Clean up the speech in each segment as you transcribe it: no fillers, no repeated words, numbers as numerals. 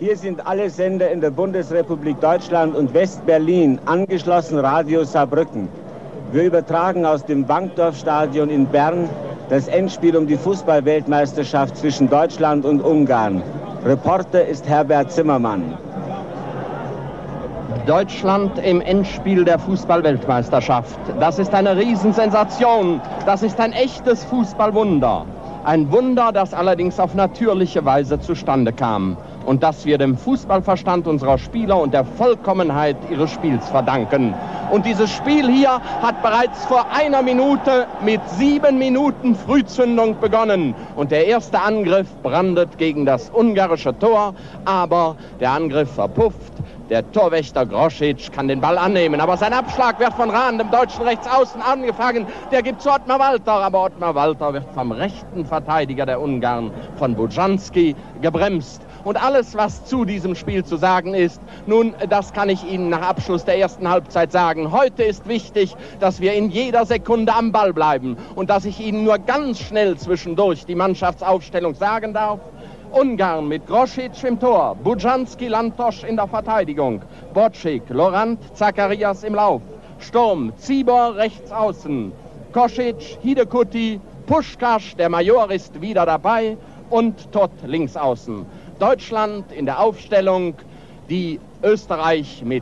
Hier sind alle Sender in der Bundesrepublik Deutschland und West-Berlin, angeschlossen Radio Saarbrücken. Wir übertragen aus dem Wankdorf-Stadion in Bern das Endspiel um die Fußball-Weltmeisterschaft zwischen Deutschland und Ungarn. Reporter ist Herbert Zimmermann. Deutschland im Endspiel der Fußball-Weltmeisterschaft. Das ist eine Riesensensation. Das ist ein echtes Fußballwunder. Ein Wunder, das allerdings auf natürliche Weise zustande kam. Und das wir dem Fußballverstand unserer Spieler und der Vollkommenheit ihres Spiels verdanken. Und dieses Spiel hier hat bereits vor einer Minute mit 7 Minuten Frühzündung begonnen. Und der erste Angriff brandet gegen das ungarische Tor, aber der Angriff verpufft. Der Torwächter Grosic kann den Ball annehmen, aber sein Abschlag wird von Rahn, dem deutschen Rechtsaußen, angefangen. Der gibt zu Ottmar Walter, aber Ottmar Walter wird vom rechten Verteidiger der Ungarn, von Bujanski, gebremst. Und alles, was zu diesem Spiel zu sagen ist, nun, das kann ich Ihnen nach Abschluss der ersten Halbzeit sagen. Heute ist wichtig, dass wir in jeder Sekunde am Ball bleiben und dass ich Ihnen nur ganz schnell zwischendurch die Mannschaftsaufstellung sagen darf. Ungarn mit Grosic im Tor, Bujanski, Lantos in der Verteidigung, Bocik, Laurent, Zacharias im Lauf, Sturm, Zibor rechts außen, Kosic, Hidekuti, Puskás, der Major ist wieder dabei und Todt links außen. Deutschland in der Aufstellung, die Österreich mit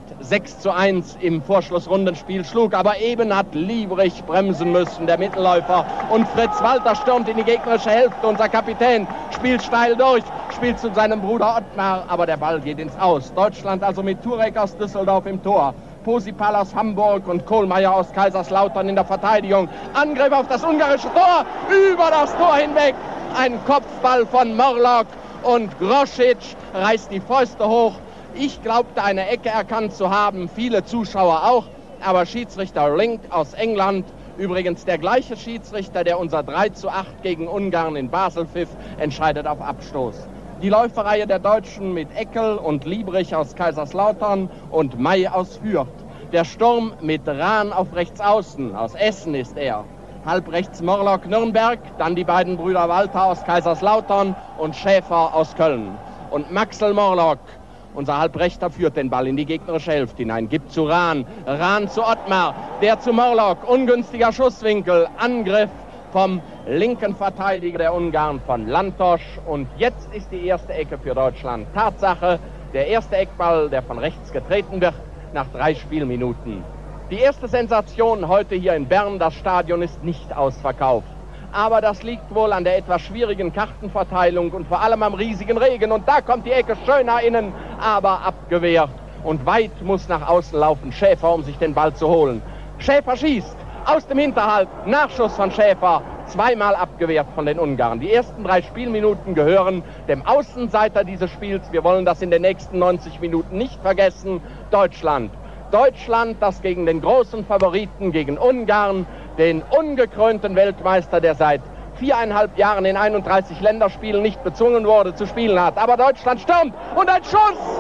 6:1 im Vorschlussrundenspiel schlug, aber eben hat Liebrich bremsen müssen, der Mittelläufer, und Fritz Walter stürmt in die gegnerische Hälfte. Unser Kapitän spielt steil durch, spielt zu seinem Bruder Ottmar, aber der Ball geht ins Aus. Deutschland also mit Turek aus Düsseldorf im Tor, Posipal aus Hamburg und Kohlmeier aus Kaiserslautern in der Verteidigung. Angriff auf das ungarische Tor, über das Tor hinweg, ein Kopfball von Morlock und Grosic reißt die Fäuste hoch. Ich glaubte, eine Ecke erkannt zu haben, viele Zuschauer auch, aber Schiedsrichter Link aus England, übrigens der gleiche Schiedsrichter, der unser 3:8 gegen Ungarn in Basel pfiff, entscheidet auf Abstoß. Die Läuferreihe der Deutschen mit Eckel und Liebrich aus Kaiserslautern und May aus Fürth. Der Sturm mit Rahn auf rechts außen, aus Essen ist er. Halb rechts Morlock Nürnberg, dann die beiden Brüder Walter aus Kaiserslautern und Schäfer aus Köln. Und Maxel Morlock, unser Halbrechter, führt den Ball in die gegnerische Hälfte hinein, gibt zu Rahn, Rahn zu Ottmar, der zu Morlock, ungünstiger Schusswinkel, Angriff vom linken Verteidiger der Ungarn, von Lantos. Und jetzt ist die erste Ecke für Deutschland. Tatsache, der erste Eckball, der von rechts getreten wird, nach 3 Spielminuten. Die erste Sensation heute hier in Bern, das Stadion ist nicht ausverkauft. Aber das liegt wohl an der etwas schwierigen Kartenverteilung und vor allem am riesigen Regen. Und da kommt die Ecke schön nach innen, aber abgewehrt. Und weit muss nach außen laufen Schäfer, um sich den Ball zu holen. Schäfer schießt aus dem Hinterhalt, Nachschuss von Schäfer, zweimal abgewehrt von den Ungarn. Die ersten 3 Spielminuten gehören dem Außenseiter dieses Spiels. Wir wollen das in den nächsten 90 Minuten nicht vergessen. Deutschland. Deutschland, das gegen den großen Favoriten, gegen Ungarn, den ungekrönten Weltmeister, der seit 4,5 Jahren in 31 Länderspielen nicht bezwungen wurde, zu spielen hat. Aber Deutschland stürmt und ein Schuss!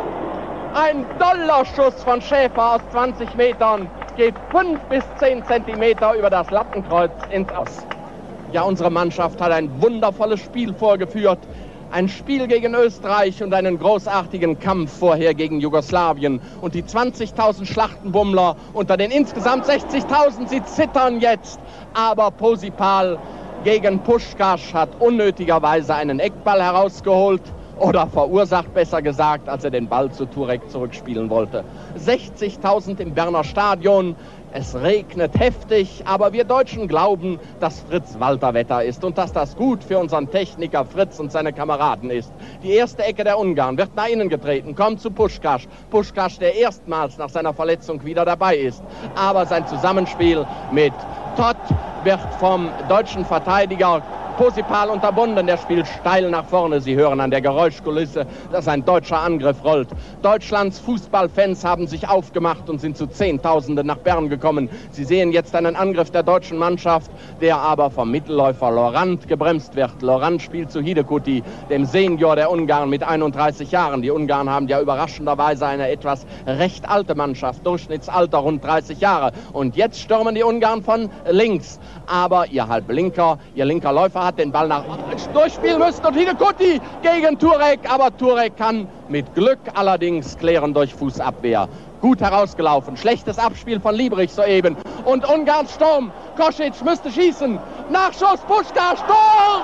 Ein Dollerschuss von Schäfer aus 20 Metern geht 5 bis 10 Zentimeter über das Lattenkreuz ins Aus. Ja, unsere Mannschaft hat ein wundervolles Spiel vorgeführt. Ein Spiel gegen Österreich und einen großartigen Kampf vorher gegen Jugoslawien. Und die 20.000 Schlachtenbummler unter den insgesamt 60.000, sie zittern jetzt. Aber Posipal gegen Puskás hat unnötigerweise einen Eckball herausgeholt. Oder verursacht, besser gesagt, als er den Ball zu Turek zurückspielen wollte. 60.000 im Berner Stadion. Es regnet heftig, aber wir Deutschen glauben, dass Fritz Walter Wetter ist und dass das gut für unseren Techniker Fritz und seine Kameraden ist. Die erste Ecke der Ungarn wird nach innen getreten, kommt zu Puskás. Puskás, der erstmals nach seiner Verletzung wieder dabei ist. Aber sein Zusammenspiel mit Todt wird vom deutschen Verteidiger Posipal unterbunden, der spielt steil nach vorne. Sie hören an der Geräuschkulisse, dass ein deutscher Angriff rollt. Deutschlands Fußballfans haben sich aufgemacht und sind zu Zehntausenden nach Bern gekommen. Sie sehen jetzt einen Angriff der deutschen Mannschaft, der aber vom Mittelläufer Laurent gebremst wird. Laurent spielt zu Hidekuti, dem Senior der Ungarn mit 31 Jahren. Die Ungarn haben ja überraschenderweise eine etwas recht alte Mannschaft, Durchschnittsalter rund 30 Jahre. Und jetzt stürmen die Ungarn von links. Aber ihr linker Läufer hat hat den Ball nach durchspielen müssen und Hidekuti gegen Turek, aber Turek kann mit Glück allerdings klären durch Fußabwehr. Gut herausgelaufen, schlechtes Abspiel von Liebrich soeben und Ungarns Sturm. Kosic müsste schießen, Nachschuss, Puschkasch, Tor!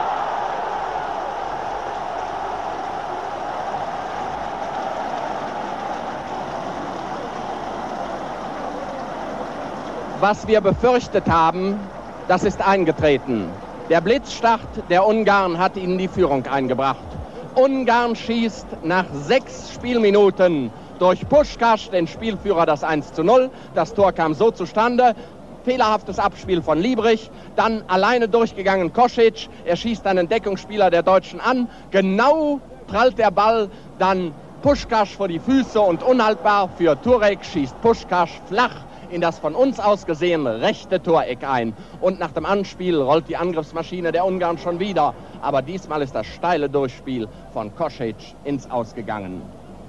Was wir befürchtet haben, das ist eingetreten. Der Blitzstart der Ungarn hat ihnen die Führung eingebracht. Ungarn schießt nach 6 Spielminuten durch Puschkasch, den Spielführer, das 1:0. Das Tor kam so zustande. Fehlerhaftes Abspiel von Liebrich, dann alleine durchgegangen Kosic. Er schießt einen Deckungsspieler der Deutschen an. Genau prallt der Ball dann Puschkasch vor die Füße und unhaltbar für Turek schießt Puschkasch flach in das von uns aus gesehen rechte Toreck ein. Und nach dem Anspiel rollt die Angriffsmaschine der Ungarn schon wieder. Aber diesmal ist das steile Durchspiel von Kosic ins Ausgegangen.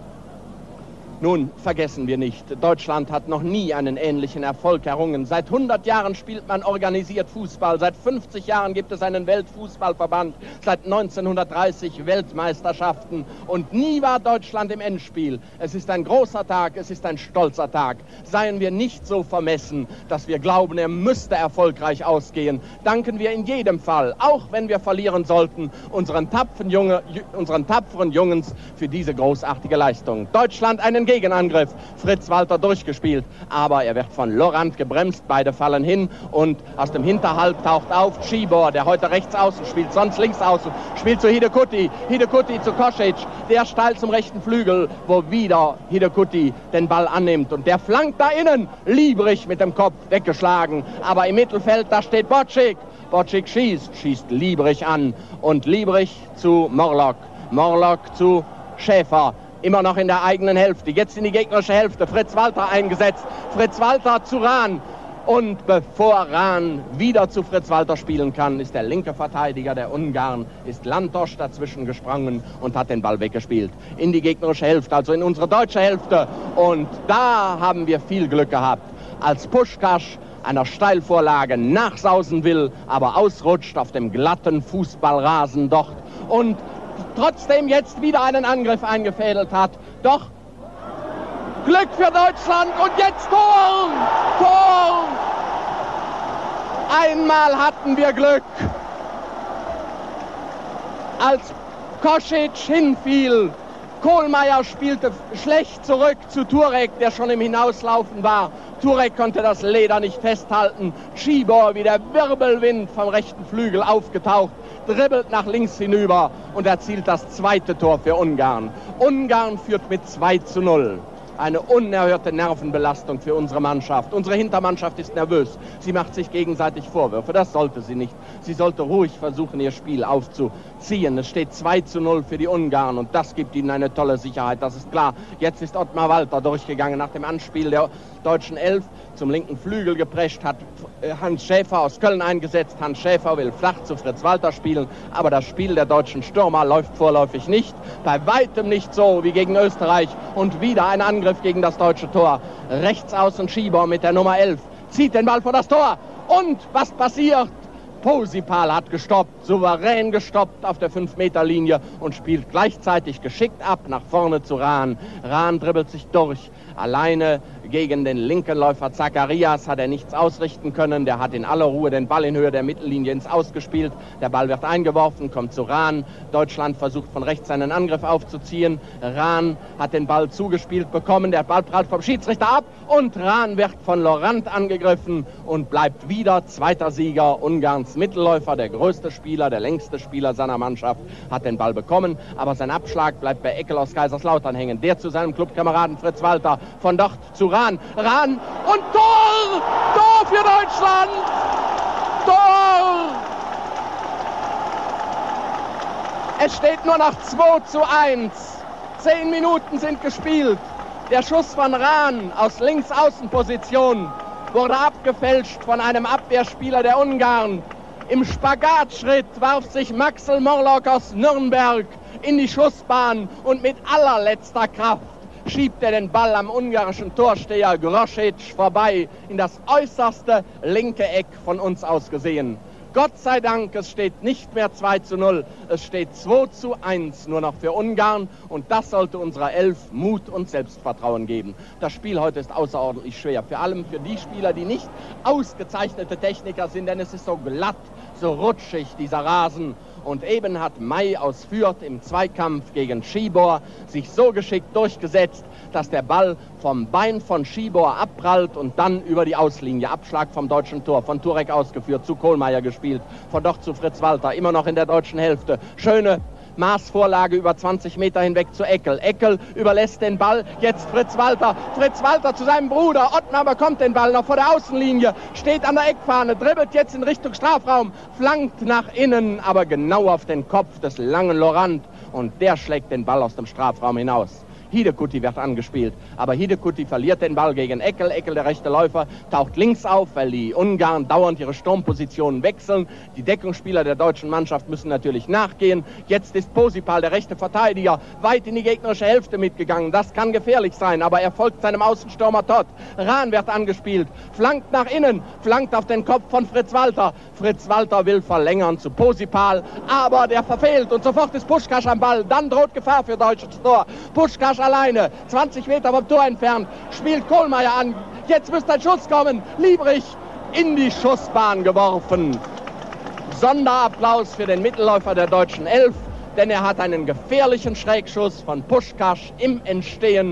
Nun, vergessen wir nicht, Deutschland hat noch nie einen ähnlichen Erfolg errungen. Seit 100 Jahren spielt man organisiert Fußball. Seit 50 Jahren gibt es einen Weltfußballverband. Seit 1930 Weltmeisterschaften. Und nie war Deutschland im Endspiel. Es ist ein großer Tag, es ist ein stolzer Tag. Seien wir nicht so vermessen, dass wir glauben, er müsste erfolgreich ausgehen. Danken wir in jedem Fall, auch wenn wir verlieren sollten, unseren tapferen Jungens für diese großartige Leistung. Deutschland einen Gegenangriff. Fritz Walter durchgespielt, aber er wird von Laurent gebremst. Beide fallen hin und aus dem Hinterhalt taucht auf Cibor, der heute rechts außen spielt, sonst links außen, spielt zu Hidekuti. Hidekuti zu Kosic, der steil zum rechten Flügel, wo wieder Hidekuti den Ball annimmt und der flankt da innen. Liebrich mit dem Kopf weggeschlagen, aber im Mittelfeld, da steht Bocik. Bocik schießt Liebrich an und Liebrich zu Morlock. Morlock zu Schäfer. Immer noch in der eigenen Hälfte, jetzt in die gegnerische Hälfte, Fritz Walter eingesetzt, Fritz Walter zu Rahn. Und bevor Rahn wieder zu Fritz Walter spielen kann, ist der linke Verteidiger der Ungarn, ist Lantos dazwischen gesprungen und hat den Ball weggespielt. In die gegnerische Hälfte, also in unsere deutsche Hälfte. Und da haben wir viel Glück gehabt, als Puschkasch einer Steilvorlage nachsausen will, aber ausrutscht auf dem glatten Fußballrasen dort. Und trotzdem jetzt wieder einen Angriff eingefädelt hat. Doch Glück für Deutschland und jetzt Tor! Tor! Einmal hatten wir Glück. Als Kosic hinfiel, Kohlmeier spielte schlecht zurück zu Turek, der schon im Hinauslaufen war. Turek konnte das Leder nicht festhalten. Cibor wie der Wirbelwind vom rechten Flügel aufgetaucht, dribbelt nach links hinüber und erzielt das zweite Tor für Ungarn. Ungarn führt mit 2:0. Eine unerhörte Nervenbelastung für unsere Mannschaft. Unsere Hintermannschaft ist nervös. Sie macht sich gegenseitig Vorwürfe. Das sollte sie nicht. Sie sollte ruhig versuchen, ihr Spiel aufzuziehen. Es steht 2:0 für die Ungarn und das gibt ihnen eine tolle Sicherheit. Das ist klar. Jetzt ist Ottmar Walter durchgegangen nach dem Anspiel der deutschen Elf. Zum linken Flügel geprescht, hat Hans Schäfer aus Köln eingesetzt. Hans Schäfer will flach zu Fritz Walter spielen, aber das Spiel der deutschen Stürmer läuft vorläufig nicht. Bei weitem nicht so wie gegen Österreich und wieder ein Angriff gegen das deutsche Tor. Rechts außen Cibor mit der Nummer 11 zieht den Ball vor das Tor und was passiert? Posipal hat gestoppt, souverän gestoppt auf der 5-Meter-Linie und spielt gleichzeitig geschickt ab nach vorne zu Rahn. Rahn dribbelt sich durch. Alleine gegen den linken Läufer Zacharias hat er nichts ausrichten können. Der hat in aller Ruhe den Ball in Höhe der Mittellinie ins Ausgespielt. Der Ball wird eingeworfen, kommt zu Rahn. Deutschland versucht von rechts einen Angriff aufzuziehen. Rahn hat den Ball zugespielt bekommen. Der Ball prallt vom Schiedsrichter ab und Rahn wird von Laurent angegriffen und bleibt wieder zweiter Sieger. Ungarns Mittelläufer, der größte Spieler, der längste Spieler seiner Mannschaft, hat den Ball bekommen. Aber sein Abschlag bleibt bei Eckel aus Kaiserslautern hängen. Der zu seinem Clubkameraden Fritz Walter. Von dort zu Rahn. Rahn und Tor! Tor für Deutschland! Tor! Es steht nur noch 2:1. 10 Minuten sind gespielt. Der Schuss von Rahn aus Linksaußenposition wurde abgefälscht von einem Abwehrspieler der Ungarn. Im Spagatschritt warf sich Maxel Morlock aus Nürnberg in die Schussbahn und mit allerletzter Kraft schiebt er den Ball am ungarischen Torsteher Grosic vorbei in das äußerste linke Eck von uns aus gesehen. Gott sei Dank, es steht nicht mehr 2:0, es steht 2:1 nur noch für Ungarn und das sollte unserer Elf Mut und Selbstvertrauen geben. Das Spiel heute ist außerordentlich schwer, vor allem für die Spieler, die nicht ausgezeichnete Techniker sind, denn es ist so glatt, so rutschig, dieser Rasen. Und eben hat May aus Fürth im Zweikampf gegen Schibor sich so geschickt durchgesetzt, dass der Ball vom Bein von Schibor abprallt und dann über die Auslinie. Abschlag vom deutschen Tor, von Turek ausgeführt, zu Kohlmeier gespielt, von dort zu Fritz Walter, immer noch in der deutschen Hälfte. Schöne Maßvorlage über 20 Meter hinweg zu Eckel. Eckel überlässt den Ball, jetzt Fritz Walter. Fritz Walter zu seinem Bruder. Ottmar bekommt den Ball noch vor der Außenlinie, steht an der Eckfahne, dribbelt jetzt in Richtung Strafraum, flankt nach innen, aber genau auf den Kopf des langen Laurent und der schlägt den Ball aus dem Strafraum hinaus. Hidekuti wird angespielt, aber Hidekuti verliert den Ball gegen Eckel. Eckel, der rechte Läufer, taucht links auf, weil die Ungarn dauernd ihre Sturmpositionen wechseln. Die Deckungsspieler der deutschen Mannschaft müssen natürlich nachgehen. Jetzt ist Posipal, der rechte Verteidiger, weit in die gegnerische Hälfte mitgegangen. Das kann gefährlich sein, aber er folgt seinem Außenstürmer Todd. Rahn wird angespielt, flankt nach innen, flankt auf den Kopf von Fritz Walter. Fritz Walter will verlängern zu Posipal, aber der verfehlt und sofort ist Puschkasch am Ball. Dann droht Gefahr für deutsches Tor. Puschkasch alleine, 20 Meter vom Tor entfernt, spielt Kohlmeier an. Jetzt müsste ein Schuss kommen. Liebrich in die Schussbahn geworfen. Sonderapplaus für den Mittelläufer der deutschen Elf, denn er hat einen gefährlichen Schrägschuss von Puschkasch im Entstehen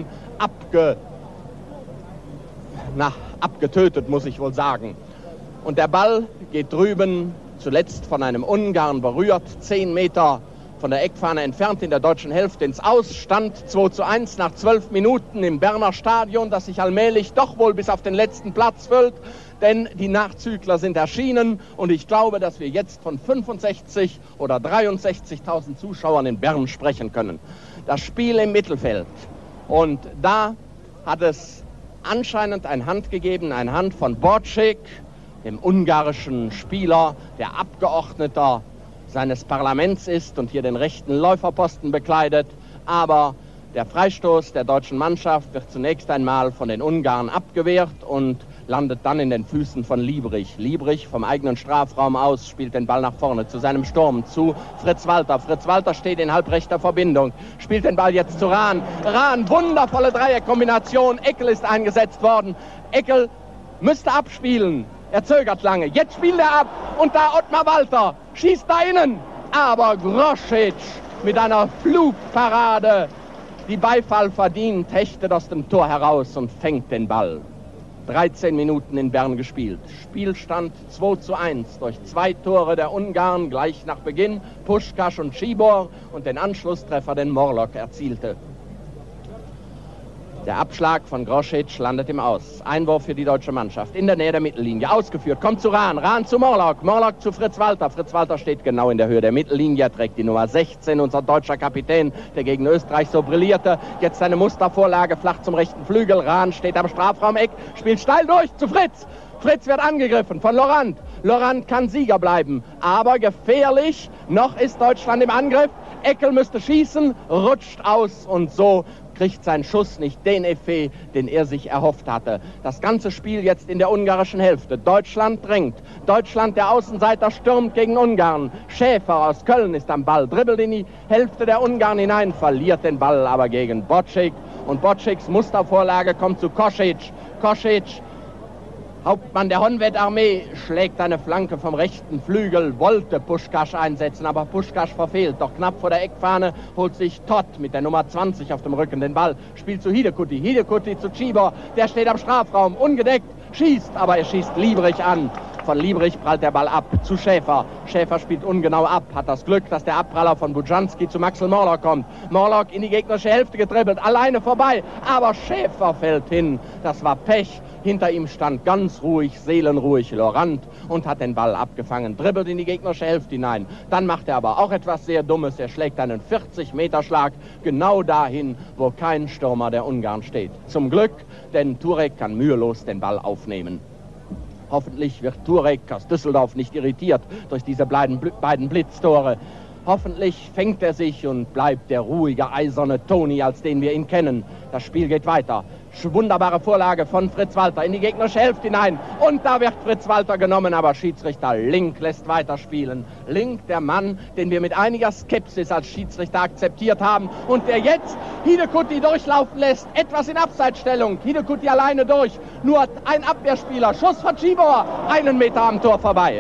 abgetötet, muss ich wohl sagen. Und der Ball geht drüben, zuletzt von einem Ungarn berührt, 10 Meter von der Eckfahne entfernt in der deutschen Hälfte ins Aus. Stand 2:1 nach 12 Minuten im Berner Stadion, das sich allmählich doch wohl bis auf den letzten Platz füllt, denn die Nachzügler sind erschienen und ich glaube, dass wir jetzt von 65 oder 63.000 Zuschauern in Bern sprechen können. Das Spiel im Mittelfeld, und da hat es anscheinend eine Hand gegeben, eine Hand von Borcik, dem ungarischen Spieler, der Abgeordneter seines Parlaments ist und hier den rechten Läuferposten bekleidet. Aber der Freistoß der deutschen Mannschaft wird zunächst einmal von den Ungarn abgewehrt und landet dann in den Füßen von Liebrich. Liebrich vom eigenen Strafraum aus spielt den Ball nach vorne zu seinem Sturm, zu Fritz Walter. Fritz Walter steht in halbrechter Verbindung, spielt den Ball jetzt zu Rahn. Rahn, wundervolle Dreierkombination. Eckel ist eingesetzt worden. Eckel müsste abspielen. Er zögert lange. Jetzt spielt er ab und da Ottmar Walter schießt da innen. Aber Grosic mit einer Flugparade, die Beifall verdient, hechtet aus dem Tor heraus und fängt den Ball. 13 Minuten in Bern gespielt. Spielstand 2:1 durch 2 Tore der Ungarn gleich nach Beginn. Puschkasch und Schibor und den Anschlusstreffer, den Morlock erzielte. Der Abschlag von Grosic landet im Aus. Einwurf für die deutsche Mannschaft in der Nähe der Mittellinie. Ausgeführt, kommt zu Rahn. Rahn zu Morlock. Morlock zu Fritz Walter. Fritz Walter steht genau in der Höhe der Mittellinie. Er trägt die Nummer 16, unser deutscher Kapitän, der gegen Österreich so brillierte. Jetzt eine Mustervorlage, flach zum rechten Flügel. Rahn steht am Strafraumeck, spielt steil durch zu Fritz. Fritz wird angegriffen von Laurent. Laurent kann Sieger bleiben, aber gefährlich. Noch ist Deutschland im Angriff. Eckel müsste schießen, rutscht aus und so kriegt sein Schuss nicht den Effet, den er sich erhofft hatte. Das ganze Spiel jetzt in der ungarischen Hälfte. Deutschland drängt. Deutschland, der Außenseiter, stürmt gegen Ungarn. Schäfer aus Köln ist am Ball, dribbelt in die Hälfte der Ungarn hinein, verliert den Ball aber gegen Borcik. Und Borciks Mustervorlage kommt zu Kosic. Kosic, Hauptmann der Honved-Armee, schlägt eine Flanke vom rechten Flügel, wollte Puschkasch einsetzen, aber Puschkasch verfehlt. Doch knapp vor der Eckfahne holt sich Todd mit der Nummer 20 auf dem Rücken den Ball, spielt zu Hidekuti. Hidekuti zu Schibor, der steht am Strafraum, ungedeckt, schießt, aber er schießt Liebrich an. Von Liebrich prallt der Ball ab zu Schäfer. Schäfer spielt ungenau ab, hat das Glück, dass der Abpraller von Bujanski zu Maxel Morlock kommt. Morlock in die gegnerische Hälfte getribbelt, alleine vorbei, aber Schäfer fällt hin. Das war Pech. Hinter ihm stand ganz ruhig, seelenruhig Laurent und hat den Ball abgefangen, dribbelt in die gegnerische Hälfte hinein. Dann macht er aber auch etwas sehr Dummes. Er schlägt einen 40-Meter-Schlag genau dahin, wo kein Stürmer der Ungarn steht. Zum Glück, denn Turek kann mühelos den Ball aufnehmen. Hoffentlich wird Turek aus Düsseldorf nicht irritiert durch diese beiden Blitztore. Hoffentlich fängt er sich und bleibt der ruhige, eiserne Toni, als den wir ihn kennen. Das Spiel geht weiter. Wunderbare Vorlage von Fritz Walter in die gegnerische Hälfte hinein. Und da wird Fritz Walter genommen, aber Schiedsrichter Link lässt weiterspielen. Link, der Mann, den wir mit einiger Skepsis als Schiedsrichter akzeptiert haben und der jetzt Hidekuti durchlaufen lässt. Etwas in Abseitsstellung. Hidekuti alleine durch. Nur ein Abwehrspieler. Schuss von Cibor. 1 Meter am Tor vorbei.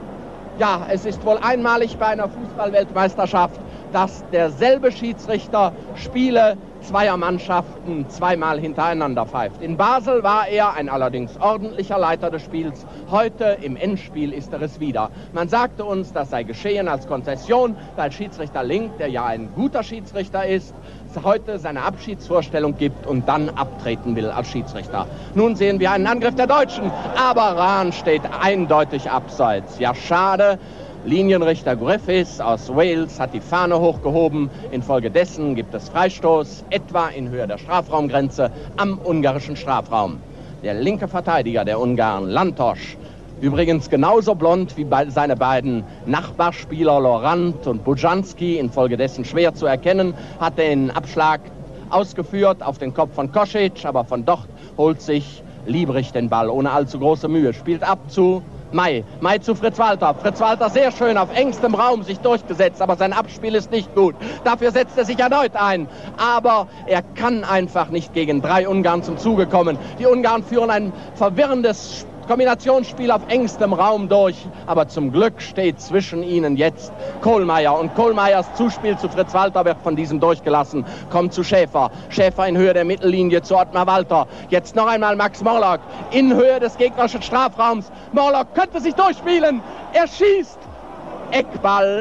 Ja, es ist wohl einmalig bei einer Fußball-Weltmeisterschaft, dass derselbe Schiedsrichter Spiele zweier Mannschaften zweimal hintereinander pfeift. In Basel war er ein allerdings ordentlicher Leiter des Spiels. Heute im Endspiel ist er es wieder. Man sagte uns, das sei geschehen als Konzession, weil Schiedsrichter Link, der ja ein guter Schiedsrichter ist, heute seine Abschiedsvorstellung gibt und dann abtreten will als Schiedsrichter. Nun sehen wir einen Angriff der Deutschen, aber Rahn steht eindeutig abseits. Ja, schade. Linienrichter Griffiths aus Wales hat die Fahne hochgehoben. Infolgedessen gibt es Freistoß, etwa in Höhe der Strafraumgrenze am ungarischen Strafraum. Der linke Verteidiger der Ungarn, Lantos, übrigens genauso blond wie seine beiden Nachbarspieler Laurent und Bujanski, infolgedessen schwer zu erkennen, hat den Abschlag ausgeführt auf den Kopf von Kosic, aber von dort holt sich Liebrich den Ball ohne allzu große Mühe, spielt ab zu May zu Fritz Walter. Fritz Walter sehr schön auf engstem Raum sich durchgesetzt, aber sein Abspiel ist nicht gut. Dafür setzt er sich erneut ein. Aber er kann einfach nicht gegen 3 Ungarn zum Zuge kommen. Die Ungarn führen ein verwirrendes Kombinationsspiel auf engstem Raum durch, aber zum Glück steht zwischen ihnen jetzt Kohlmeier und Kohlmeiers Zuspiel zu Fritz Walter wird von diesem durchgelassen, kommt zu Schäfer. Schäfer in Höhe der Mittellinie zu Ottmar Walter. Jetzt noch einmal Max Morlock in Höhe des gegnerischen Strafraums. Morlock könnte sich durchspielen. Er schießt. Eckball,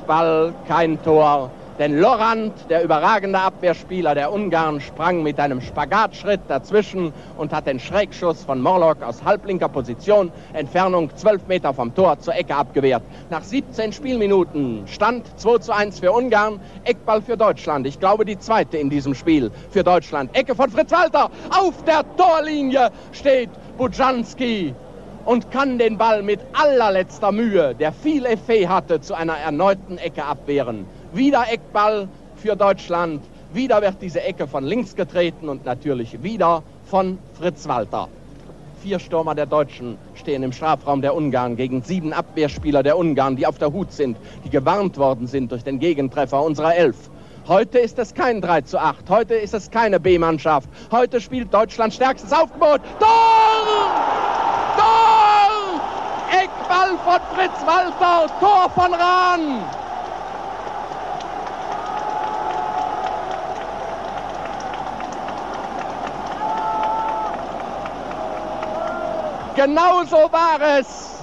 kein Tor. Denn Laurent, der überragende Abwehrspieler der Ungarn, sprang mit einem Spagatschritt dazwischen und hat den Schrägschuss von Morlock aus halblinker Position, Entfernung 12 Meter vom Tor, zur Ecke abgewehrt. Nach 17 Spielminuten Stand 2:1 für Ungarn, Eckball für Deutschland. Ich glaube, die zweite in diesem Spiel für Deutschland. Ecke von Fritz Walter. Auf der Torlinie steht Bujanski und kann den Ball mit allerletzter Mühe, der viel Effet hatte, zu einer erneuten Ecke abwehren. Wieder Eckball für Deutschland, wieder wird diese Ecke von links getreten und natürlich wieder von Fritz Walter. 4 Stürmer der Deutschen stehen im Strafraum der Ungarn gegen 7 Abwehrspieler der Ungarn, die auf der Hut sind, die gewarnt worden sind durch den Gegentreffer unserer 11. Heute ist es kein 3:8, heute ist es keine B-Mannschaft, heute spielt Deutschland stärkstes Aufgebot. Tor! Tor! Eckball von Fritz Walter, Tor von Rahn! Genauso war es.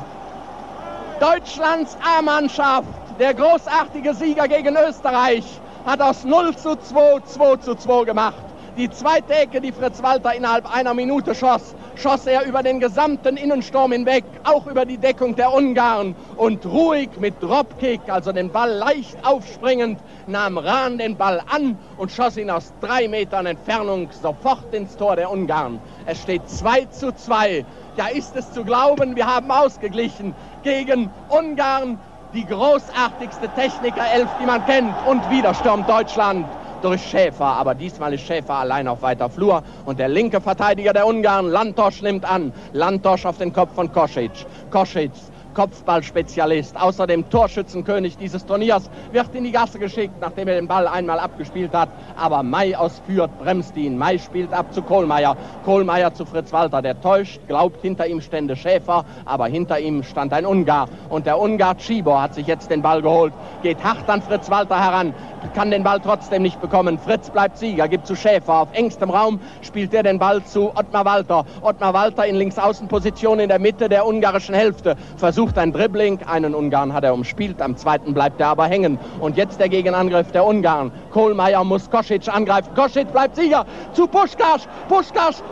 Deutschlands A-Mannschaft, der großartige Sieger gegen Österreich, hat aus 0:2 2:2 gemacht. Die zweite Ecke, die Fritz Walter innerhalb einer Minute schoss er über den gesamten Innensturm hinweg, auch über die Deckung der Ungarn. Und ruhig mit Dropkick, also den Ball leicht aufspringend, nahm Rahn den Ball an und schoss ihn aus 3 Metern Entfernung sofort ins Tor der Ungarn. Es steht 2:2. Ja, ist es zu glauben, wir haben ausgeglichen gegen Ungarn, die großartigste Techniker-Elf, die man kennt. Und wieder stürmt Deutschland durch Schäfer, aber diesmal ist Schäfer allein auf weiter Flur und der linke Verteidiger der Ungarn, Lantos, nimmt an. Lantos auf den Kopf von Kosic. Kosic, Kopfballspezialist, außerdem Torschützenkönig dieses Turniers, wird in die Gasse geschickt, nachdem er den Ball einmal abgespielt hat. Aber May ausführt, bremst ihn. May spielt ab zu Kohlmeier. Kohlmeier zu Fritz Walter, der täuscht, glaubt, hinter ihm stände Schäfer, aber hinter ihm stand ein Ungar. Und der Ungar Cibor hat sich jetzt den Ball geholt, geht hart an Fritz Walter heran, kann den Ball trotzdem nicht bekommen. Fritz bleibt Sieger, gibt zu Schäfer. Auf engstem Raum spielt er den Ball zu Ottmar Walter. Ottmar Walter in Linksaußenposition in der Mitte der ungarischen Hälfte. Versucht ein Dribbling, einen Ungarn hat er umspielt, am zweiten bleibt er aber hängen. Und jetzt der Gegenangriff der Ungarn. Kohlmeier muss Kosic angreifen. Kosic bleibt Sieger zu Puskás. Puskás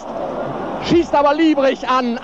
schießt aber Liebrich an,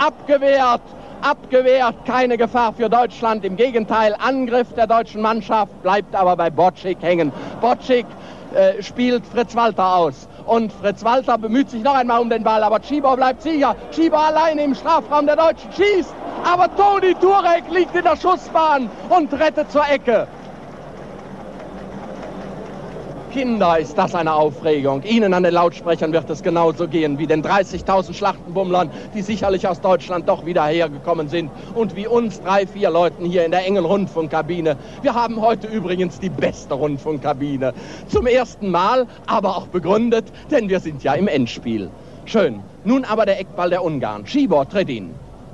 abgewehrt, keine Gefahr für Deutschland. Im Gegenteil, Angriff der deutschen Mannschaft, bleibt aber bei Bočík hängen. Bočík spielt Fritz Walter aus. Und Fritz Walter bemüht sich noch einmal um den Ball, aber Cibor bleibt Sieger. Cibor alleine im Strafraum der Deutschen, schießt, aber Toni Turek liegt in der Schussbahn und rettet zur Ecke. Kinder, ist das eine Aufregung. Ihnen an den Lautsprechern wird es genauso gehen wie den 30.000 Schlachtenbummlern, die sicherlich aus Deutschland doch wieder hergekommen sind. Und wie uns 3, 4 Leuten hier in der engen Rundfunkkabine. Wir haben heute übrigens die beste Rundfunkkabine. Zum ersten Mal, aber auch begründet, denn wir sind ja im Endspiel. Schön. Nun aber der Eckball der Ungarn. Cibor tritt ihn.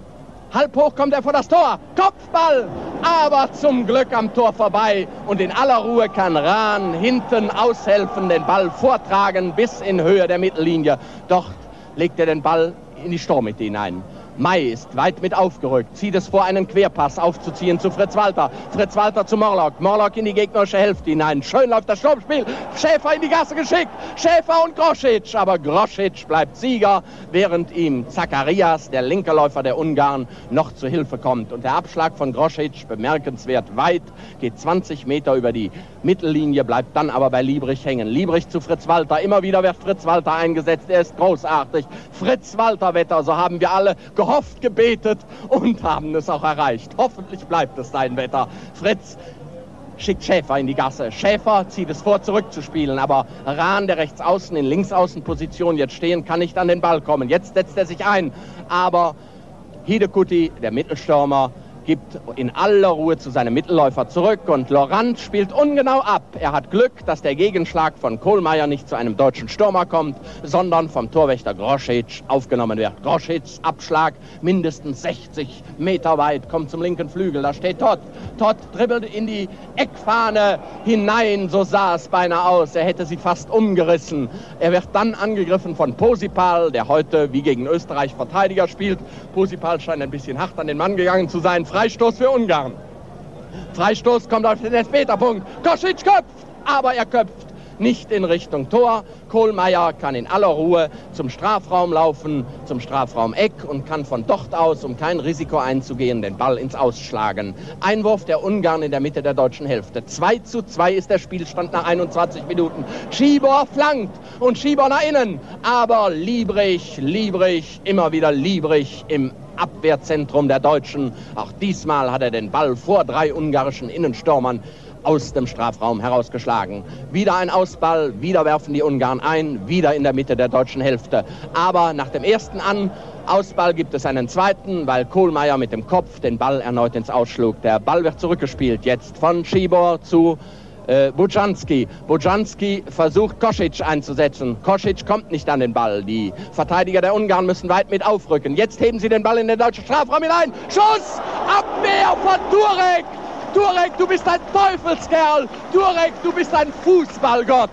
Halb hoch kommt er vor das Tor. Kopfball, aber zum Glück am Tor vorbei. Und in aller Ruhe kann Rahn hinten aushelfen, den Ball vortragen bis in Höhe der Mittellinie. Dort legt er den Ball in die Sturmmitte hinein. May ist weit mit aufgerückt, zieht es vor, einen Querpass aufzuziehen zu Fritz Walter. Fritz Walter zu Morlock, Morlock in die gegnerische Hälfte hinein. Schön läuft das Sturmspiel, Schäfer in die Gasse geschickt, Schäfer und Grosic. Aber Grosic bleibt Sieger, während ihm Zacharias, der linke Läufer der Ungarn, noch zu Hilfe kommt. Und der Abschlag von Grosic, bemerkenswert weit, geht 20 Meter über die Mittellinie, bleibt dann aber bei Liebrich hängen. Liebrich zu Fritz Walter, immer wieder wird Fritz Walter eingesetzt, er ist großartig. Fritz Walter Wetter, so haben wir alle gehofft, gebetet und haben es auch erreicht. Hoffentlich bleibt es sein Wetter. Fritz schickt Schäfer in die Gasse. Schäfer zieht es vor, zurückzuspielen, aber Rahn, der Rechtsaußen in Linksaußenposition jetzt stehen, kann nicht an den Ball kommen. Jetzt setzt er sich ein, aber Hidekuti, der Mittelstürmer, gibt in aller Ruhe zu seinem Mittelläufer zurück und Laurent spielt ungenau ab. Er hat Glück, dass der Gegenschlag von Kohlmeier nicht zu einem deutschen Stürmer kommt, sondern vom Torwächter Grosic aufgenommen wird. Grosics Abschlag mindestens 60 Meter weit, kommt zum linken Flügel, da steht Todt. Todt dribbelt in die Eckfahne hinein, so sah es beinahe aus. Er hätte sie fast umgerissen. Er wird dann angegriffen von Posipal, der heute wie gegen Österreich Verteidiger spielt. Posipal scheint ein bisschen hart an den Mann gegangen zu sein. Freistoß für Ungarn. Freistoß kommt auf den Elfmeterpunkt. Grosic köpft, aber er köpft nicht in Richtung Tor. Kohlmeier kann in aller Ruhe zum Strafraum laufen, zum Strafraum-Eck und kann von dort aus, um kein Risiko einzugehen, den Ball ins Ausschlagen. Einwurf der Ungarn in der Mitte der deutschen Hälfte. 2:2 ist der Spielstand nach 21 Minuten. Cibor flankt und Cibor nach innen. Aber Liebrich, immer wieder Liebrich im Abwehrzentrum der Deutschen. Auch diesmal hat er den Ball vor 3 ungarischen Innenstürmern aus dem Strafraum herausgeschlagen. Wieder ein Ausball, wieder werfen die Ungarn ein, wieder in der Mitte der deutschen Hälfte. Aber nach dem ersten Ausball gibt es einen zweiten, weil Kohlmeier mit dem Kopf den Ball erneut ins Ausschlug. Der Ball wird zurückgespielt, jetzt von Cibor zu Bujanski. Bujanski versucht Kosic einzusetzen. Kosic kommt nicht an den Ball. Die Verteidiger der Ungarn müssen weit mit aufrücken. Jetzt heben sie den Ball in den deutschen Strafraum hinein. Schuss! Abwehr von Turek! Turek, du bist ein Teufelskerl! Turek, du bist ein Fußballgott!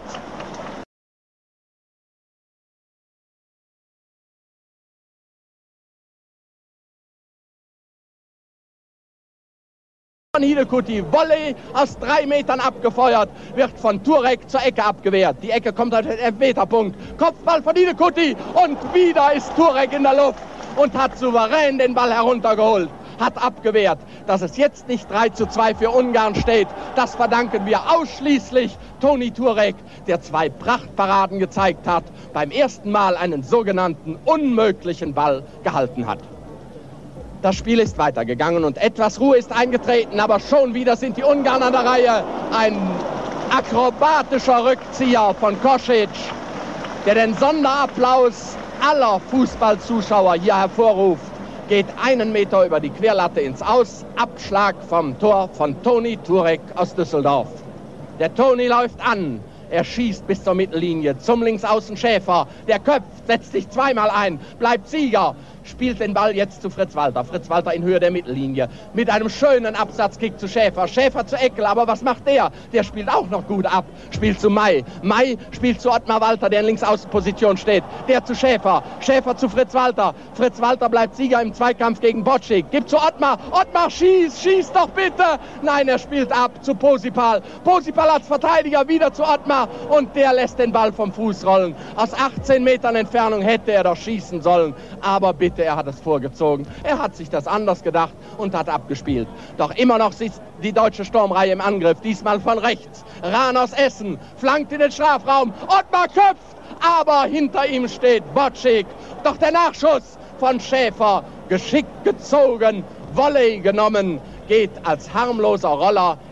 Von Hidekuti, Volley aus 3 Metern abgefeuert, wird von Turek zur Ecke abgewehrt. Die Ecke kommt auf den Elfmeterpunkt. Kopfball von Hidekuti und wieder ist Turek in der Luft und hat souverän den Ball heruntergeholt. Hat abgewehrt. Dass es jetzt nicht 3:2 für Ungarn steht, das verdanken wir ausschließlich Toni Turek, der 2 Prachtparaden gezeigt hat, beim ersten Mal einen sogenannten unmöglichen Ball gehalten hat. Das Spiel ist weitergegangen und etwas Ruhe ist eingetreten, aber schon wieder sind die Ungarn an der Reihe. Ein akrobatischer Rückzieher von Kosic, der den Sonderapplaus aller Fußballzuschauer hier hervorruft, geht 1 Meter über die Querlatte ins Aus. Abschlag vom Tor von Toni Turek aus Düsseldorf. Der Toni läuft an. Er schießt bis zur Mittellinie zum Linksaußen Schäfer. Der köpft, setzt sich zweimal ein, bleibt Sieger. Spielt den Ball jetzt zu Fritz Walter. Fritz Walter in Höhe der Mittellinie. Mit einem schönen Absatzkick zu Schäfer. Schäfer zu Eckel, aber was macht der? Der spielt auch noch gut ab. Spielt zu May. May spielt zu Ottmar Walter, der in Linksaußenposition steht. Der zu Schäfer. Schäfer zu Fritz Walter. Fritz Walter bleibt Sieger im Zweikampf gegen Bocik. Gibt zu Ottmar. Ottmar schießt doch bitte. Nein, er spielt ab zu Posipal. Posipal als Verteidiger wieder zu Ottmar und der lässt den Ball vom Fuß rollen. Aus 18 Metern Entfernung hätte er doch schießen sollen. Aber bitte, er hat es vorgezogen. Er hat sich das anders gedacht und hat abgespielt. Doch immer noch sitzt die deutsche Sturmreihe im Angriff, diesmal von rechts. Rahn aus Essen flankt in den Strafraum. Ottmar köpft, aber hinter ihm steht Bocik. Doch der Nachschuss von Schäfer, geschickt gezogen, Volley genommen, geht als harmloser Roller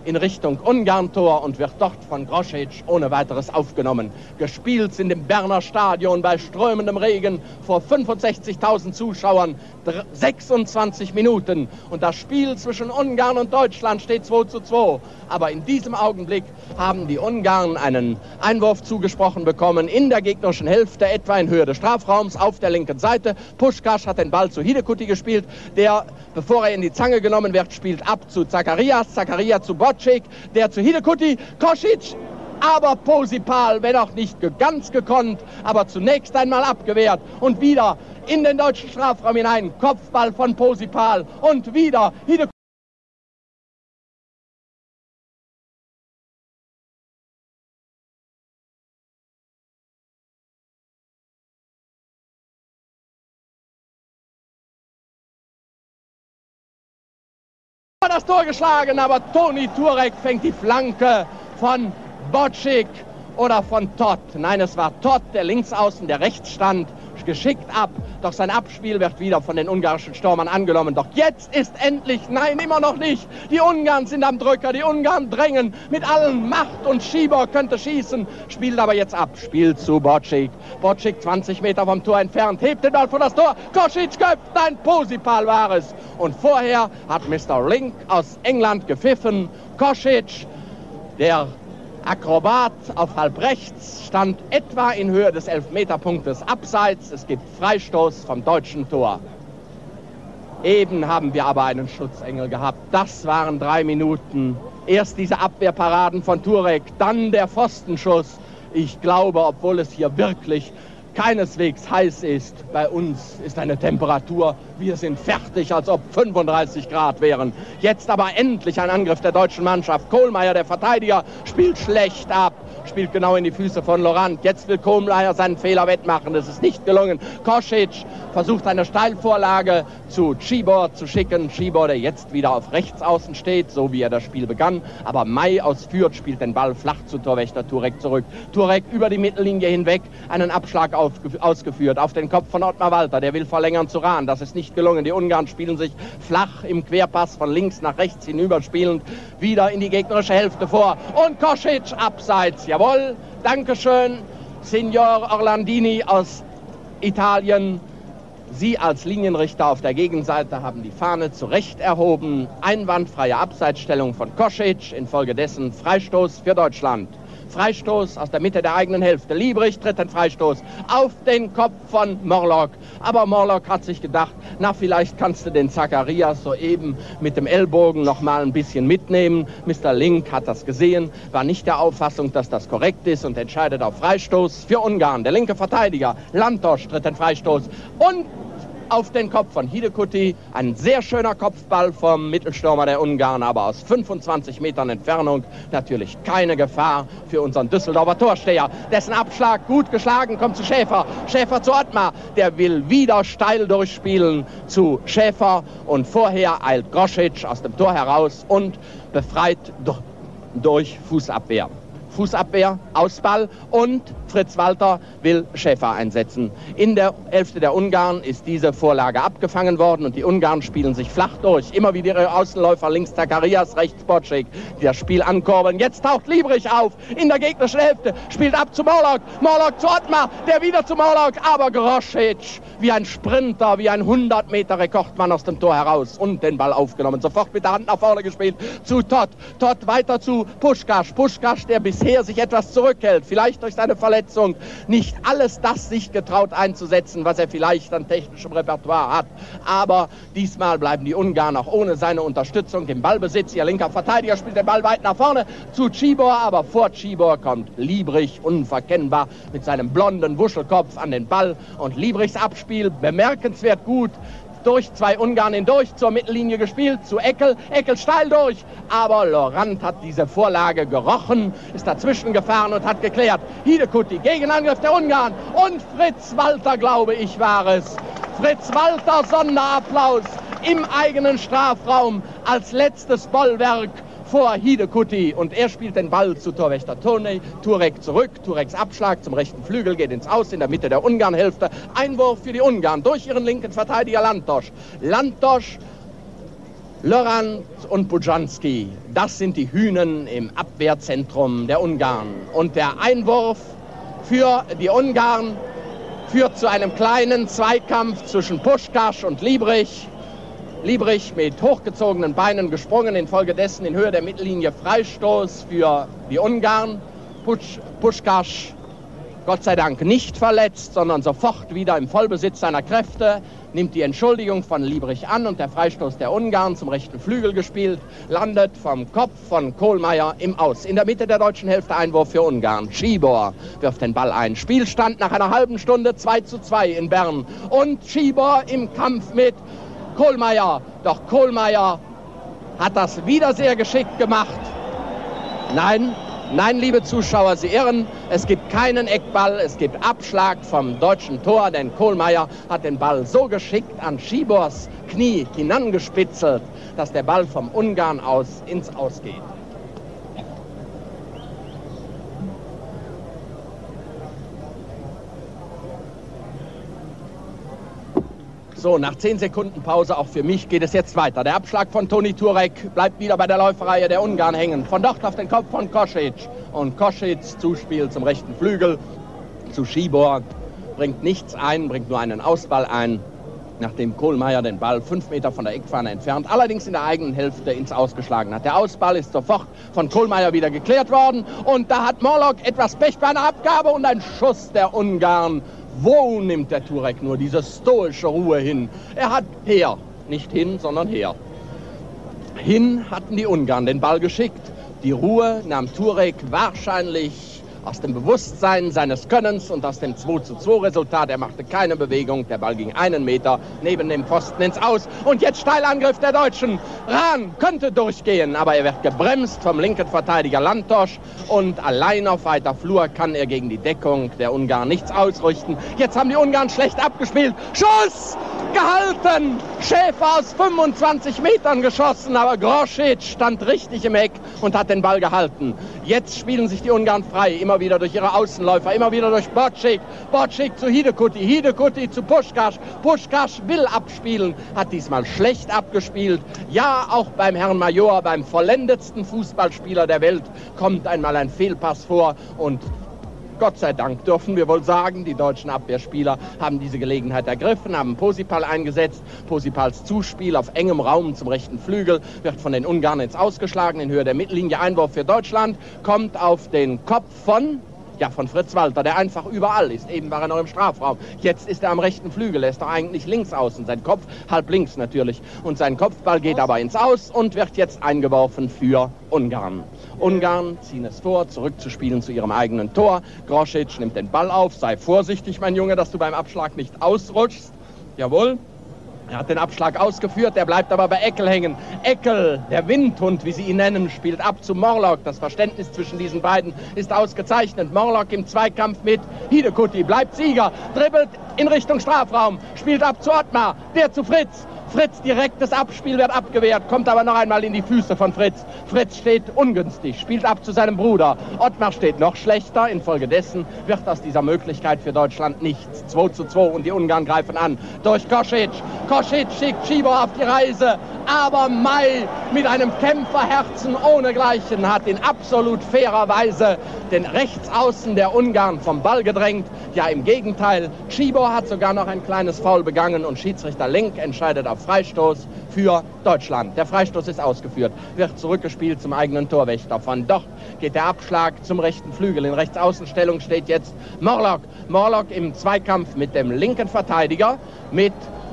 in Richtung Ungarn-Tor und wird dort von Grosic ohne weiteres aufgenommen. Gespielt sind im Berner Stadion bei strömendem Regen vor 65.000 Zuschauern 26 Minuten. Und das Spiel zwischen Ungarn und Deutschland steht 2:2. Aber in diesem Augenblick haben die Ungarn einen Einwurf zugesprochen bekommen in der gegnerischen Hälfte, etwa in Höhe des Strafraums auf der linken Seite. Puskás hat den Ball zu Hidekuti gespielt, der, bevor er in die Zange genommen wird, spielt ab zu Zacharias, Zacharias zu Bocik, der zu Hidekuti, Kosic, aber Posipal, wenn auch nicht ganz gekonnt, aber zunächst einmal abgewehrt und wieder in den deutschen Strafraum hinein, Kopfball von Posipal und wieder Hidekuti. Das Tor geschlagen, aber Toni Turek fängt die Flanke von Bocik oder von Todt. Nein, es war Todt, der Linksaußen, der rechts stand, geschickt ab. Doch sein Abspiel wird wieder von den ungarischen Stürmern angenommen. Doch jetzt ist endlich, nein, immer noch nicht. Die Ungarn sind am Drücker, die Ungarn drängen mit allen Macht und Schieber könnte schießen. Spielt aber jetzt ab, spielt zu Bocik. Bocik 20 Meter vom Tor entfernt, hebt den Ball vor das Tor. Kosic köpft, ein Posipal war es. Und vorher hat Mr. Link aus England gepfiffen. Kosic, der Akrobat auf halb rechts, stand etwa in Höhe des Elfmeterpunktes abseits. Es gibt Freistoß vom deutschen Tor. Eben haben wir aber einen Schutzengel gehabt. Das waren 3 Minuten. Erst diese Abwehrparaden von Turek, dann der Pfostenschuss. Ich glaube, obwohl es hier wirklich keineswegs heiß ist, bei uns ist eine Temperatur, wir sind fertig, als ob 35 Grad wären. Jetzt aber endlich ein Angriff der deutschen Mannschaft. Kohlmeier, der Verteidiger, spielt schlecht ab, spielt genau in die Füße von Laurent. Jetzt will Kohlmeier seinen Fehler wettmachen, das ist nicht gelungen. Kosic versucht eine Steilvorlage zu Cibor zu schicken. Cibor, der jetzt wieder auf Rechtsaußen steht, so wie er das Spiel begann. Aber May aus Fürth spielt den Ball flach zu Torwächter Turek zurück. Turek über die Mittellinie hinweg, einen Abschlag ausgeführt auf den Kopf von Ottmar Walter. Der will verlängern zu Rahn. Das ist nicht gelungen. Die Ungarn spielen sich flach im Querpass von links nach rechts hinüberspielend wieder in die gegnerische Hälfte vor. Und Kosic abseits. Jawohl, Dankeschön, Signor Orlandini aus Italien. Sie als Linienrichter auf der Gegenseite haben die Fahne zu Recht erhoben. Einwandfreie Abseitsstellung von Kosic, infolgedessen Freistoß für Deutschland. Freistoß aus der Mitte der eigenen Hälfte. Liebrich tritt den Freistoß auf den Kopf von Morlock. Aber Morlock hat sich gedacht, na, vielleicht kannst du den Zacharias soeben mit dem Ellbogen noch mal ein bisschen mitnehmen. Mr. Link hat das gesehen, war nicht der Auffassung, dass das korrekt ist und entscheidet auf Freistoß für Ungarn. Der linke Verteidiger, Lantos, tritt den Freistoß und auf den Kopf von Hidekuti. Ein sehr schöner Kopfball vom Mittelstürmer der Ungarn, aber aus 25 Metern Entfernung natürlich keine Gefahr für unseren Düsseldorfer Torsteher. Dessen Abschlag gut geschlagen, kommt zu Schäfer. Schäfer zu Ottmar, der will wieder steil durchspielen zu Schäfer und vorher eilt Grosic aus dem Tor heraus und befreit durch Fußabwehr. Fußabwehr, Ausball und Fritz Walter will Schäfer einsetzen. In der Hälfte der Ungarn ist diese Vorlage abgefangen worden und die Ungarn spielen sich flach durch. Immer wieder ihre Außenläufer, links Zacharias, rechts Bocik, die das Spiel ankurbeln. Jetzt taucht Liebrich auf in der gegnerischen Hälfte, spielt ab zu Morlock, Morlock zu Ottmar, der wieder zu Morlock, aber Grosic wie ein Sprinter, wie ein 100-Meter-Rekordmann aus dem Tor heraus und den Ball aufgenommen. Sofort mit der Hand nach vorne gespielt zu Todt. Todt weiter zu Puskás. Puskás, der bisher sich etwas zurückhält, vielleicht durch seine Verletzung, nicht alles das sich getraut einzusetzen, was er vielleicht an technischem Repertoire hat. Aber diesmal bleiben die Ungarn auch ohne seine Unterstützung im Ballbesitz. Ihr linker Verteidiger spielt den Ball weit nach vorne zu Cibor, aber vor Cibor kommt Liebrich unverkennbar mit seinem blonden Wuschelkopf an den Ball und Liebrichs Abspiel bemerkenswert gut. Durch 2 Ungarn hindurch zur Mittellinie gespielt, zu Eckel, Eckel steil durch, aber Laurent hat diese Vorlage gerochen, ist dazwischen gefahren und hat geklärt. Hidekuti, Gegenangriff der Ungarn und Fritz Walter, glaube ich, war es. Fritz Walter, Sonderapplaus im eigenen Strafraum als letztes Bollwerk vor Hidekuti und er spielt den Ball zu Torwächter Turek zurück. Tureks Abschlag zum rechten Flügel geht ins Aus in der Mitte der Ungarn-Hälfte. Einwurf für die Ungarn durch ihren linken Verteidiger Lantos. Lantos Lorant und Bujanski, das sind die Hünen im Abwehrzentrum der Ungarn. Und der Einwurf für die Ungarn führt zu einem kleinen Zweikampf zwischen Puskás und Liebrich. Liebrich mit hochgezogenen Beinen gesprungen, infolgedessen in Höhe der Mittellinie Freistoß für die Ungarn. Puskás, Gott sei Dank nicht verletzt, sondern sofort wieder im Vollbesitz seiner Kräfte, nimmt die Entschuldigung von Liebrich an und der Freistoß der Ungarn zum rechten Flügel gespielt, landet vom Kopf von Kohlmeier im Aus. In der Mitte der deutschen Hälfte Einwurf für Ungarn. Cibor wirft den Ball ein. Spielstand nach einer halben Stunde 2:2 in Bern. Und Cibor im Kampf mit Kohlmeier. Doch Kohlmeier hat das wieder sehr geschickt gemacht. Nein, liebe Zuschauer, Sie irren. Es gibt keinen Eckball, es gibt Abschlag vom deutschen Tor, denn Kohlmeier hat den Ball so geschickt an Cibors Knie hinangespitzelt, dass der Ball vom Ungarn aus ins Aus geht. So, nach 10 Sekunden Pause auch für mich geht es jetzt weiter. Der Abschlag von Toni Turek bleibt wieder bei der Läuferreihe der Ungarn hängen. Von dort auf den Kopf von Kosic. Und Kosic Zuspiel zum rechten Flügel zu Cibor. Bringt nichts ein, bringt nur einen Ausball ein, nachdem Kohlmeier den Ball 5 Meter von der Eckfahne entfernt, allerdings in der eigenen Hälfte ins Ausgeschlagen hat. Der Ausball ist sofort von Kohlmeier wieder geklärt worden. Und da hat Morlock etwas Pech bei einer Abgabe und ein Schuss der Ungarn. Wo nimmt der Turek nur diese stoische Ruhe hin? Er hat her, nicht hin, sondern her. Hin hatten die Ungarn den Ball geschickt. Die Ruhe nahm Turek wahrscheinlich aus dem Bewusstsein seines Könnens und aus dem 2:2 Resultat. Er machte keine Bewegung, der Ball ging 1 Meter neben dem Pfosten ins Aus. Und jetzt Steilangriff der Deutschen. Rahn könnte durchgehen, aber er wird gebremst vom linken Verteidiger Lantos. Und allein auf weiter Flur kann er gegen die Deckung der Ungarn nichts ausrichten. Jetzt haben die Ungarn schlecht abgespielt. Schuss! Gehalten! Schäfer aus 25 Metern geschossen, aber Grosic stand richtig im Eck und hat den Ball gehalten. Jetzt spielen sich die Ungarn frei, immer wieder durch ihre Außenläufer, immer wieder durch Bocik. Bocik zu Hidekuti, Hidekuti zu Puskás. Puskás will abspielen, hat diesmal schlecht abgespielt. Ja, auch beim Herrn Major, beim vollendetsten Fußballspieler der Welt, kommt einmal ein Fehlpass vor und Gott sei Dank dürfen wir wohl sagen, die deutschen Abwehrspieler haben diese Gelegenheit ergriffen, haben Posipal eingesetzt. Posipals Zuspiel auf engem Raum zum rechten Flügel wird von den Ungarn ins Ausgeschlagen in Höhe der Mittellinie. Einwurf für Deutschland, kommt auf den Kopf von Fritz Walter, der einfach überall ist. Eben war er noch im Strafraum. Jetzt ist er am rechten Flügel. Er ist doch eigentlich links außen. Sein Kopf halb links natürlich. Und sein Kopfball geht aber ins Aus und wird jetzt eingeworfen für Ungarn. Ungarn ziehen es vor, zurückzuspielen zu ihrem eigenen Tor. Grosic nimmt den Ball auf. Sei vorsichtig, mein Junge, dass du beim Abschlag nicht ausrutschst. Jawohl. Er hat den Abschlag ausgeführt, der bleibt aber bei Eckel hängen. Eckel, der Windhund, wie sie ihn nennen, spielt ab zu Morlock. Das Verständnis zwischen diesen beiden ist ausgezeichnet. Morlock im Zweikampf mit Hidekuti, bleibt Sieger, dribbelt in Richtung Strafraum, spielt ab zu Ottmar, der zu Fritz. Fritz, direktes Abspiel wird abgewehrt, kommt aber noch einmal in die Füße von Fritz. Fritz steht ungünstig, spielt ab zu seinem Bruder. Ottmar steht noch schlechter, infolgedessen wird aus dieser Möglichkeit für Deutschland nichts. 2:2 und die Ungarn greifen an. Durch Kosic. Kosic schickt Cibor auf die Reise, aber May mit einem Kämpferherzen ohnegleichen hat in absolut fairer Weise den Rechtsaußen der Ungarn vom Ball gedrängt. Ja, im Gegenteil, Cibor hat sogar noch ein kleines Foul begangen und Schiedsrichter Lenk entscheidet auf Freistoß für Deutschland. Der Freistoß ist ausgeführt, wird zurückgespielt zum eigenen Torwächter. Von dort geht der Abschlag zum rechten Flügel. In Rechtsaußenstellung steht jetzt Morlock. Morlock im Zweikampf mit dem linken Verteidiger, mit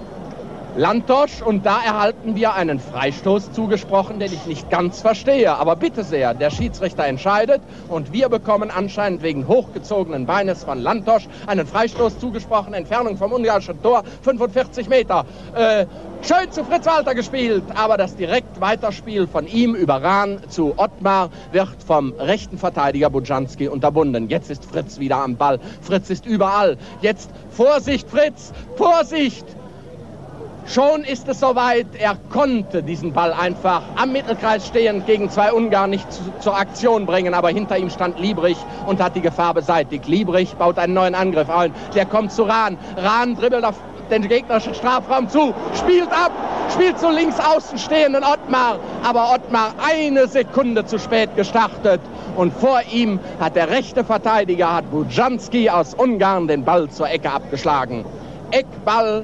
Lantos, und da erhalten wir einen Freistoß zugesprochen, den ich nicht ganz verstehe. Aber bitte sehr, der Schiedsrichter entscheidet und wir bekommen anscheinend wegen hochgezogenen Beines von Lantos einen Freistoß zugesprochen. Entfernung vom ungarischen Tor, 45 Meter. Schön zu Fritz Walter gespielt, aber das Direktweiterspiel von ihm über Rahn zu Ottmar wird vom rechten Verteidiger Bujanski unterbunden. Jetzt ist Fritz wieder am Ball. Fritz ist überall. Jetzt Vorsicht, Fritz, Vorsicht! Schon ist es soweit, er konnte diesen Ball einfach am Mittelkreis stehend gegen 2 Ungarn nicht zur Aktion bringen, aber hinter ihm stand Liebrich und hat die Gefahr beseitigt. Liebrich baut einen neuen Angriff ein, der kommt zu Rahn. Rahn dribbelt auf den gegnerischen Strafraum zu, spielt ab, spielt zu links außen stehenden Ottmar, aber Ottmar eine Sekunde zu spät gestartet und vor ihm hat der rechte Verteidiger, Bujanski aus Ungarn, den Ball zur Ecke abgeschlagen. Eckball,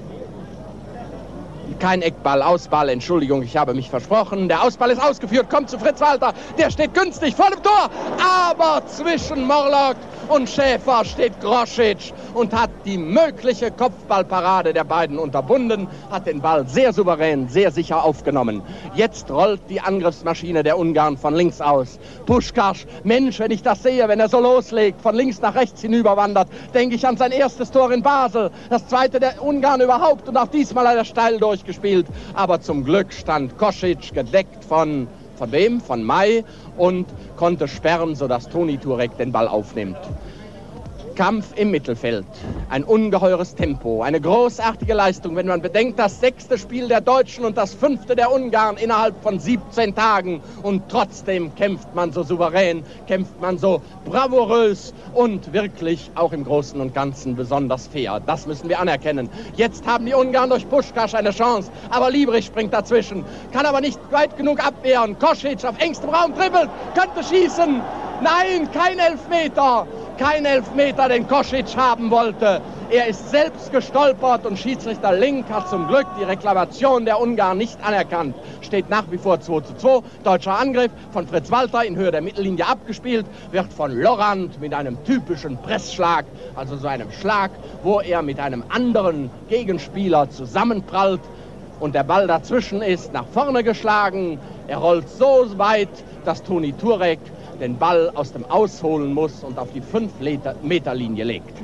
kein Eckball, Ausball, Entschuldigung, ich habe mich versprochen. Der Ausball ist ausgeführt, kommt zu Fritz Walter, der steht günstig vor dem Tor, aber zwischen Morlock und Schäfer steht Grosic und hat die mögliche Kopfballparade der beiden unterbunden, hat den Ball sehr souverän, sehr sicher aufgenommen. Jetzt rollt die Angriffsmaschine der Ungarn von links aus. Puskás, Mensch, wenn ich das sehe, wenn er so loslegt, von links nach rechts hinüberwandert, denke ich an sein erstes Tor in Basel, das zweite der Ungarn überhaupt und auch diesmal hat er steil durchgespielt. Aber zum Glück stand Kosic gedeckt von wem? Von May und konnte sperren, sodass Toni Turek den Ball aufnimmt. Kampf im Mittelfeld, ein ungeheures Tempo, eine großartige Leistung, wenn man bedenkt, das 6. Spiel der Deutschen und das 5. der Ungarn innerhalb von 17 Tagen und trotzdem kämpft man so souverän, kämpft man so bravourös und wirklich auch im Großen und Ganzen besonders fair. Das müssen wir anerkennen. Jetzt haben die Ungarn durch Puskás eine Chance, aber Liebrich springt dazwischen, kann aber nicht weit genug abwehren. Kosic auf engstem Raum dribbelt, könnte schießen. Nein, kein Elfmeter. Kein Elfmeter, den Kosic haben wollte. Er ist selbst gestolpert und Schiedsrichter Link hat zum Glück die Reklamation der Ungarn nicht anerkannt. Steht nach wie vor 2:2. Deutscher Angriff von Fritz Walter in Höhe der Mittellinie abgespielt, wird von Lorand mit einem typischen Pressschlag, also so einem Schlag, wo er mit einem anderen Gegenspieler zusammenprallt und der Ball dazwischen ist, nach vorne geschlagen. Er rollt so weit, dass Toni Turek den Ball aus dem Ausholen muss und auf die 5-Meter-Linie legt.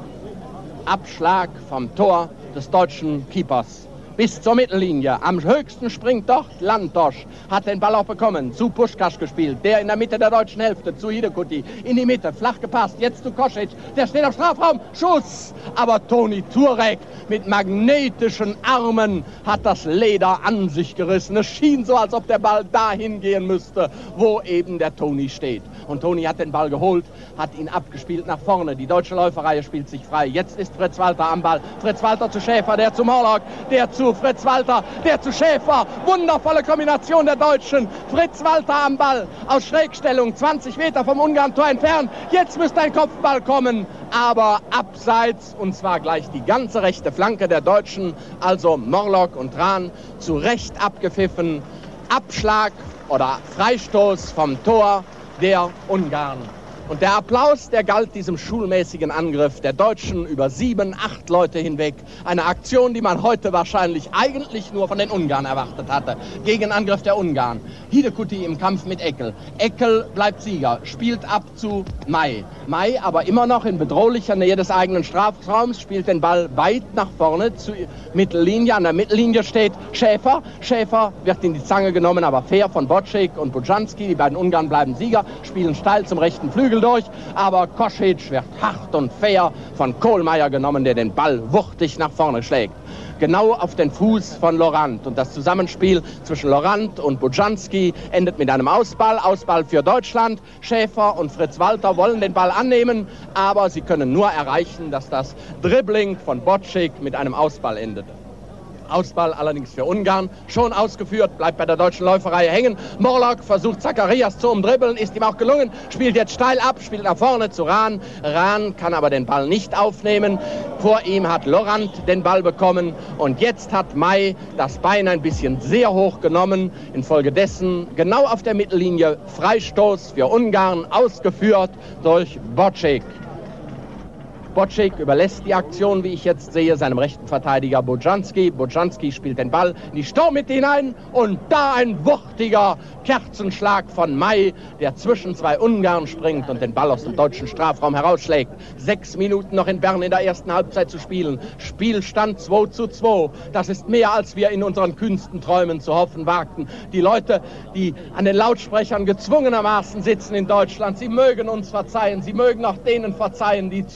Abschlag vom Tor des deutschen Keepers bis zur Mittellinie. Am höchsten springt dort Lantosch, hat den Ball auch bekommen, zu Puskás gespielt, der in der Mitte der deutschen Hälfte, zu Hidekuti, in die Mitte, flach gepasst, jetzt zu Kosic, der steht am Strafraum, Schuss, aber Toni Turek mit magnetischen Armen hat das Leder an sich gerissen. Es schien so, als ob der Ball dahin gehen müsste, wo eben der Toni steht. Und Toni hat den Ball geholt, hat ihn abgespielt nach vorne. Die deutsche Läuferreihe spielt sich frei. Jetzt ist Fritz Walter am Ball. Fritz Walter zu Schäfer, der zu Morlock, der zu Fritz Walter, der zu Schäfer. Wundervolle Kombination der Deutschen. Fritz Walter am Ball aus Schrägstellung, 20 Meter vom Ungarn-Tor entfernt. Jetzt müsste ein Kopfball kommen, aber abseits, und zwar gleich die ganze rechte Flanke der Deutschen, also Morlock und Rahn, zu Recht abgepfiffen. Abschlag oder Freistoß vom Tor der Ungarn. Und der Applaus, der galt diesem schulmäßigen Angriff der Deutschen über 7, 8 Leute hinweg. Eine Aktion, die man heute wahrscheinlich eigentlich nur von den Ungarn erwartet hatte. Gegenangriff der Ungarn. Hidekuti im Kampf mit Eckel. Eckel bleibt Sieger, spielt ab zu May. May aber immer noch in bedrohlicher Nähe des eigenen Strafraums, spielt den Ball weit nach vorne zur Mittellinie. An der Mittellinie steht Schäfer. Schäfer wird in die Zange genommen, aber fair von Bocek und Bujanski. Die beiden Ungarn bleiben Sieger, spielen steil zum rechten Flügel durch, aber Kosic wird hart und fair von Kohlmeier genommen, der den Ball wuchtig nach vorne schlägt. Genau auf den Fuß von Lorand. Und das Zusammenspiel zwischen Lorand und Bujanski endet mit einem Ausball. Ausball für Deutschland. Schäfer und Fritz Walter wollen den Ball annehmen, aber sie können nur erreichen, dass das Dribbling von Bocek mit einem Ausball endet. Ausball allerdings für Ungarn, schon ausgeführt, bleibt bei der deutschen Läuferreihe hängen. Morlock versucht Zacharias zu umdribbeln, ist ihm auch gelungen, spielt jetzt steil ab, spielt nach vorne zu Rahn. Rahn kann aber den Ball nicht aufnehmen. Vor ihm hat Lorand den Ball bekommen und jetzt hat May das Bein ein bisschen sehr hoch genommen. Infolgedessen genau auf der Mittellinie Freistoß für Ungarn, ausgeführt durch Bocek. Bocek überlässt die Aktion, wie ich jetzt sehe, seinem rechten Verteidiger Bujanski. Bujanski spielt den Ball in die Sturmmitte hinein und da ein wuchtiger Kerzenschlag von May, der zwischen zwei Ungarn springt und den Ball aus dem deutschen Strafraum herausschlägt. 6 Minuten noch in Bern in der ersten Halbzeit zu spielen. Spielstand 2:2. Das ist mehr, als wir in unseren kühnsten Träumen zu hoffen wagten. Die Leute, die an den Lautsprechern gezwungenermaßen sitzen in Deutschland, sie mögen uns verzeihen, sie mögen auch denen verzeihen, die zuhören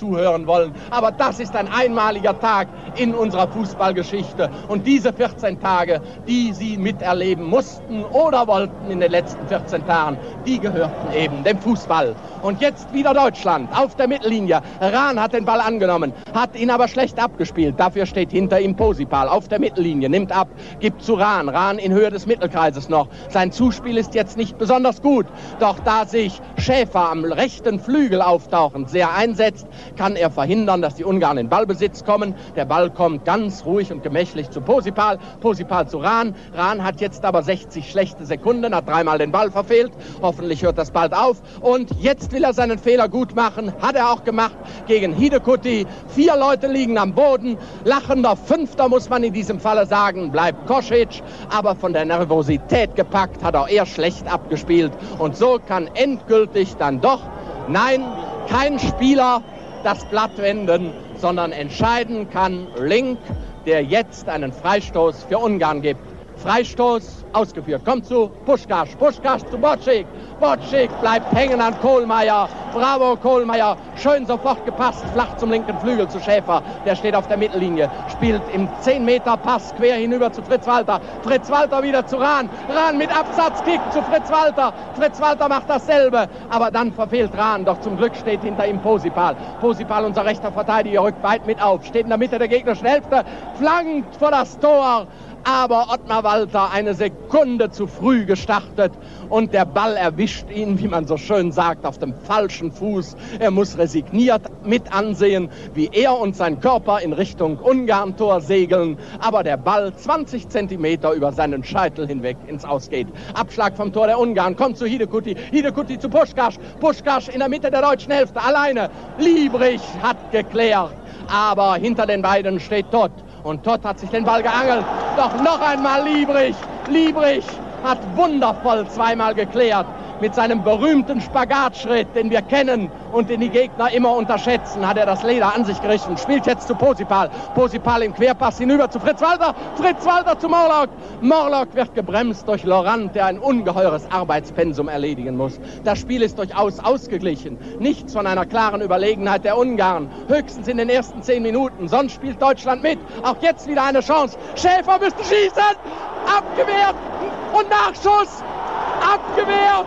hören wollen. Aber das ist ein einmaliger Tag in unserer Fußballgeschichte. Und diese 14 Tage, die Sie miterleben mussten oder wollten in den letzten 14 Tagen, die gehörten eben dem Fußball. Und jetzt wieder Deutschland auf der Mittellinie. Rahn hat den Ball angenommen, hat ihn aber schlecht abgespielt. Dafür steht hinter ihm Posipal auf der Mittellinie, nimmt ab, gibt zu Rahn. Rahn in Höhe des Mittelkreises noch. Sein Zuspiel ist jetzt nicht besonders gut. Doch da sich Schäfer am rechten Flügel auftauchend sehr einsetzt, kann er verhindern, dass die Ungarn in Ballbesitz kommen. Der Ball kommt ganz ruhig und gemächlich zu Posipal. Posipal zu Rahn. Rahn hat jetzt aber 60 schlechte Sekunden, hat dreimal den Ball verfehlt. Hoffentlich hört das bald auf. Und jetzt will er seinen Fehler gut machen. Hat er auch gemacht gegen Hidekuti. 4 Leute liegen am Boden. Lachender Fünfter, muss man in diesem Falle sagen, bleibt Kosic. Aber von der Nervosität gepackt hat auch er schlecht abgespielt. Und so kann endgültig dann doch, nein, kein Spieler das Blatt wenden, sondern entscheiden kann Link, der jetzt einen Freistoß für Ungarn gibt. Freistoß ausgeführt. Kommt zu Puskás. Puskás zu Bocik. Bocik bleibt hängen an Kohlmeier. Bravo Kohlmeier. Schön sofort gepasst. Flach zum linken Flügel zu Schäfer. Der steht auf der Mittellinie. Spielt im 10-Meter-Pass quer hinüber zu Fritz Walter. Fritz Walter wieder zu Rahn. Rahn mit Absatzkick zu Fritz Walter. Fritz Walter macht dasselbe. Aber dann verfehlt Rahn. Doch zum Glück steht hinter ihm Posipal. Posipal, unser rechter Verteidiger, rückt weit mit auf. Steht in der Mitte der gegnerischen Hälfte. Flankt vor das Tor. Aber Ottmar Walter eine Sekunde zu früh gestartet und der Ball erwischt ihn, wie man so schön sagt, auf dem falschen Fuß. Er muss resigniert mit ansehen, wie er und sein Körper in Richtung Ungarn-Tor segeln, aber der Ball 20 Zentimeter über seinen Scheitel hinweg ins Aus geht. Abschlag vom Tor der Ungarn, kommt zu Hidekuti, Hidekuti zu Puskás, Puskás in der Mitte der deutschen Hälfte, alleine. Liebrich hat geklärt, aber hinter den beiden steht Todt. Und Todt hat sich den Ball geangelt. Doch noch einmal Liebrich. Liebrich hat wundervoll zweimal geklärt. Mit seinem berühmten Spagatschritt, den wir kennen und den die Gegner immer unterschätzen, hat er das Leder an sich gerichtet. Spielt jetzt zu Posipal. Posipal im Querpass hinüber zu Fritz Walter. Fritz Walter zu Morlock. Morlock wird gebremst durch Laurent, der ein ungeheures Arbeitspensum erledigen muss. Das Spiel ist durchaus ausgeglichen. Nichts von einer klaren Überlegenheit der Ungarn. Höchstens in den ersten 10 Minuten. Sonst spielt Deutschland mit. Auch jetzt wieder eine Chance. Schäfer müsste schießen. Abgewehrt. Und Nachschuss. Abgewehrt.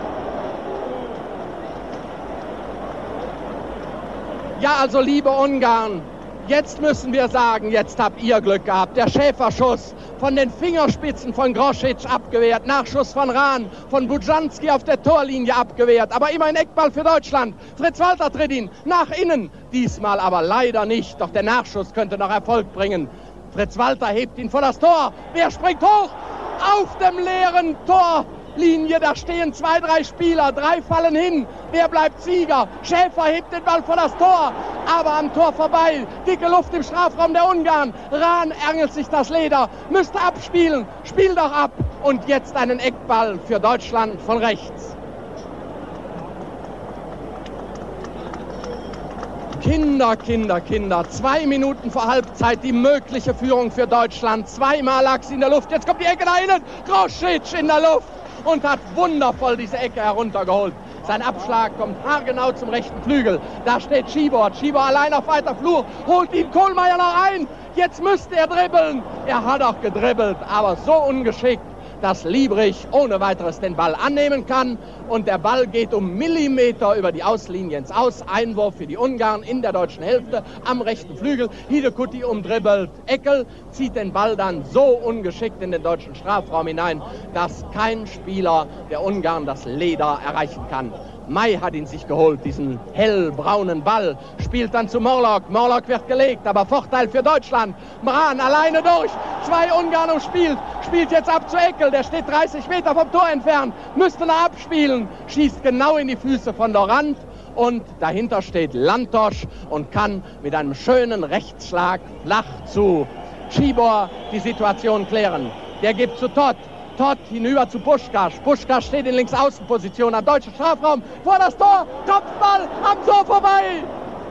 Ja, also liebe Ungarn, jetzt müssen wir sagen, jetzt habt ihr Glück gehabt. Der Schäferschuss von den Fingerspitzen von Grosic abgewehrt, Nachschuss von Rahn, von Bujanski auf der Torlinie abgewehrt, aber immer ein Eckball für Deutschland. Fritz Walter tritt ihn nach innen, diesmal aber leider nicht, doch der Nachschuss könnte noch Erfolg bringen. Fritz Walter hebt ihn vor das Tor, wer springt hoch? Auf dem leeren Torlinie, da stehen 2, 3 Spieler, 3 fallen hin. Wer bleibt Sieger? Schäfer hebt den Ball vor das Tor, aber am Tor vorbei. Dicke Luft im Strafraum der Ungarn. Rahn ärgert sich das Leder, müsste abspielen. Spiel doch ab. Und jetzt einen Eckball für Deutschland von rechts. Kinder, Kinder, Kinder. 2 Minuten vor Halbzeit die mögliche Führung für Deutschland. Zweimal lag sie in der Luft. Jetzt kommt die Ecke da innen. Grosic in der Luft und hat wundervoll diese Ecke heruntergeholt. Sein Abschlag kommt haargenau zum rechten Flügel. Da steht Schibor. Schibor allein auf weiter Flur. Holt ihn Kohlmeier noch ein. Jetzt müsste er dribbeln. Er hat auch gedribbelt, aber so ungeschickt, dass Liebrich ohne weiteres den Ball annehmen kann. Und der Ball geht um Millimeter über die Auslinie ins Aus. Einwurf für die Ungarn in der deutschen Hälfte am rechten Flügel. Hidekuti umdribbelt Eckel, zieht den Ball dann so ungeschickt in den deutschen Strafraum hinein, dass kein Spieler der Ungarn das Leder erreichen kann. May hat ihn sich geholt, diesen hellbraunen Ball, spielt dann zu Morlock. Morlock wird gelegt, aber Vorteil für Deutschland. Rahn alleine durch, 2 Ungarn umspielt, spielt jetzt ab zu Eckel, der steht 30 Meter vom Tor entfernt, müsste noch abspielen, schießt genau in die Füße von Laurent und dahinter steht Lantos und kann mit einem schönen Rechtsschlag flach zu Schibor die Situation klären. Der gibt zu Todt. Todt hinüber zu Puskás. Puskás steht in Linksaußenposition am deutschen Strafraum. Vor das Tor. Kopfball am Tor vorbei.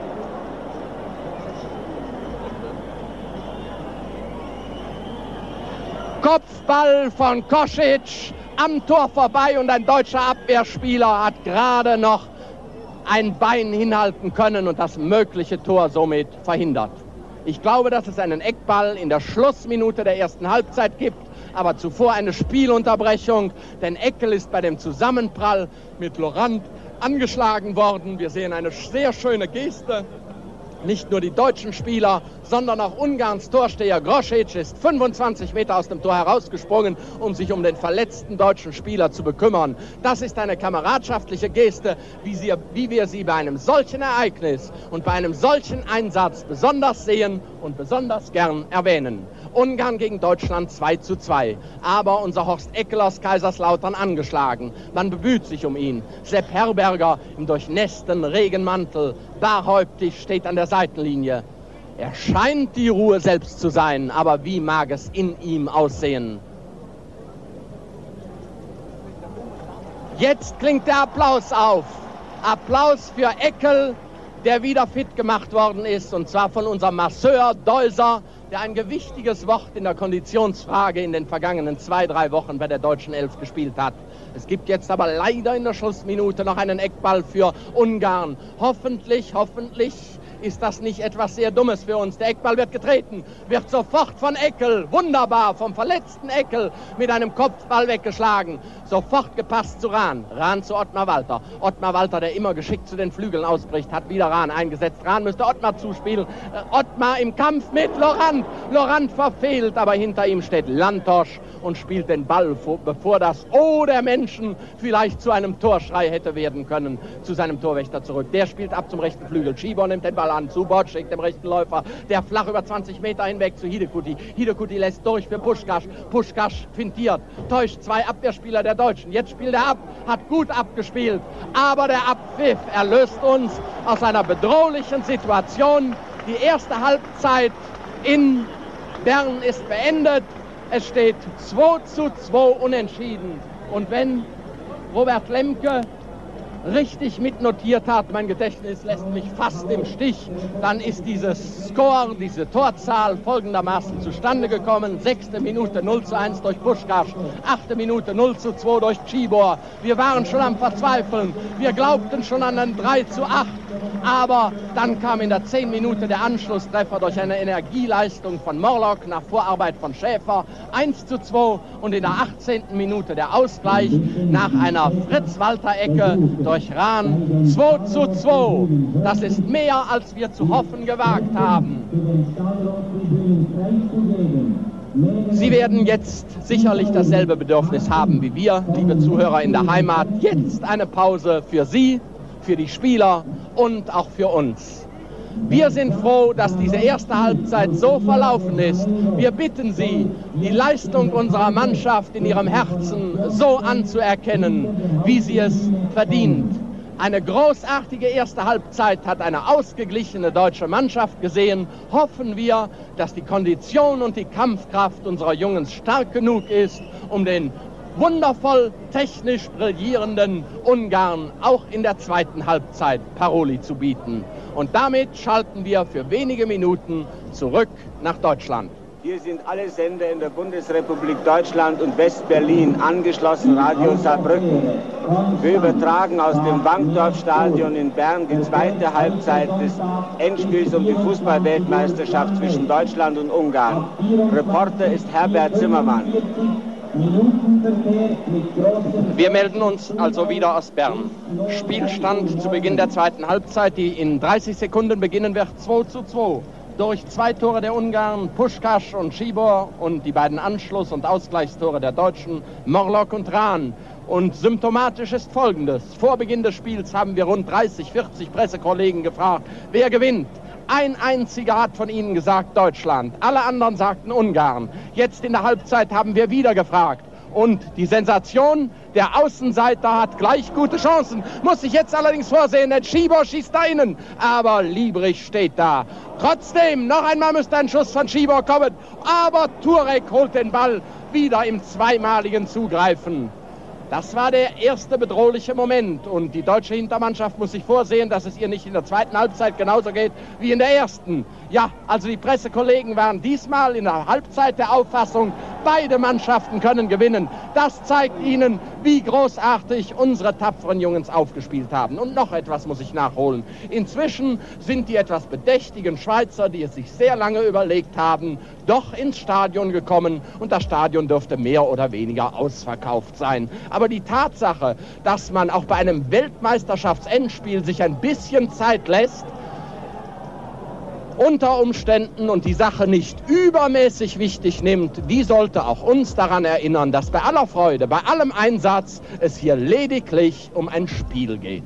Kopfball von Kosic am Tor vorbei und ein deutscher Abwehrspieler hat gerade noch ein Bein hinhalten können und das mögliche Tor somit verhindert. Ich glaube, dass es einen Eckball in der Schlussminute der ersten Halbzeit gibt, aber zuvor eine Spielunterbrechung, denn Eckel ist bei dem Zusammenprall mit Laurent angeschlagen worden. Wir sehen eine sehr schöne Geste. Nicht nur die deutschen Spieler, sondern auch Ungarns Torsteher Grosic ist 25 Meter aus dem Tor herausgesprungen, um sich um den verletzten deutschen Spieler zu bekümmern. Das ist eine kameradschaftliche Geste, wie wir sie bei einem solchen Ereignis und bei einem solchen Einsatz besonders sehen und besonders gern erwähnen. Ungarn gegen Deutschland 2:2. Aber unser Horst Eckel aus Kaiserslautern angeschlagen. Man bemüht sich um ihn. Sepp Herberger im durchnässten Regenmantel, barhäuptig, steht an der Seitenlinie. Er scheint die Ruhe selbst zu sein, aber wie mag es in ihm aussehen? Jetzt klingt der Applaus auf. Applaus für Eckel, der wieder fit gemacht worden ist, und zwar von unserem Masseur Deuser, der ein gewichtiges Wort in der Konditionsfrage in den vergangenen 2-3 Wochen bei der deutschen Elf gespielt hat. Es gibt jetzt aber leider in der Schlussminute noch einen Eckball für Ungarn. Hoffentlich ist das nicht etwas sehr Dummes für uns. Der Eckball wird getreten, wird sofort von Eckel, wunderbar, vom verletzten Eckel mit einem Kopfball weggeschlagen. Sofort gepasst zu Rahn. Rahn zu Ottmar Walter. Ottmar Walter, der immer geschickt zu den Flügeln ausbricht, hat wieder Rahn eingesetzt. Rahn müsste Ottmar zuspielen. Ottmar im Kampf mit Laurent. Laurent verfehlt, aber hinter ihm steht Lantosch und spielt den Ball, bevor das O der Menschen vielleicht zu einem Torschrei hätte werden können, zu seinem Torwächter zurück. Der spielt ab zum rechten Flügel. Schibor nimmt den Ball an, zu Bocek, dem rechten Läufer, der flach über 20 Meter hinweg zu Hidekuti. Hidekuti lässt durch für Puschkasch. Puschkasch fintiert, täuscht 2 Abwehrspieler der Deutschen. Jetzt spielt er ab, hat gut abgespielt, aber der Abpfiff erlöst uns aus einer bedrohlichen Situation. Die erste Halbzeit in Bern ist beendet. Es steht 2:2 unentschieden. Und wenn Robert Lemke richtig mitnotiert hat, mein Gedächtnis lässt mich fast im Stich, dann ist dieses Score, diese Torzahl folgendermaßen zustande gekommen. 6. Minute 0:1 durch Puschkasch, 8. Minute 0:2 durch Schibor. Wir waren schon am Verzweifeln, wir glaubten schon an ein 3:8, aber dann kam in der 10. Minute der Anschlusstreffer durch eine Energieleistung von Morlock nach Vorarbeit von Schäfer, 1:2, und in der 18. Minute der Ausgleich nach einer Fritz-Walter-Ecke durch Rahn, 2:2. Das ist mehr, als wir zu hoffen gewagt haben. Sie werden jetzt sicherlich dasselbe Bedürfnis haben wie wir, liebe Zuhörer in der Heimat. Jetzt eine Pause für Sie, für die Spieler und auch für uns. Wir sind froh, dass diese erste Halbzeit so verlaufen ist. Wir bitten Sie, die Leistung unserer Mannschaft in ihrem Herzen so anzuerkennen, wie sie es verdient. Eine großartige erste Halbzeit hat eine ausgeglichene deutsche Mannschaft gesehen. Hoffen wir, dass die Kondition und die Kampfkraft unserer Jungs stark genug ist, um den wundervoll technisch brillierenden Ungarn auch in der zweiten Halbzeit Paroli zu bieten. Und damit schalten wir für wenige Minuten zurück nach Deutschland. Hier sind alle Sender in der Bundesrepublik Deutschland und West-Berlin angeschlossen, Radio Saarbrücken. Wir übertragen aus dem Wankdorfstadion in Bern die zweite Halbzeit des Endspiels um die Fußball-Weltmeisterschaft zwischen Deutschland und Ungarn. Reporter ist Herbert Zimmermann. Wir melden uns also wieder aus Bern. Spielstand zu Beginn der zweiten Halbzeit, die in 30 Sekunden beginnen wird, 2:2. Durch 2 Tore der Ungarn, Puschkasch und Schibor, und die beiden Anschluss- und Ausgleichstore der Deutschen, Morlock und Rahn. Und symptomatisch ist Folgendes: Vor Beginn des Spiels haben wir rund 30, 40 Pressekollegen gefragt, wer gewinnt. Ein einziger hat von ihnen gesagt, Deutschland. Alle anderen sagten Ungarn. Jetzt in der Halbzeit haben wir wieder gefragt. Und die Sensation, der Außenseiter hat gleich gute Chancen. Muss sich jetzt allerdings vorsehen, denn Schibor schießt da innen. Aber Liebrich steht da. Trotzdem, noch einmal müsste ein Schuss von Schibor kommen. Aber Turek holt den Ball wieder im zweimaligen Zugreifen. Das war der erste bedrohliche Moment, und die deutsche Hintermannschaft muss sich vorsehen, dass es ihr nicht in der zweiten Halbzeit genauso geht wie in der ersten. Ja, also die Pressekollegen waren diesmal in der Halbzeit der Auffassung, Beide Mannschaften können gewinnen. Das zeigt Ihnen, wie großartig unsere tapferen Jungs aufgespielt haben. Und noch etwas muss ich nachholen. Inzwischen sind die etwas bedächtigen Schweizer, die es sich sehr lange überlegt haben, doch ins Stadion gekommen. Und das Stadion dürfte mehr oder weniger ausverkauft sein. Aber die Tatsache, dass man auch bei einem Weltmeisterschaftsendspiel sich ein bisschen Zeit lässt, unter Umständen und die Sache nicht übermäßig wichtig nimmt, die sollte auch uns daran erinnern, dass bei aller Freude, bei allem Einsatz es hier lediglich um ein Spiel geht.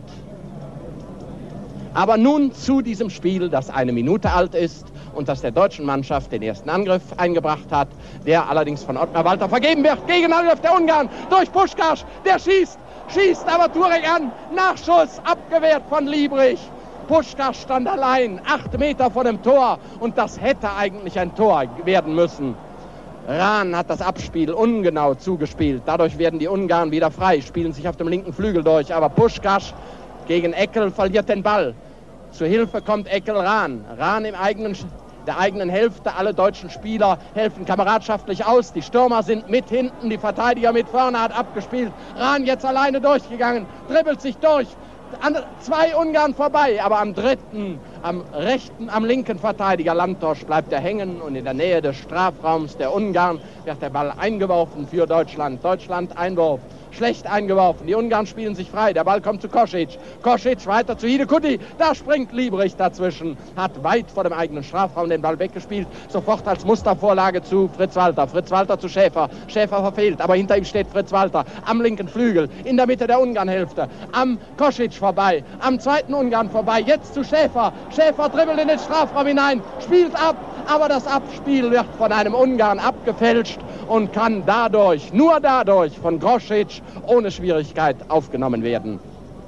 Aber nun zu diesem Spiel, das 1 Minute alt ist und das der deutschen Mannschaft den ersten Angriff eingebracht hat, der allerdings von Ottmar Walter vergeben wird. Gegenangriff der Ungarn durch Puskás, der schießt aber Turek an, Nachschuss, abgewehrt von Liebrich. Puskás stand allein, 8 Meter vor dem Tor und das hätte eigentlich ein Tor werden müssen. Rahn hat das Abspiel ungenau zugespielt. Dadurch werden die Ungarn wieder frei, spielen sich auf dem linken Flügel durch. Aber Puskás gegen Eckel verliert den Ball. Zur Hilfe kommt Eckel Rahn. Rahn der eigenen Hälfte. Alle deutschen Spieler helfen kameradschaftlich aus. Die Stürmer sind mit hinten, die Verteidiger mit vorne, hat abgespielt. Rahn jetzt alleine durchgegangen, dribbelt sich durch. An 2 Ungarn vorbei, aber am dritten, am linken Verteidiger Lantos bleibt er hängen und in der Nähe des Strafraums der Ungarn wird der Ball eingeworfen für Deutschland. Deutschland Einwurf. Schlecht eingeworfen. Die Ungarn spielen sich frei. Der Ball kommt zu Kosic. Kosic weiter zu Hidekuti. Da springt Liebrich dazwischen. Hat weit vor dem eigenen Strafraum den Ball weggespielt. Sofort als Mustervorlage zu Fritz Walter. Fritz Walter zu Schäfer. Schäfer verfehlt, aber hinter ihm steht Fritz Walter. Am linken Flügel. In der Mitte der Ungarnhälfte. Am Kosic vorbei. Am zweiten Ungarn vorbei. Jetzt zu Schäfer. Schäfer dribbelt in den Strafraum hinein. Spielt ab. Aber das Abspiel wird von einem Ungarn abgefälscht und kann dadurch, nur dadurch, von Kosic ohne Schwierigkeit aufgenommen werden.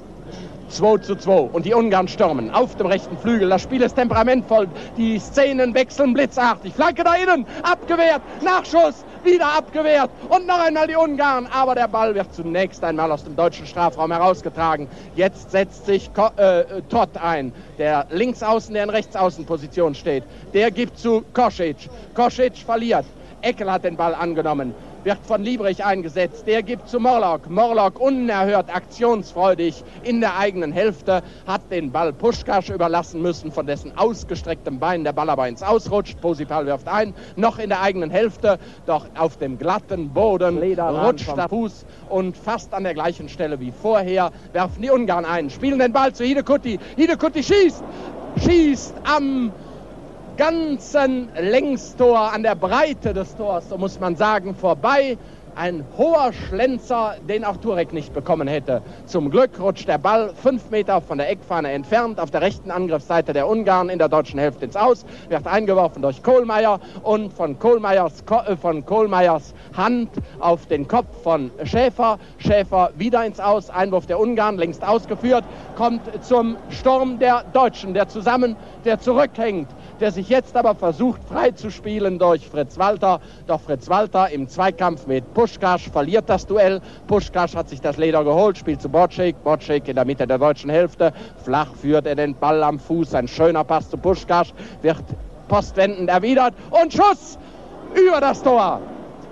2:2 und die Ungarn stürmen auf dem rechten Flügel. Das Spiel ist temperamentvoll, die Szenen wechseln blitzartig. Flanke da innen, abgewehrt, Nachschuss, wieder abgewehrt und noch einmal die Ungarn. Aber der Ball wird zunächst einmal aus dem deutschen Strafraum herausgetragen. Jetzt setzt sich Todt ein, der Linksaußen, der in Rechtsaußenposition steht. Der gibt zu Kosic. Kosic verliert. Eckel hat den Ball angenommen, wird von Liebrich eingesetzt, der gibt zu Morlock. Morlock unerhört aktionsfreudig in der eigenen Hälfte, hat den Ball Puskás überlassen müssen, von dessen ausgestrecktem Bein der Ball aber ins Ausrutscht. Posipal wirft ein, noch in der eigenen Hälfte, doch auf dem glatten Boden rutscht der Fuß und fast an der gleichen Stelle wie vorher werfen die Ungarn ein, spielen den Ball zu Hidekuti. Hidekuti schießt am ganzen Längstor, an der Breite des Tors, so muss man sagen, vorbei. Ein hoher Schlenzer, den auch Turek nicht bekommen hätte. Zum Glück rutscht der Ball 5 Meter von der Eckfahne entfernt auf der rechten Angriffsseite der Ungarn in der deutschen Hälfte ins Aus, wird eingeworfen durch Kohlmeier und von Kohlmeiers Hand auf den Kopf von Schäfer. Schäfer wieder ins Aus, Einwurf der Ungarn, längst ausgeführt, kommt zum Sturm der Deutschen, der zurückhängt, der sich jetzt aber versucht frei zu spielen durch Fritz Walter. Doch Fritz Walter im Zweikampf mit Puskás verliert das Duell. Puskás hat sich das Leder geholt, spielt zu Boček. Boček in der Mitte der deutschen Hälfte. Flach führt er den Ball am Fuß. Ein schöner Pass zu Puskás, wird postwendend erwidert und Schuss über das Tor.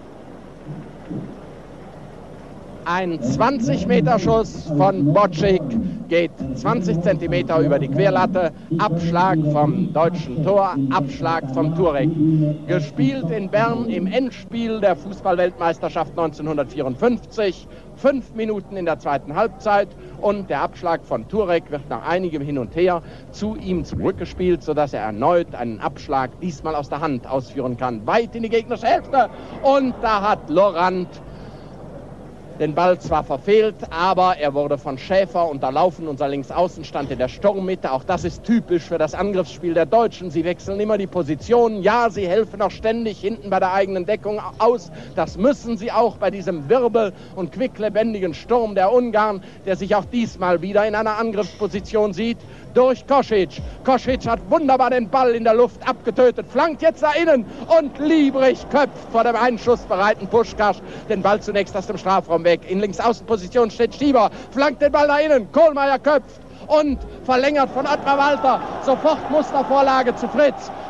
Ein 20-Meter-Schuss von Boček geht 20 Zentimeter über die Querlatte. Abschlag vom deutschen Tor, Abschlag vom Turek. Gespielt in Bern im Endspiel der Fußball-Weltmeisterschaft 1954. 5 Minuten in der zweiten Halbzeit und der Abschlag von Turek wird nach einigem Hin und Her zu ihm zurückgespielt, sodass er erneut einen Abschlag diesmal aus der Hand ausführen kann. Weit in die gegnerische Hälfte und da hat Laurent den Ball zwar verfehlt, aber er wurde von Schäfer unterlaufen. Unser Linksaußen stand in der Sturmmitte. Auch das ist typisch für das Angriffsspiel der Deutschen. Sie wechseln immer die Positionen. Ja, sie helfen auch ständig hinten bei der eigenen Deckung aus. Das müssen sie auch bei diesem wirbel- und quicklebendigen Sturm der Ungarn, der sich auch diesmal wieder in einer Angriffsposition sieht, durch Kosic. Kosic hat wunderbar den Ball in der Luft abgetötet, flankt jetzt da innen und Liebrich köpft vor dem einschussbereiten Puskás den Ball zunächst aus dem Strafraum weg. In Linksaußenposition steht Stieber, flankt den Ball da innen, Kohlmeier köpft und verlängert von Ottmar Walter. Sofort Mustervorlage zu Fritz.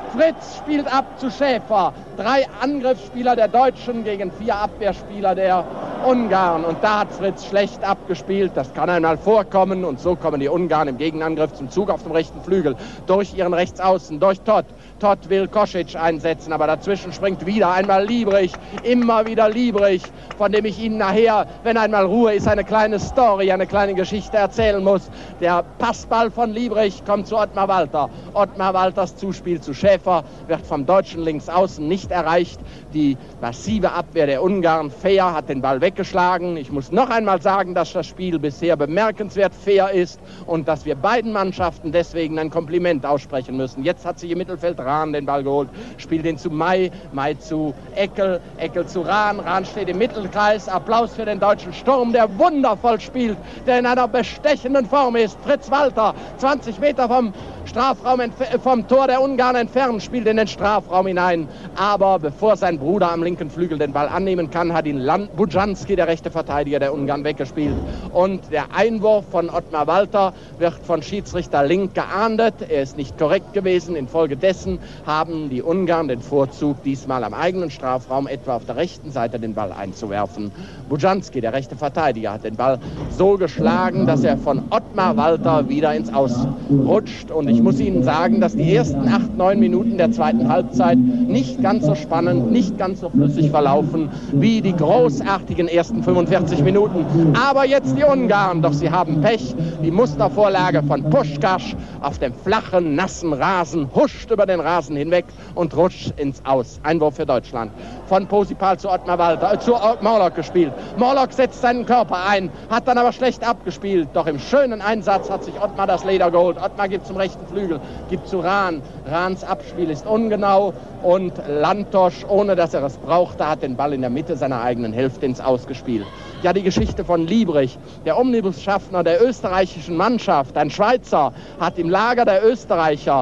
Fritz spielt ab zu Schäfer. 3 Angriffsspieler der Deutschen gegen 4 Abwehrspieler der Ungarn. Und da hat Fritz schlecht abgespielt. Das kann einmal vorkommen. Und so kommen die Ungarn im Gegenangriff zum Zug auf dem rechten Flügel. Durch ihren Rechtsaußen, durch Todt. Todt will Kosic einsetzen, aber dazwischen springt wieder einmal Liebrich. Immer wieder Liebrich, von dem ich Ihnen nachher, wenn einmal Ruhe ist, eine kleine Story, eine kleine Geschichte erzählen muss. Der Passball von Liebrich kommt zu Ottmar Walter. Ottmar Walters Zuspiel zu Schäfer wird vom deutschen Linksaußen nicht erreicht. Die massive Abwehr der Ungarn, fair, hat den Ball weggeschlagen. Ich muss noch einmal sagen, dass das Spiel bisher bemerkenswert fair ist und dass wir beiden Mannschaften deswegen ein Kompliment aussprechen müssen. Jetzt hat sich im Mittelfeld Rahn den Ball geholt, spielt den zu May, May zu Eckel, Eckel zu Rahn, Rahn steht im Mittelkreis. Applaus für den deutschen Sturm, der wundervoll spielt, der in einer bestechenden Form ist. Fritz Walter, 20 Meter vom Strafraum, vom Tor der Ungarn entfernt, spielt in den Strafraum hinein. Aber bevor sein Bruder am linken Flügel den Ball annehmen kann, hat ihn Bujanski, der rechte Verteidiger der Ungarn, weggespielt. Und der Einwurf von Ottmar Walter wird von Schiedsrichter Link geahndet. Er ist nicht korrekt gewesen. Infolgedessen haben die Ungarn den Vorzug, diesmal am eigenen Strafraum etwa auf der rechten Seite den Ball einzuwerfen. Bujanski, der rechte Verteidiger, hat den Ball so geschlagen, dass er von Ottmar Walter wieder ins Aus rutscht. Und ich muss Ihnen sagen, dass die ersten 8-9 Minuten der zweiten Halbzeit nicht ganz so spannend, nicht ganz so flüssig verlaufen wie die großartigen ersten 45 Minuten. Aber jetzt die Ungarn, doch sie haben Pech. Die Mustervorlage von Puschkasch auf dem flachen, nassen Rasen huscht über den Rasen hinweg und rutscht ins Aus. Einwurf für Deutschland. Von Posipal zu Ottmar Walter, zu Morlock gespielt. Morlock setzt seinen Körper ein, hat dann aber schlecht abgespielt. Doch im schönen Einsatz hat sich Ottmar das Leder geholt. Ottmar gibt zum rechten Flügel, gibt zu Rahn. Rahns Abspiel ist ungenau und Lantosch, ohne dass er es brauchte, hat den Ball in der Mitte seiner eigenen Hälfte ins Ausgespielt. Ja, die Geschichte von Liebrich, der Omnibusschaffner der österreichischen Mannschaft, ein Schweizer, hat im Lager der Österreicher,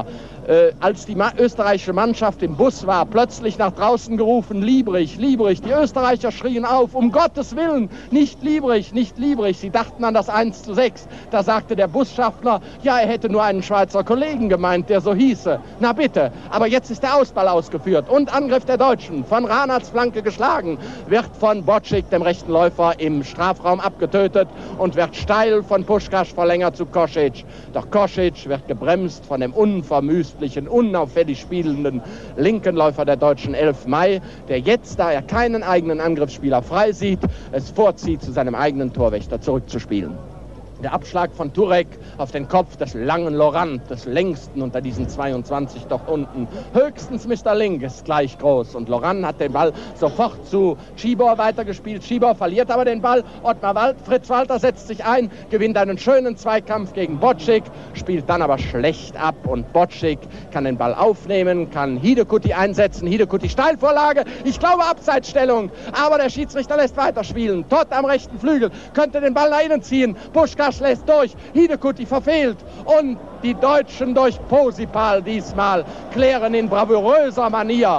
als die österreichische Mannschaft im Bus war, plötzlich nach draußen gerufen, Liebrich, Liebrich. Die Österreicher schrien auf, um Gottes Willen, nicht Liebrich, nicht Liebrich. Sie dachten an das 1:6. Da sagte der Busschaffner, ja, er hätte nur einen Schweizer Kollegen gemeint, der so hieße. Na bitte, aber jetzt ist der Ausball ausgeführt und Angriff der Deutschen, von Rahn als Flanke geschlagen, wird von Bocik, dem rechten Läufer, im Strafraum abgetötet und wird steil von Puschkasch verlängert zu Kosic. Doch Kosic wird gebremst von dem unvermüßten, unauffällig spielenden linken Läufer der Deutschen 11 May, der jetzt, da er keinen eigenen Angriffsspieler frei sieht, es vorzieht, zu seinem eigenen Torwächter zurückzuspielen. Der Abschlag von Turek auf den Kopf des langen Laurent, des längsten unter diesen 22 dort unten. Höchstens Mr. Link ist gleich groß. Und Laurent hat den Ball sofort zu Cibor weitergespielt. Cibor verliert aber den Ball. Fritz Walter setzt sich ein, gewinnt einen schönen Zweikampf gegen Bocik, spielt dann aber schlecht ab. Und Bocik kann den Ball aufnehmen, kann Hidekuti einsetzen. Hidekuti Steilvorlage. Ich glaube Abseitsstellung. Aber der Schiedsrichter lässt weiterspielen. Todt am rechten Flügel könnte den Ball nach innen ziehen. Puschkasch lässt durch, Hidekuti verfehlt und die Deutschen durch Posipal diesmal klären in bravouröser Manier.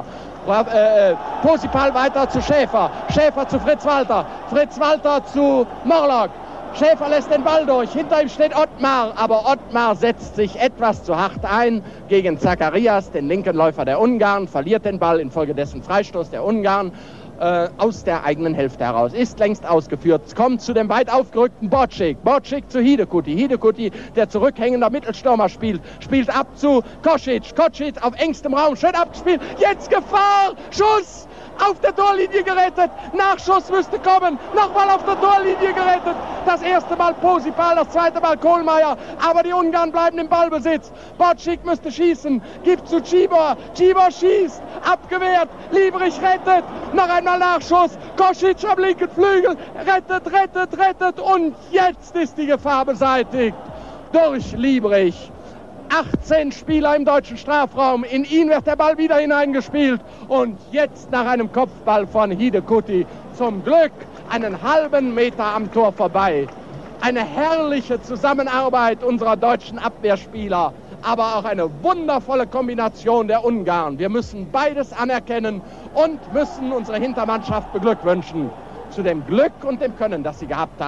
Posipal weiter zu Schäfer, Schäfer zu Fritz Walter zu Morlock. Schäfer lässt den Ball durch, hinter ihm steht Ottmar, aber Ottmar setzt sich etwas zu hart ein gegen Zacharias, den linken Läufer der Ungarn, verliert den Ball, infolgedessen Freistoß der Ungarn. Aus der eigenen Hälfte heraus. Ist längst ausgeführt. Es kommt zu dem weit aufgerückten Bocik. Bocik zu Hidekuti. Hidekuti, der zurückhängender Mittelstürmer spielt ab zu Kosic. Kosic auf engstem Raum. Schön abgespielt. Jetzt Gefahr. Schuss. Auf der Torlinie gerettet. Nachschuss müsste kommen. Nochmal auf der Torlinie gerettet. Das erste Mal Posipal, das zweite Mal Kohlmeier. Aber die Ungarn bleiben im Ballbesitz. Bocik müsste schießen. Gibt zu Cibor. Cibor schießt. Abgewehrt. Liebrich rettet. Noch einmal Nachschuss. Kosic am linken Flügel. Rettet. Und jetzt ist die Gefahr beseitigt. Durch Liebrich. 18 Spieler im deutschen Strafraum. In ihn wird der Ball wieder hineingespielt. Und jetzt nach einem Kopfball von Hidekuti zum Glück einen halben Meter am Tor vorbei. Eine herrliche Zusammenarbeit unserer deutschen Abwehrspieler, aber auch eine wundervolle Kombination der Ungarn. Wir müssen beides anerkennen und müssen unsere Hintermannschaft beglückwünschen zu dem Glück und dem Können, das sie gehabt haben.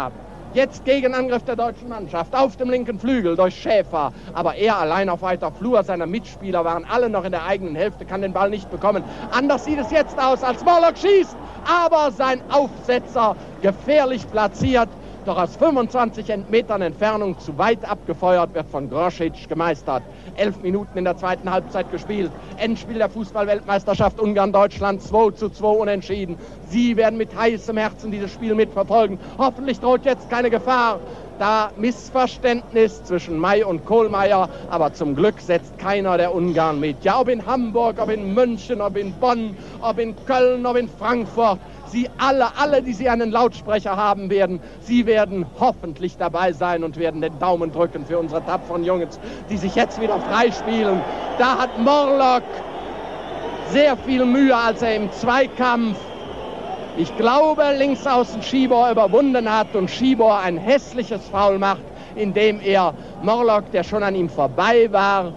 Jetzt Gegenangriff der deutschen Mannschaft auf dem linken Flügel durch Schäfer. Aber er allein auf weiter Flur. Seine Mitspieler waren alle noch in der eigenen Hälfte, kann den Ball nicht bekommen. Anders sieht es jetzt aus, als Morlock schießt. Aber sein Aufsetzer gefährlich platziert. Doch aus 25 Metern Entfernung zu weit abgefeuert, wird von Grosic gemeistert. 11 Minuten in der zweiten Halbzeit gespielt. Endspiel der Fußball-Weltmeisterschaft Ungarn-Deutschland 2:2 unentschieden. Sie werden mit heißem Herzen dieses Spiel mitverfolgen. Hoffentlich droht jetzt keine Gefahr. Da Missverständnis zwischen May und Kohlmeier, aber zum Glück setzt keiner der Ungarn mit. Ja, ob in Hamburg, ob in München, ob in Bonn, ob in Köln, ob in Frankfurt. Sie alle, die Sie einen Lautsprecher haben werden, Sie werden hoffentlich dabei sein und werden den Daumen drücken für unsere tapferen Jungs, die sich jetzt wieder freispielen. Da hat Morlock sehr viel Mühe, als er im Zweikampf, ich glaube, linksaußen Schibor überwunden hat und Schibor ein hässliches Foul macht, indem er Morlock, der schon an ihm vorbei war,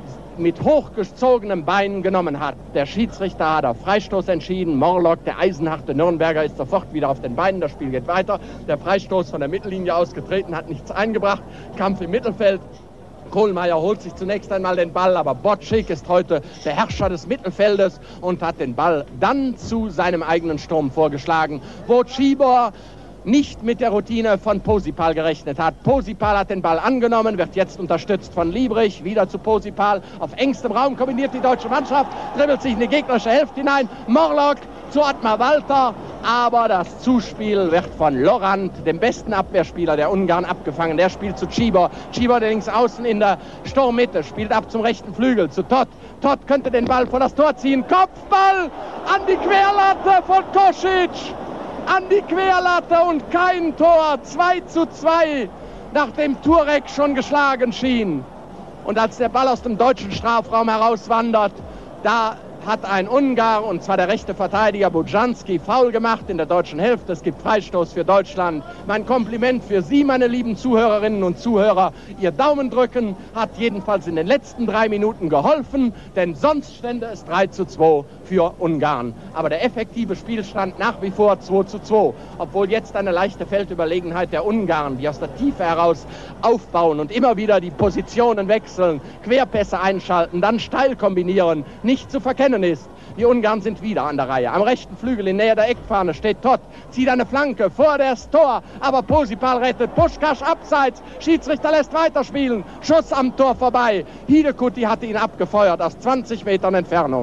mit hochgezogenem Bein genommen hat. Der Schiedsrichter hat auf Freistoß entschieden. Morlock, der eisenharte Nürnberger, ist sofort wieder auf den Beinen. Das Spiel geht weiter. Der Freistoß von der Mittellinie ausgetreten, hat nichts eingebracht. Kampf im Mittelfeld. Kohlmeier holt sich zunächst einmal den Ball, aber Bocik ist heute der Herrscher des Mittelfeldes und hat den Ball dann zu seinem eigenen Sturm vorgeschlagen, wo Schibor nicht mit der Routine von Posipal gerechnet hat. Posipal hat den Ball angenommen, wird jetzt unterstützt von Liebrich, wieder zu Posipal. Auf engstem Raum kombiniert die deutsche Mannschaft, dribbelt sich in die gegnerische Hälfte hinein. Morlock zu Ottmar Walter, aber das Zuspiel wird von Lorand, dem besten Abwehrspieler der Ungarn, abgefangen. Der spielt zu Schibor. Schibor, der links außen in der Sturmmitte, spielt ab zum rechten Flügel, zu Todt. Todt könnte den Ball vor das Tor ziehen. Kopfball an die Querlatte von Kosic. An die Querlatte und kein Tor. 2:2, nachdem Turek schon geschlagen schien. Und als der Ball aus dem deutschen Strafraum herauswandert, da hat ein Ungar, und zwar der rechte Verteidiger Bujanski, Foul gemacht in der deutschen Hälfte. Es gibt Freistoß für Deutschland. Mein Kompliment für Sie, meine lieben Zuhörerinnen und Zuhörer. Ihr Daumendrücken hat jedenfalls in den letzten 3 Minuten geholfen, denn sonst stände es 3:2 für Ungarn. Aber der effektive Spielstand nach wie vor 2:2. Obwohl jetzt eine leichte Feldüberlegenheit der Ungarn, die aus der Tiefe heraus aufbauen und immer wieder die Positionen wechseln, Querpässe einschalten, dann steil kombinieren, nicht zu verkennen ist. Die Ungarn sind wieder an der Reihe. Am rechten Flügel in Nähe der Eckfahne steht Todt, zieht eine Flanke vor das Tor, aber Posipal rettet. Puschkasch abseits, Schiedsrichter lässt weiterspielen, Schuss am Tor vorbei. Hidekuti hatte ihn abgefeuert aus 20 Metern Entfernung.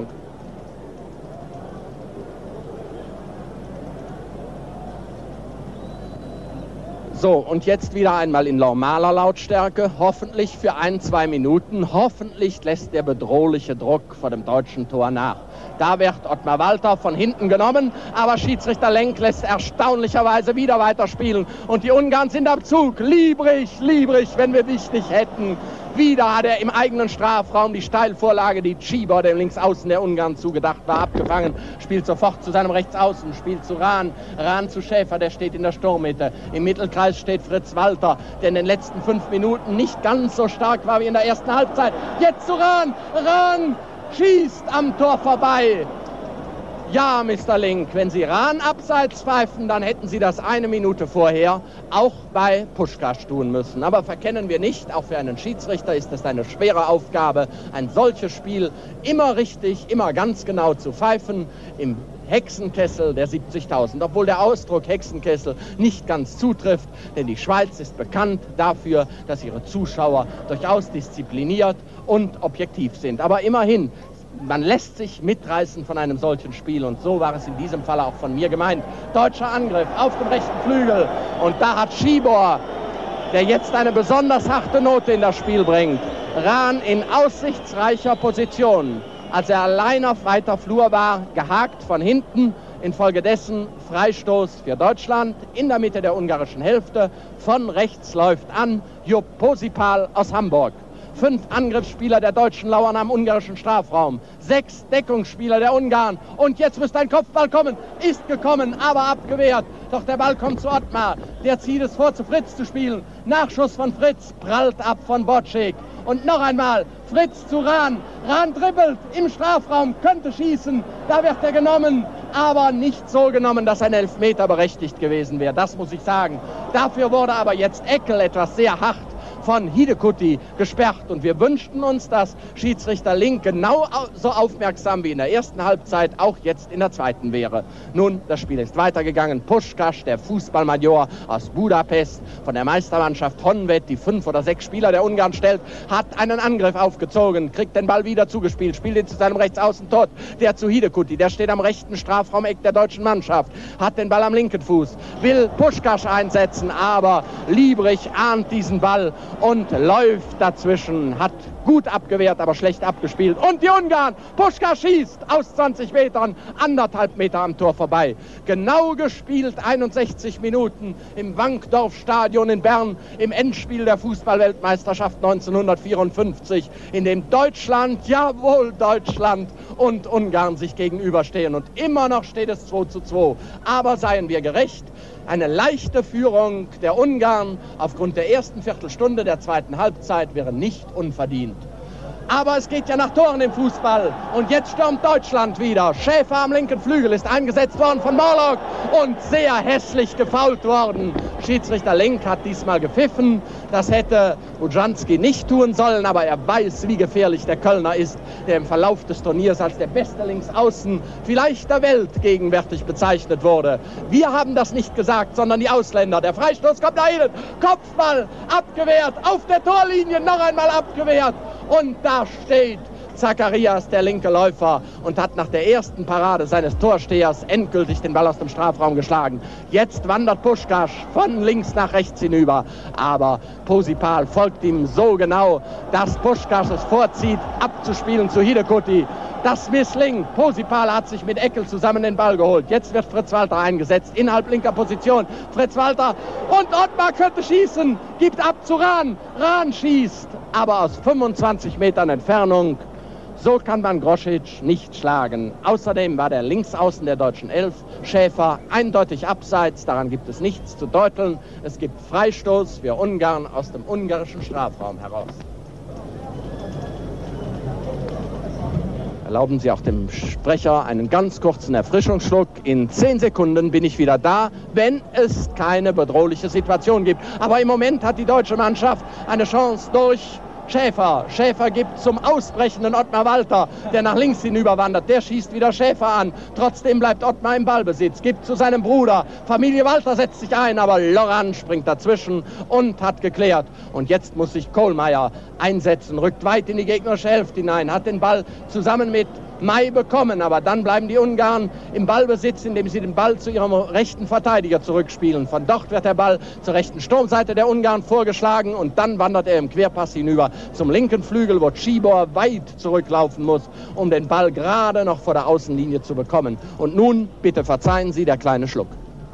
So, und jetzt wieder einmal in normaler Lautstärke, hoffentlich für 1-2 Minuten, hoffentlich lässt der bedrohliche Druck vor dem deutschen Tor nach. Da wird Ottmar Walter von hinten genommen, aber Schiedsrichter Lenk lässt erstaunlicherweise wieder weiterspielen. Und die Ungarn sind am Zug. Liebrich, wenn wir dich nicht hätten. Wieder hat er im eigenen Strafraum die Steilvorlage, die Schibor, dem Linksaußen der Ungarn zugedacht war, abgefangen. Spielt sofort zu seinem Rechtsaußen, spielt zu Rahn. Rahn zu Schäfer, der steht in der Sturmmitte. Im Mittelkreis steht Fritz Walter, der in den letzten 5 Minuten nicht ganz so stark war wie in der ersten Halbzeit. Jetzt zu Rahn. Rahn schießt am Tor vorbei. Ja, Mr. Link, wenn Sie Rahn abseits pfeifen, dann hätten Sie das 1 Minute vorher auch bei Puschkasch tun müssen. Aber verkennen wir nicht, auch für einen Schiedsrichter ist es eine schwere Aufgabe, ein solches Spiel immer richtig, immer ganz genau zu pfeifen, im Hexenkessel der 70.000. Obwohl der Ausdruck Hexenkessel nicht ganz zutrifft, denn die Schweiz ist bekannt dafür, dass ihre Zuschauer durchaus diszipliniert und objektiv sind. Aber immerhin, man lässt sich mitreißen von einem solchen Spiel und so war es in diesem Fall auch von mir gemeint. Deutscher Angriff auf dem rechten Flügel und da hat Schibor, der jetzt eine besonders harte Note in das Spiel bringt, Rahn in aussichtsreicher Position, als er allein auf weiter Flur war, gehakt von hinten. Infolgedessen Freistoß für Deutschland in der Mitte der ungarischen Hälfte. Von rechts läuft an Jupp Posipal aus Hamburg. 5 Angriffsspieler der Deutschen lauern am ungarischen Strafraum. 6 Deckungsspieler der Ungarn. Und jetzt müsste ein Kopfball kommen. Ist gekommen, aber abgewehrt. Doch der Ball kommt zu Ottmar. Der zieht es vor, zu Fritz zu spielen. Nachschuss von Fritz, prallt ab von Bocik. Und noch einmal Fritz zu Rahn. Rahn dribbelt im Strafraum, könnte schießen. Da wird er genommen. aber nicht so genommen, dass ein Elfmeter berechtigt gewesen wäre. Das muss ich sagen. Dafür wurde aber jetzt Eckel etwas sehr hart von Hidekuti gesperrt. Und wir wünschten uns, dass Schiedsrichter Link genau so aufmerksam wie in der ersten Halbzeit auch jetzt in der zweiten wäre. Nun, das Spiel ist weitergegangen. Puschkasch, der Fußballmajor aus Budapest, von der Meistermannschaft Honvéd, die 5 oder 6 Spieler der Ungarn stellt, hat einen Angriff aufgezogen, kriegt den Ball wieder zugespielt, spielt ihn zu seinem Rechtsaußen tot, der zu Hidekuti, der steht am rechten Strafraumeck der deutschen Mannschaft, hat den Ball am linken Fuß, will Puschkasch einsetzen, aber Liebrich ahnt diesen Ball und läuft dazwischen, hat gut abgewehrt, aber schlecht abgespielt. Und die Ungarn, Puschkasch schießt aus 20 Metern, 1,5 Meter am Tor vorbei. Genau gespielt, 61 Minuten im Wankdorfstadion in Bern, im Endspiel der Fußballweltmeisterschaft 1954, in dem Deutschland, jawohl Deutschland und Ungarn sich gegenüberstehen. Und immer noch steht es 2:2. Aber seien wir gerecht, eine leichte Führung der Ungarn aufgrund der ersten Viertelstunde der zweiten Halbzeit wäre nicht unverdient. Aber es geht ja nach Toren im Fußball. Und jetzt stürmt Deutschland wieder. Schäfer am linken Flügel ist eingesetzt worden von Morlock und sehr hässlich gefoult worden. Schiedsrichter Link hat diesmal gepfiffen. Das hätte Bujanski nicht tun sollen, aber er weiß, wie gefährlich der Kölner ist, der im Verlauf des Turniers als der beste Linksaußen vielleicht der Welt gegenwärtig bezeichnet wurde. Wir haben das nicht gesagt, sondern die Ausländer. Der Freistoß kommt da innen. Kopfball abgewehrt, auf der Torlinie noch einmal abgewehrt. Und da steht Zacharias, der linke Läufer, und hat nach der ersten Parade seines Torstehers endgültig den Ball aus dem Strafraum geschlagen. Jetzt wandert Puschkasch von links nach rechts hinüber, aber Posipal folgt ihm so genau, dass Puschkasch es vorzieht, abzuspielen zu Hidekuti. Das misslingt. Posipal hat sich mit Eckel zusammen den Ball geholt. Jetzt wird Fritz Walter eingesetzt, innerhalb linker Position. Fritz Walter und Ottmar könnte schießen, gibt ab zu Rahn. Rahn schießt, aber aus 25 Metern Entfernung. So kann man Grosic nicht schlagen. Außerdem war der Linksaußen der deutschen Elf, Schäfer, eindeutig abseits. Daran gibt es nichts zu deuteln. Es gibt Freistoß für Ungarn aus dem ungarischen Strafraum heraus. Erlauben Sie auch dem Sprecher einen ganz kurzen Erfrischungsschluck. In 10 Sekunden bin ich wieder da, wenn es keine bedrohliche Situation gibt. Aber im Moment hat die deutsche Mannschaft eine Chance durch Schäfer. Schäfer gibt zum ausbrechenden Ottmar Walter, der nach links hinüberwandert. Der schießt wieder Schäfer an. Trotzdem bleibt Ottmar im Ballbesitz. Gibt zu seinem Bruder. Familie Walter setzt sich ein, aber Loran springt dazwischen und hat geklärt. Und jetzt muss sich Kohlmeier einsetzen. Rückt weit in die gegnerische Hälfte hinein. Hat den Ball zusammen mit May bekommen, aber dann bleiben die Ungarn im Ballbesitz, indem sie den Ball zu ihrem rechten Verteidiger zurückspielen. Von dort wird der Ball zur rechten Sturmseite der Ungarn vorgeschlagen und dann wandert er im Querpass hinüber zum linken Flügel, wo Cibor weit zurücklaufen muss, um den Ball gerade noch vor der Außenlinie zu bekommen. Und nun, bitte verzeihen Sie, der kleine Schluck.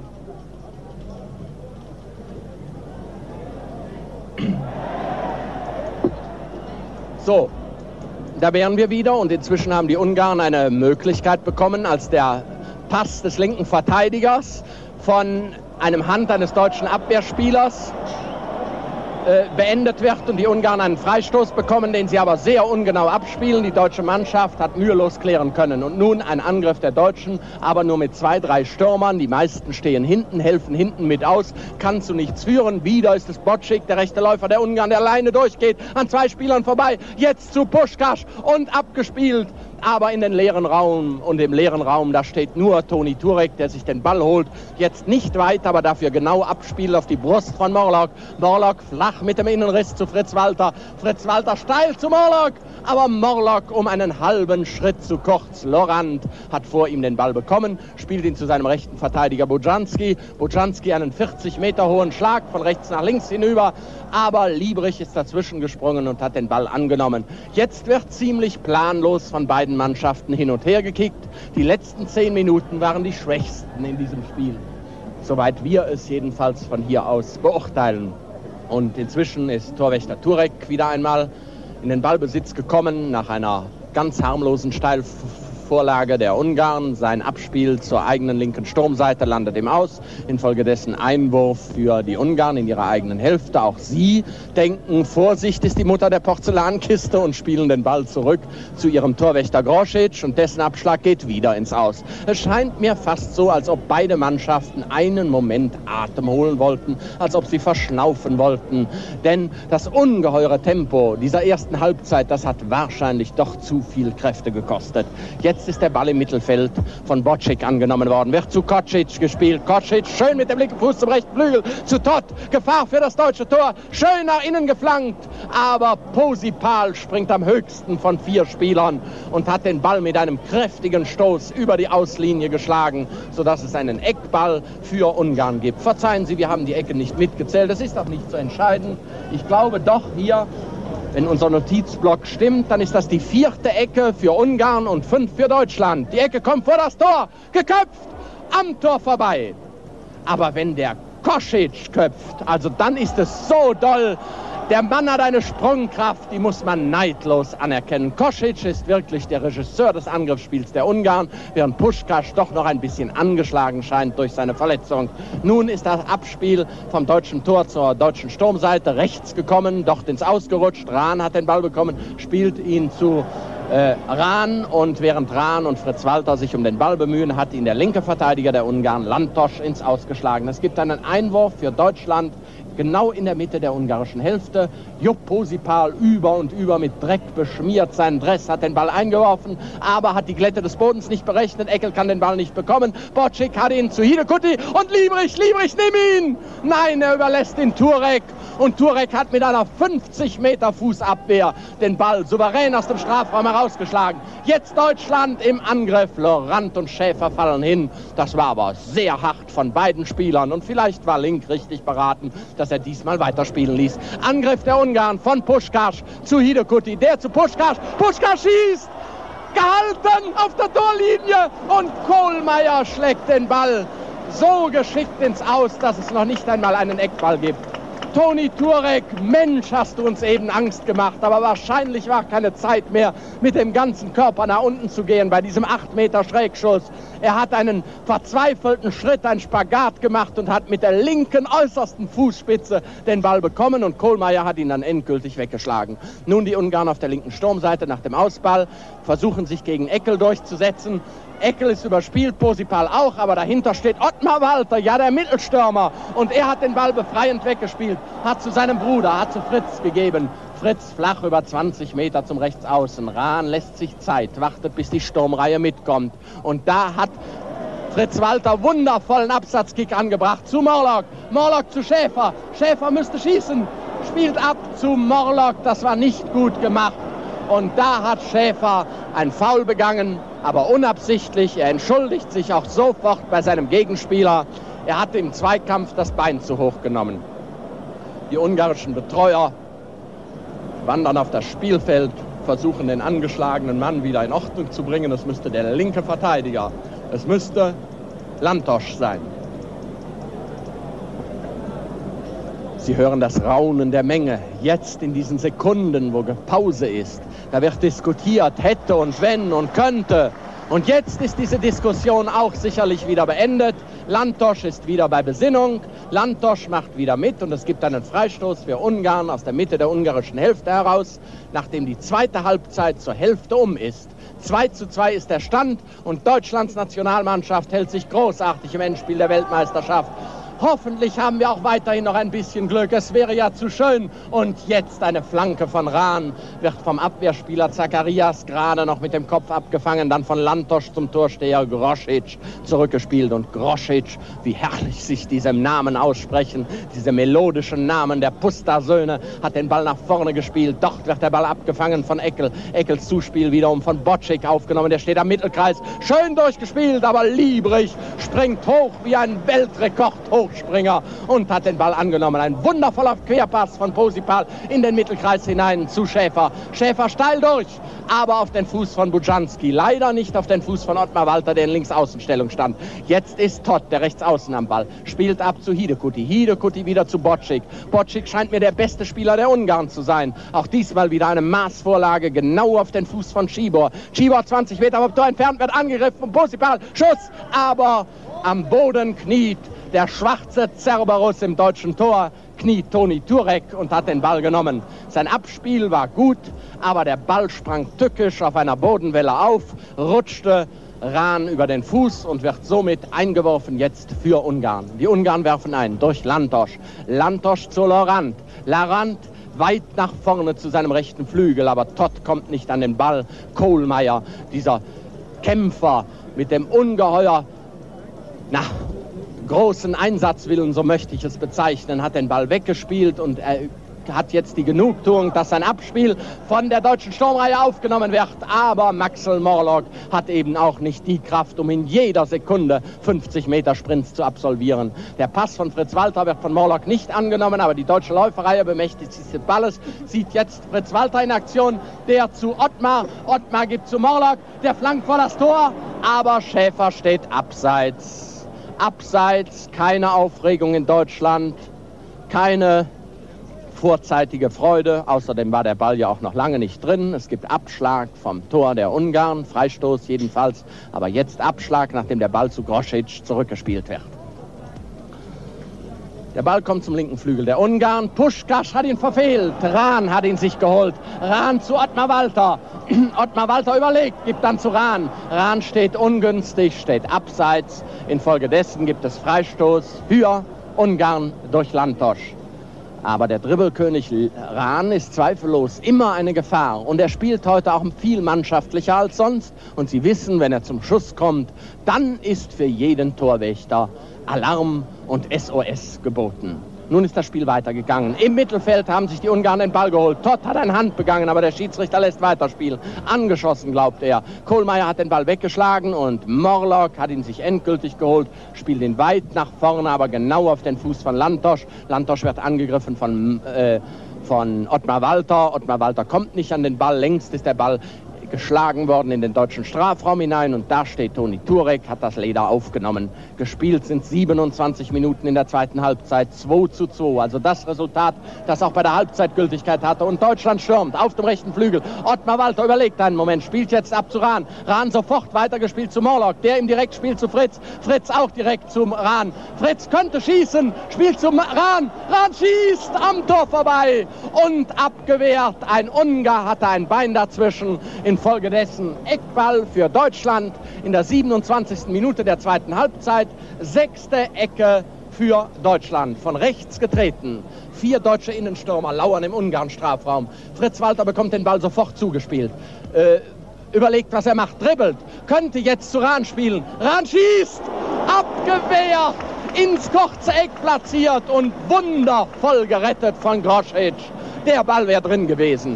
So. Da wären wir wieder und inzwischen haben die Ungarn eine Möglichkeit bekommen, als der Pass des linken Verteidigers von einem Hand eines deutschen Abwehrspielers beendet wird und die Ungarn einen Freistoß bekommen, den sie aber sehr ungenau abspielen. Die deutsche Mannschaft hat mühelos klären können. Und nun ein Angriff der Deutschen, aber nur mit 2, 3 Stürmern. Die meisten stehen hinten, helfen hinten mit aus, kann zu nichts führen. Wieder ist es Bocik, der rechte Läufer der Ungarn, der alleine durchgeht, an 2 Spielern vorbei. Jetzt zu Puschkasch und abgespielt. Aber in den leeren Raum und im leeren Raum, da steht nur Toni Turek, der sich den Ball holt. Jetzt nicht weit, aber dafür genau abspielt auf die Brust von Morlock. Morlock flach mit dem Innenriss zu Fritz Walter. Fritz Walter steil zu Morlock, aber Morlock um einen halben Schritt zu kurz. Lorand hat vor ihm den Ball bekommen, spielt ihn zu seinem rechten Verteidiger Bujanski. Bujanski einen 40 Meter hohen Schlag von rechts nach links hinüber, aber Liebrich ist dazwischen gesprungen und hat den Ball angenommen. Jetzt wird ziemlich planlos von beiden Mannschaften hin und her gekickt. Die letzten 10 Minuten waren die schwächsten in diesem Spiel, soweit wir es jedenfalls von hier aus beurteilen. Und inzwischen ist Torwächter Turek wieder einmal in den Ballbesitz gekommen nach einer ganz harmlosen Vorlage der Ungarn. Sein Abspiel zur eigenen linken Sturmseite landet im Aus. Infolgedessen Einwurf für die Ungarn in ihrer eigenen Hälfte. Auch sie denken, Vorsicht ist die Mutter der Porzellankiste und spielen den Ball zurück zu ihrem Torwächter Grosic und dessen Abschlag geht wieder ins Aus. Es scheint mir fast so, als ob beide Mannschaften einen Moment Atem holen wollten, als ob sie verschnaufen wollten. Denn das ungeheure Tempo dieser ersten Halbzeit, das hat wahrscheinlich doch zu viel Kräfte gekostet. Jetzt ist der Ball im Mittelfeld von Bocek angenommen worden, wird zu Kocic gespielt. Kocic schön mit dem linken Fuß zum rechten Flügel, zu Todt, Gefahr für das deutsche Tor, schön nach innen geflankt, aber Posipal springt am höchsten von 4 Spielern und hat den Ball mit einem kräftigen Stoß über die Auslinie geschlagen, sodass es einen Eckball für Ungarn gibt. Verzeihen Sie, wir haben die Ecke nicht mitgezählt, das ist auch nicht zu entscheiden. Ich glaube doch hier, wenn unser Notizblock stimmt, dann ist das die 4. Ecke für Ungarn und 5 für Deutschland. Die Ecke kommt vor das Tor, geköpft, am Tor vorbei. Aber wenn der Kocic köpft, also dann ist es so doll. Der Mann hat eine Sprungkraft, die muss man neidlos anerkennen. Kocic ist wirklich der Regisseur des Angriffsspiels der Ungarn, während Puskás doch noch ein bisschen angeschlagen scheint durch seine Verletzung. Nun ist das Abspiel vom deutschen Tor zur deutschen Sturmseite rechts gekommen, dort ins Ausgerutscht. Rahn hat den Ball bekommen, spielt ihn zu Rahn, und während Rahn und Fritz Walter sich um den Ball bemühen, hat ihn der linke Verteidiger der Ungarn, Lantos, ins Ausgeschlagen. Es gibt einen Einwurf für Deutschland, genau in der Mitte der ungarischen Hälfte. Jupp Posipal über und über mit Dreck beschmiert. Sein Dress hat den Ball eingeworfen, aber hat die Glätte des Bodens nicht berechnet. Eckel kann den Ball nicht bekommen. Bocek hat ihn zu Hidekuti und Liebrich, nimm ihn! Nein, er überlässt ihn Turek. Und Turek hat mit einer 50 Meter Fußabwehr den Ball souverän aus dem Strafraum herausgeschlagen. Jetzt Deutschland im Angriff. Laurent und Schäfer fallen hin. Das war aber sehr hart von beiden Spielern. Und vielleicht war Link richtig beraten, dass er diesmal weiterspielen ließ. Angriff der Ungarn von Puskás zu Hidekuti. Der zu Puskás. Puskás schießt! Gehalten auf der Torlinie. Und Kohlmeier schlägt den Ball so geschickt ins Aus, dass es noch nicht einmal einen Eckball gibt. Toni Turek, Mensch, hast du uns eben Angst gemacht, aber wahrscheinlich war keine Zeit mehr, mit dem ganzen Körper nach unten zu gehen bei diesem 8 Meter Schrägschuss. Er hat einen verzweifelten Schritt, einen Spagat gemacht und hat mit der linken äußersten Fußspitze den Ball bekommen und Kohlmeier hat ihn dann endgültig weggeschlagen. Nun die Ungarn auf der linken Sturmseite nach dem Ausball, versuchen sich gegen Eckel durchzusetzen. Eckel ist überspielt, Posipal auch, aber dahinter steht Ottmar Walter, ja der Mittelstürmer. Und er hat den Ball befreiend weggespielt, hat zu seinem Bruder, hat zu Fritz gegeben. Fritz flach über 20 Meter zum Rechtsaußen. Rahn lässt sich Zeit, wartet bis die Sturmreihe mitkommt. Und da hat Fritz Walter wundervollen Absatzkick angebracht zu Morlock. Morlock zu Schäfer. Schäfer müsste schießen, spielt ab zu Morlock. Das war nicht gut gemacht. Und da hat Schäfer ein Foul begangen, aber unabsichtlich. Er entschuldigt sich auch sofort bei seinem Gegenspieler. Er hatte im Zweikampf das Bein zu hoch genommen. Die ungarischen Betreuer wandern auf das Spielfeld, versuchen den angeschlagenen Mann wieder in Ordnung zu bringen. Es müsste der linke Verteidiger, es müsste Lantos sein. Sie hören das Raunen der Menge, jetzt in diesen Sekunden, wo Pause ist. Da wird diskutiert, hätte und wenn und könnte. Und jetzt ist diese Diskussion auch sicherlich wieder beendet. Lantos ist wieder bei Besinnung. Lantos macht wieder mit und es gibt einen Freistoß für Ungarn aus der Mitte der ungarischen Hälfte heraus, nachdem die zweite Halbzeit zur Hälfte um ist. 2:2 ist der Stand und Deutschlands Nationalmannschaft hält sich großartig im Endspiel der Weltmeisterschaft. Hoffentlich haben wir auch weiterhin noch ein bisschen Glück. Es wäre ja zu schön. Und jetzt eine Flanke von Rahn. Wird vom Abwehrspieler Zacharias gerade noch mit dem Kopf abgefangen. Dann von Lantos zum Torsteher Grosic zurückgespielt. Und Grosic, wie herrlich sich diesem Namen aussprechen. Diese melodischen Namen der Pusta-Söhne, hat den Ball nach vorne gespielt. Dort wird der Ball abgefangen von Eckel. Eckels Zuspiel wiederum von Bocek aufgenommen. Der steht am Mittelkreis. Schön durchgespielt, aber Liebrich springt hoch wie ein Weltrekord hoch. Hochspringer und hat den Ball angenommen. Ein wundervoller Querpass von Posipal in den Mittelkreis hinein zu Schäfer. Schäfer steil durch, aber auf den Fuß von Bujanski. Leider nicht auf den Fuß von Ottmar Walter, der in Linksaußenstellung stand. Jetzt ist Todt, der Rechtsaußen am Ball. Spielt ab zu Hidekuti. Hidekuti wieder zu Bocik. Bocik scheint mir der beste Spieler der Ungarn zu sein. Auch diesmal wieder eine Maßvorlage genau auf den Fuß von Cibor. Cibor 20 Meter vom Tor entfernt, wird angegriffen von Posipal. Schuss, aber am Boden kniet der schwarze Cerberus im deutschen Tor, kniet Toni Turek und hat den Ball genommen. Sein Abspiel war gut, aber der Ball sprang tückisch auf einer Bodenwelle auf, rutschte Rahn über den Fuß und wird somit eingeworfen jetzt für Ungarn. Die Ungarn werfen ein durch Lantos. Lantos zu Laurent. Laurent weit nach vorne zu seinem rechten Flügel, aber Todt kommt nicht an den Ball. Kohlmeier, dieser Kämpfer mit dem ungeheuer großen Einsatzwillen, so möchte ich es bezeichnen, hat den Ball weggespielt und er hat jetzt die Genugtuung, dass sein Abspiel von der deutschen Sturmreihe aufgenommen wird. Aber Maxel Morlock hat eben auch nicht die Kraft, um in jeder Sekunde 50 Meter Sprints zu absolvieren. Der Pass von Fritz Walter wird von Morlock nicht angenommen, aber die deutsche Läuferreihe bemächtigt sich des Balles, sieht jetzt Fritz Walter in Aktion, der zu Ottmar. Ottmar gibt zu Morlock, der flankt vor das Tor, aber Schäfer steht abseits. Abseits, keine Aufregung in Deutschland, keine vorzeitige Freude. Außerdem war der Ball ja auch noch lange nicht drin. Es gibt Abschlag vom Tor der Ungarn, Freistoß jedenfalls. Aber jetzt Abschlag, nachdem der Ball zu Grosic zurückgespielt wird. Der Ball kommt zum linken Flügel der Ungarn. Puschkasch hat ihn verfehlt. Rahn hat ihn sich geholt. Rahn zu Ottmar Walter. Ottmar Walter überlegt, gibt dann zu Rahn. Rahn steht ungünstig, steht abseits. Infolgedessen gibt es Freistoß für Ungarn durch Lantos. Aber der Dribbelkönig Rahn ist zweifellos immer eine Gefahr. Und er spielt heute auch viel mannschaftlicher als sonst. Und Sie wissen, wenn er zum Schuss kommt, dann ist für jeden Torwächter Alarm und SOS geboten. Nun ist das Spiel weitergegangen. Im Mittelfeld haben sich die Ungarn den Ball geholt. Todt hat eine Hand begangen, aber der Schiedsrichter lässt weiterspielen. Angeschossen, glaubt er. Kohlmeier hat den Ball weggeschlagen und Morlock hat ihn sich endgültig geholt, spielt ihn weit nach vorne, aber genau auf den Fuß von Lantos. Lantos wird angegriffen von Ottmar Walter. Ottmar Walter kommt nicht an den Ball. Längst ist der Ball geschlagen worden in den deutschen Strafraum hinein und da steht Toni Turek, hat das Leder aufgenommen. Gespielt sind 27 Minuten in der zweiten Halbzeit, 2:2. Also das Resultat, das auch bei der Halbzeit Gültigkeit hatte. Und Deutschland stürmt auf dem rechten Flügel. Ottmar Walter überlegt einen Moment, spielt jetzt ab zu Rahn. Rahn sofort weitergespielt zu Morlock, der ihm direkt spielt zu Fritz. Fritz auch direkt zum Rahn. Fritz könnte schießen, spielt zum Rahn. Rahn schießt am Tor vorbei und abgewehrt. Ein Ungar hatte ein Bein dazwischen. Infolgedessen Eckball für Deutschland in der 27. Minute der zweiten Halbzeit. 6. Ecke für Deutschland, von rechts getreten. 4 deutsche Innenstürmer lauern im Ungarn-Strafraum. Fritz Walter bekommt den Ball sofort zugespielt. Überlegt, was er macht, dribbelt, könnte jetzt zu Rahn spielen. Rahn schießt, abgewehrt, ins kurze Eck platziert und wundervoll gerettet von Grosic. Der Ball wäre drin gewesen.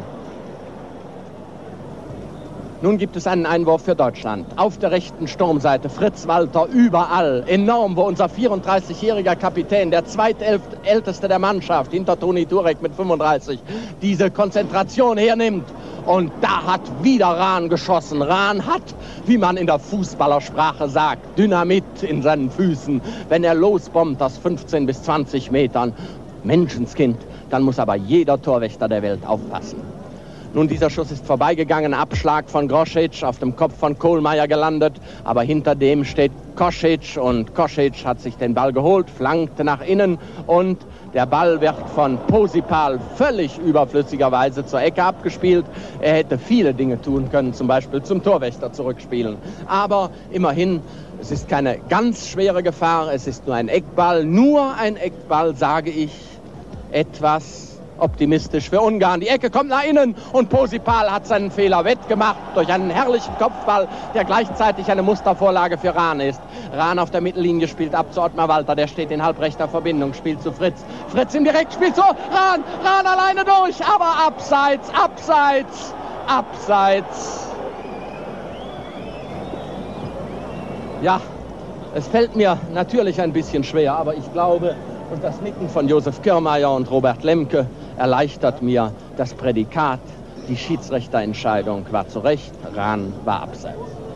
Nun gibt es einen Einwurf für Deutschland. Auf der rechten Sturmseite Fritz Walter überall. Enorm, wo unser 34-jähriger Kapitän, der zweitälteste der Mannschaft, hinter Toni Turek mit 35, diese Konzentration hernimmt. Und da hat wieder Rahn geschossen. Rahn hat, wie man in der Fußballersprache sagt, Dynamit in seinen Füßen. Wenn er losbombt aus 15 bis 20 Metern, Menschenskind, dann muss aber jeder Torwächter der Welt aufpassen. Nun, dieser Schuss ist vorbeigegangen, Abschlag von Grosic, auf dem Kopf von Kohlmeier gelandet, aber hinter dem steht Kosic und Kosic hat sich den Ball geholt, flankte nach innen und der Ball wird von Posipal völlig überflüssigerweise zur Ecke abgespielt. Er hätte viele Dinge tun können, zum Beispiel zum Torwächter zurückspielen. Aber immerhin, es ist keine ganz schwere Gefahr, es ist nur ein Eckball, sage ich, etwas optimistisch für Ungarn. Die Ecke kommt nach innen und Posipal hat seinen Fehler wettgemacht durch einen herrlichen Kopfball, der gleichzeitig eine Mustervorlage für Rahn ist. Rahn auf der Mittellinie spielt ab zu Ottmar Walter, der steht in halbrechter Verbindung, spielt zu Fritz. Fritz im Direktspiel zu Rahn. Rahn alleine durch, aber abseits. Ja, Es fällt mir natürlich ein bisschen schwer, aber ich glaube, und das Nicken von Josef Kirrmaier und Robert Lemke erleichtert mir das Prädikat. Die Schiedsrichterentscheidung war zu Recht, Rahn war abseits.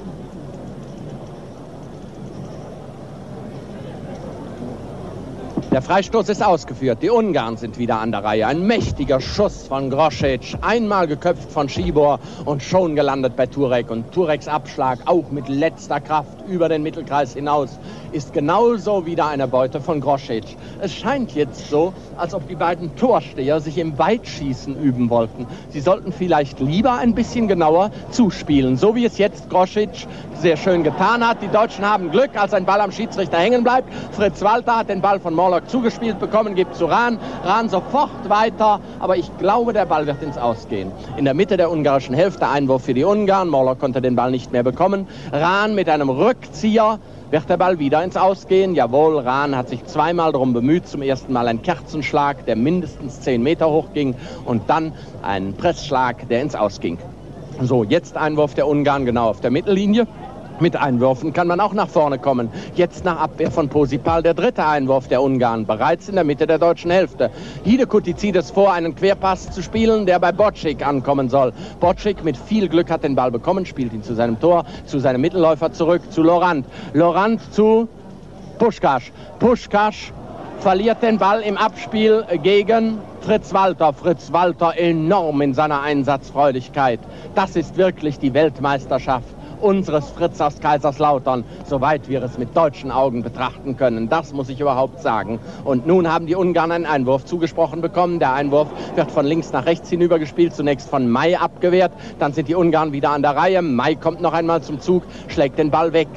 Der Freistoß ist ausgeführt. Die Ungarn sind wieder an der Reihe. Ein mächtiger Schuss von Grosic. Einmal geköpft von Schibor und schon gelandet bei Turek. Und Tureks Abschlag, auch mit letzter Kraft über den Mittelkreis hinaus, ist genauso wieder eine Beute von Grosic. Es scheint jetzt so, als ob die beiden Torsteher sich im Weitschießen üben wollten. Sie sollten vielleicht lieber ein bisschen genauer zuspielen, so wie es jetzt Grosic sehr schön getan hat. Die Deutschen haben Glück, als ein Ball am Schiedsrichter hängen bleibt. Fritz Walter hat den Ball von Morlock zugespielt bekommen, gibt zu Rahn. Rahn sofort weiter, aber ich glaube, der Ball wird ins Aus gehen. In der Mitte der ungarischen Hälfte Einwurf für die Ungarn. Morlock konnte den Ball nicht mehr bekommen. Rahn mit einem Rückzieher. Wird der Ball wieder ins Ausgehen? Jawohl, Rahn hat sich zweimal darum bemüht. Zum ersten Mal ein Kerzenschlag, der mindestens 10 Meter hoch ging. Und dann ein Pressschlag, der ins Ausging. So, jetzt Einwurf der Ungarn genau auf der Mittellinie. Mit Einwürfen kann man auch nach vorne kommen. Jetzt nach Abwehr von Posipal der dritte Einwurf der Ungarn, bereits in der Mitte der deutschen Hälfte. Hidekuti zieht es vor, einen Querpass zu spielen, der bei Bocik ankommen soll. Bocik mit viel Glück hat den Ball bekommen, spielt ihn zu seinem Tor, zu seinem Mittelläufer zurück, zu Laurent. Laurent zu Puskás. Puskás verliert den Ball im Abspiel gegen Fritz Walter. Fritz Walter enorm in seiner Einsatzfreudigkeit. Das ist wirklich die Weltmeisterschaft unseres Fritz aus Kaiserslautern, soweit wir es mit deutschen Augen betrachten können. Das muss ich überhaupt sagen. Und nun haben die Ungarn einen Einwurf zugesprochen bekommen. Der Einwurf wird von links nach rechts hinübergespielt, zunächst von May abgewehrt. Dann sind die Ungarn wieder an der Reihe. May kommt noch einmal zum Zug, schlägt den Ball weg.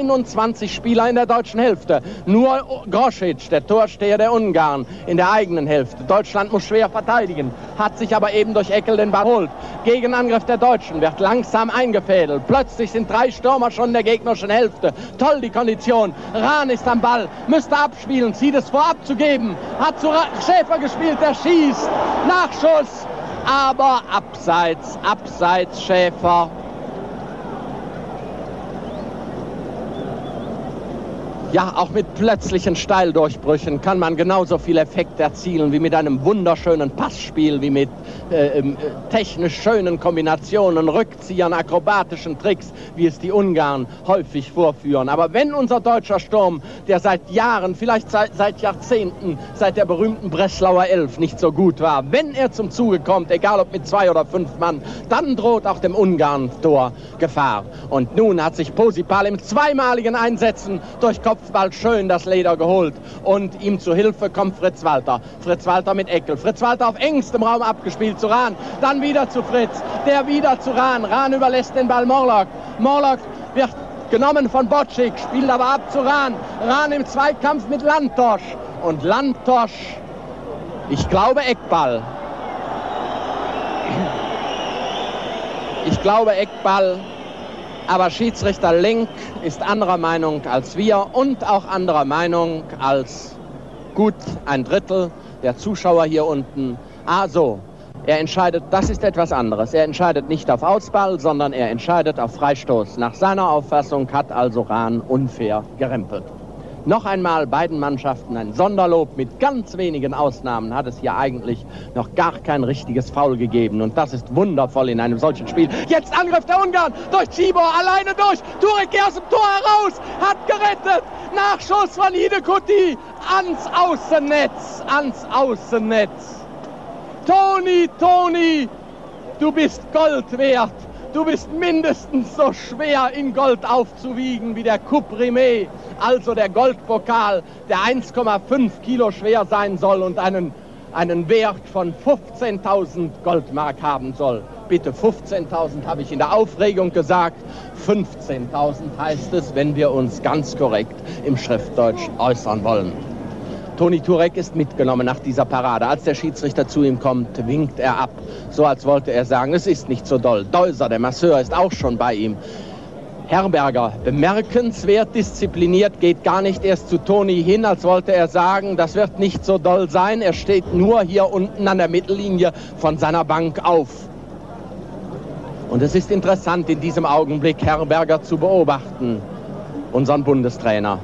21 Spieler in der deutschen Hälfte. Nur Grosic, der Torsteher der Ungarn, in der eigenen Hälfte. Deutschland muss schwer verteidigen, hat sich aber eben durch Eckel den Ball geholt. Gegenangriff der Deutschen wird langsam eingefädelt. Plötzlich sind 3 Stürmer schon in der gegnerischen Hälfte. Toll die Kondition. Rahn ist am Ball, müsste abspielen, zieht es vor abzugeben. Hat zu Schäfer gespielt, der schießt. Nachschuss, aber abseits Schäfer. Ja, auch mit plötzlichen Steildurchbrüchen kann man genauso viel Effekt erzielen wie mit einem wunderschönen Passspiel, wie mit technisch schönen Kombinationen, Rückziehern, akrobatischen Tricks, wie es die Ungarn häufig vorführen. Aber wenn unser deutscher Sturm, der seit Jahren, vielleicht seit Jahrzehnten, seit der berühmten Breslauer 11 nicht so gut war, wenn er zum Zuge kommt, egal ob mit 2 oder 5 Mann, dann droht auch dem Ungarn-Tor Gefahr. Und nun hat sich Posipal im zweimaligen Einsetzen durch Kopfball schön das Leder geholt. Und ihm zu Hilfe kommt Fritz Walter. Fritz Walter mit Eckel. Fritz Walter auf engstem Raum abgespielt zu Rahn. Dann wieder zu Fritz. Der wieder zu Rahn. Rahn überlässt den Ball Morlock. Morlock wird genommen von Bocik, spielt aber ab zu Rahn. Rahn im Zweikampf mit Lantosch. Und Lantosch, ich glaube Eckball. Ich glaube Eckball. Aber Schiedsrichter Lenk ist anderer Meinung als wir und auch anderer Meinung als gut ein Drittel der Zuschauer hier unten. Also, er entscheidet, das ist etwas anderes. Er entscheidet nicht auf Ausball, sondern er entscheidet auf Freistoß. Nach seiner Auffassung hat also Rahn unfair gerempelt. Noch einmal beiden Mannschaften ein Sonderlob. Mit ganz wenigen Ausnahmen hat es hier eigentlich noch gar kein richtiges Foul gegeben. Und das ist wundervoll in einem solchen Spiel. Jetzt Angriff der Ungarn durch Schibor, alleine durch. Turek aus dem Tor heraus, hat gerettet. Nachschuss von Hidekuti ans Außennetz, ans Außennetz. Toni, du bist Gold wert. Du bist mindestens so schwer in Gold aufzuwiegen wie der Coupe Rimet, also der Goldpokal, der 1,5 Kilo schwer sein soll und einen Wert von 15.000 Goldmark haben soll. Bitte, 15.000 habe ich in der Aufregung gesagt. 15.000 heißt es, wenn wir uns ganz korrekt im Schriftdeutsch äußern wollen. Toni Turek ist mitgenommen nach dieser Parade. Als der Schiedsrichter zu ihm kommt, winkt er ab. So als wollte er sagen, es ist nicht so doll. Deuser, der Masseur, ist auch schon bei ihm. Herberger, bemerkenswert diszipliniert, geht gar nicht erst zu Toni hin, als wollte er sagen, das wird nicht so doll sein. Er steht nur hier unten an der Mittellinie von seiner Bank auf. Und es ist interessant, in diesem Augenblick Herberger zu beobachten. unseren Bundestrainer.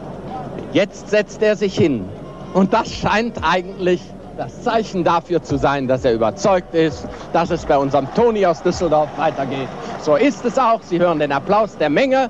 Jetzt setzt er sich hin und das scheint eigentlich das Zeichen dafür zu sein, dass er überzeugt ist, dass es bei unserem Toni aus Düsseldorf weitergeht. So ist es auch. Sie hören den Applaus der Menge.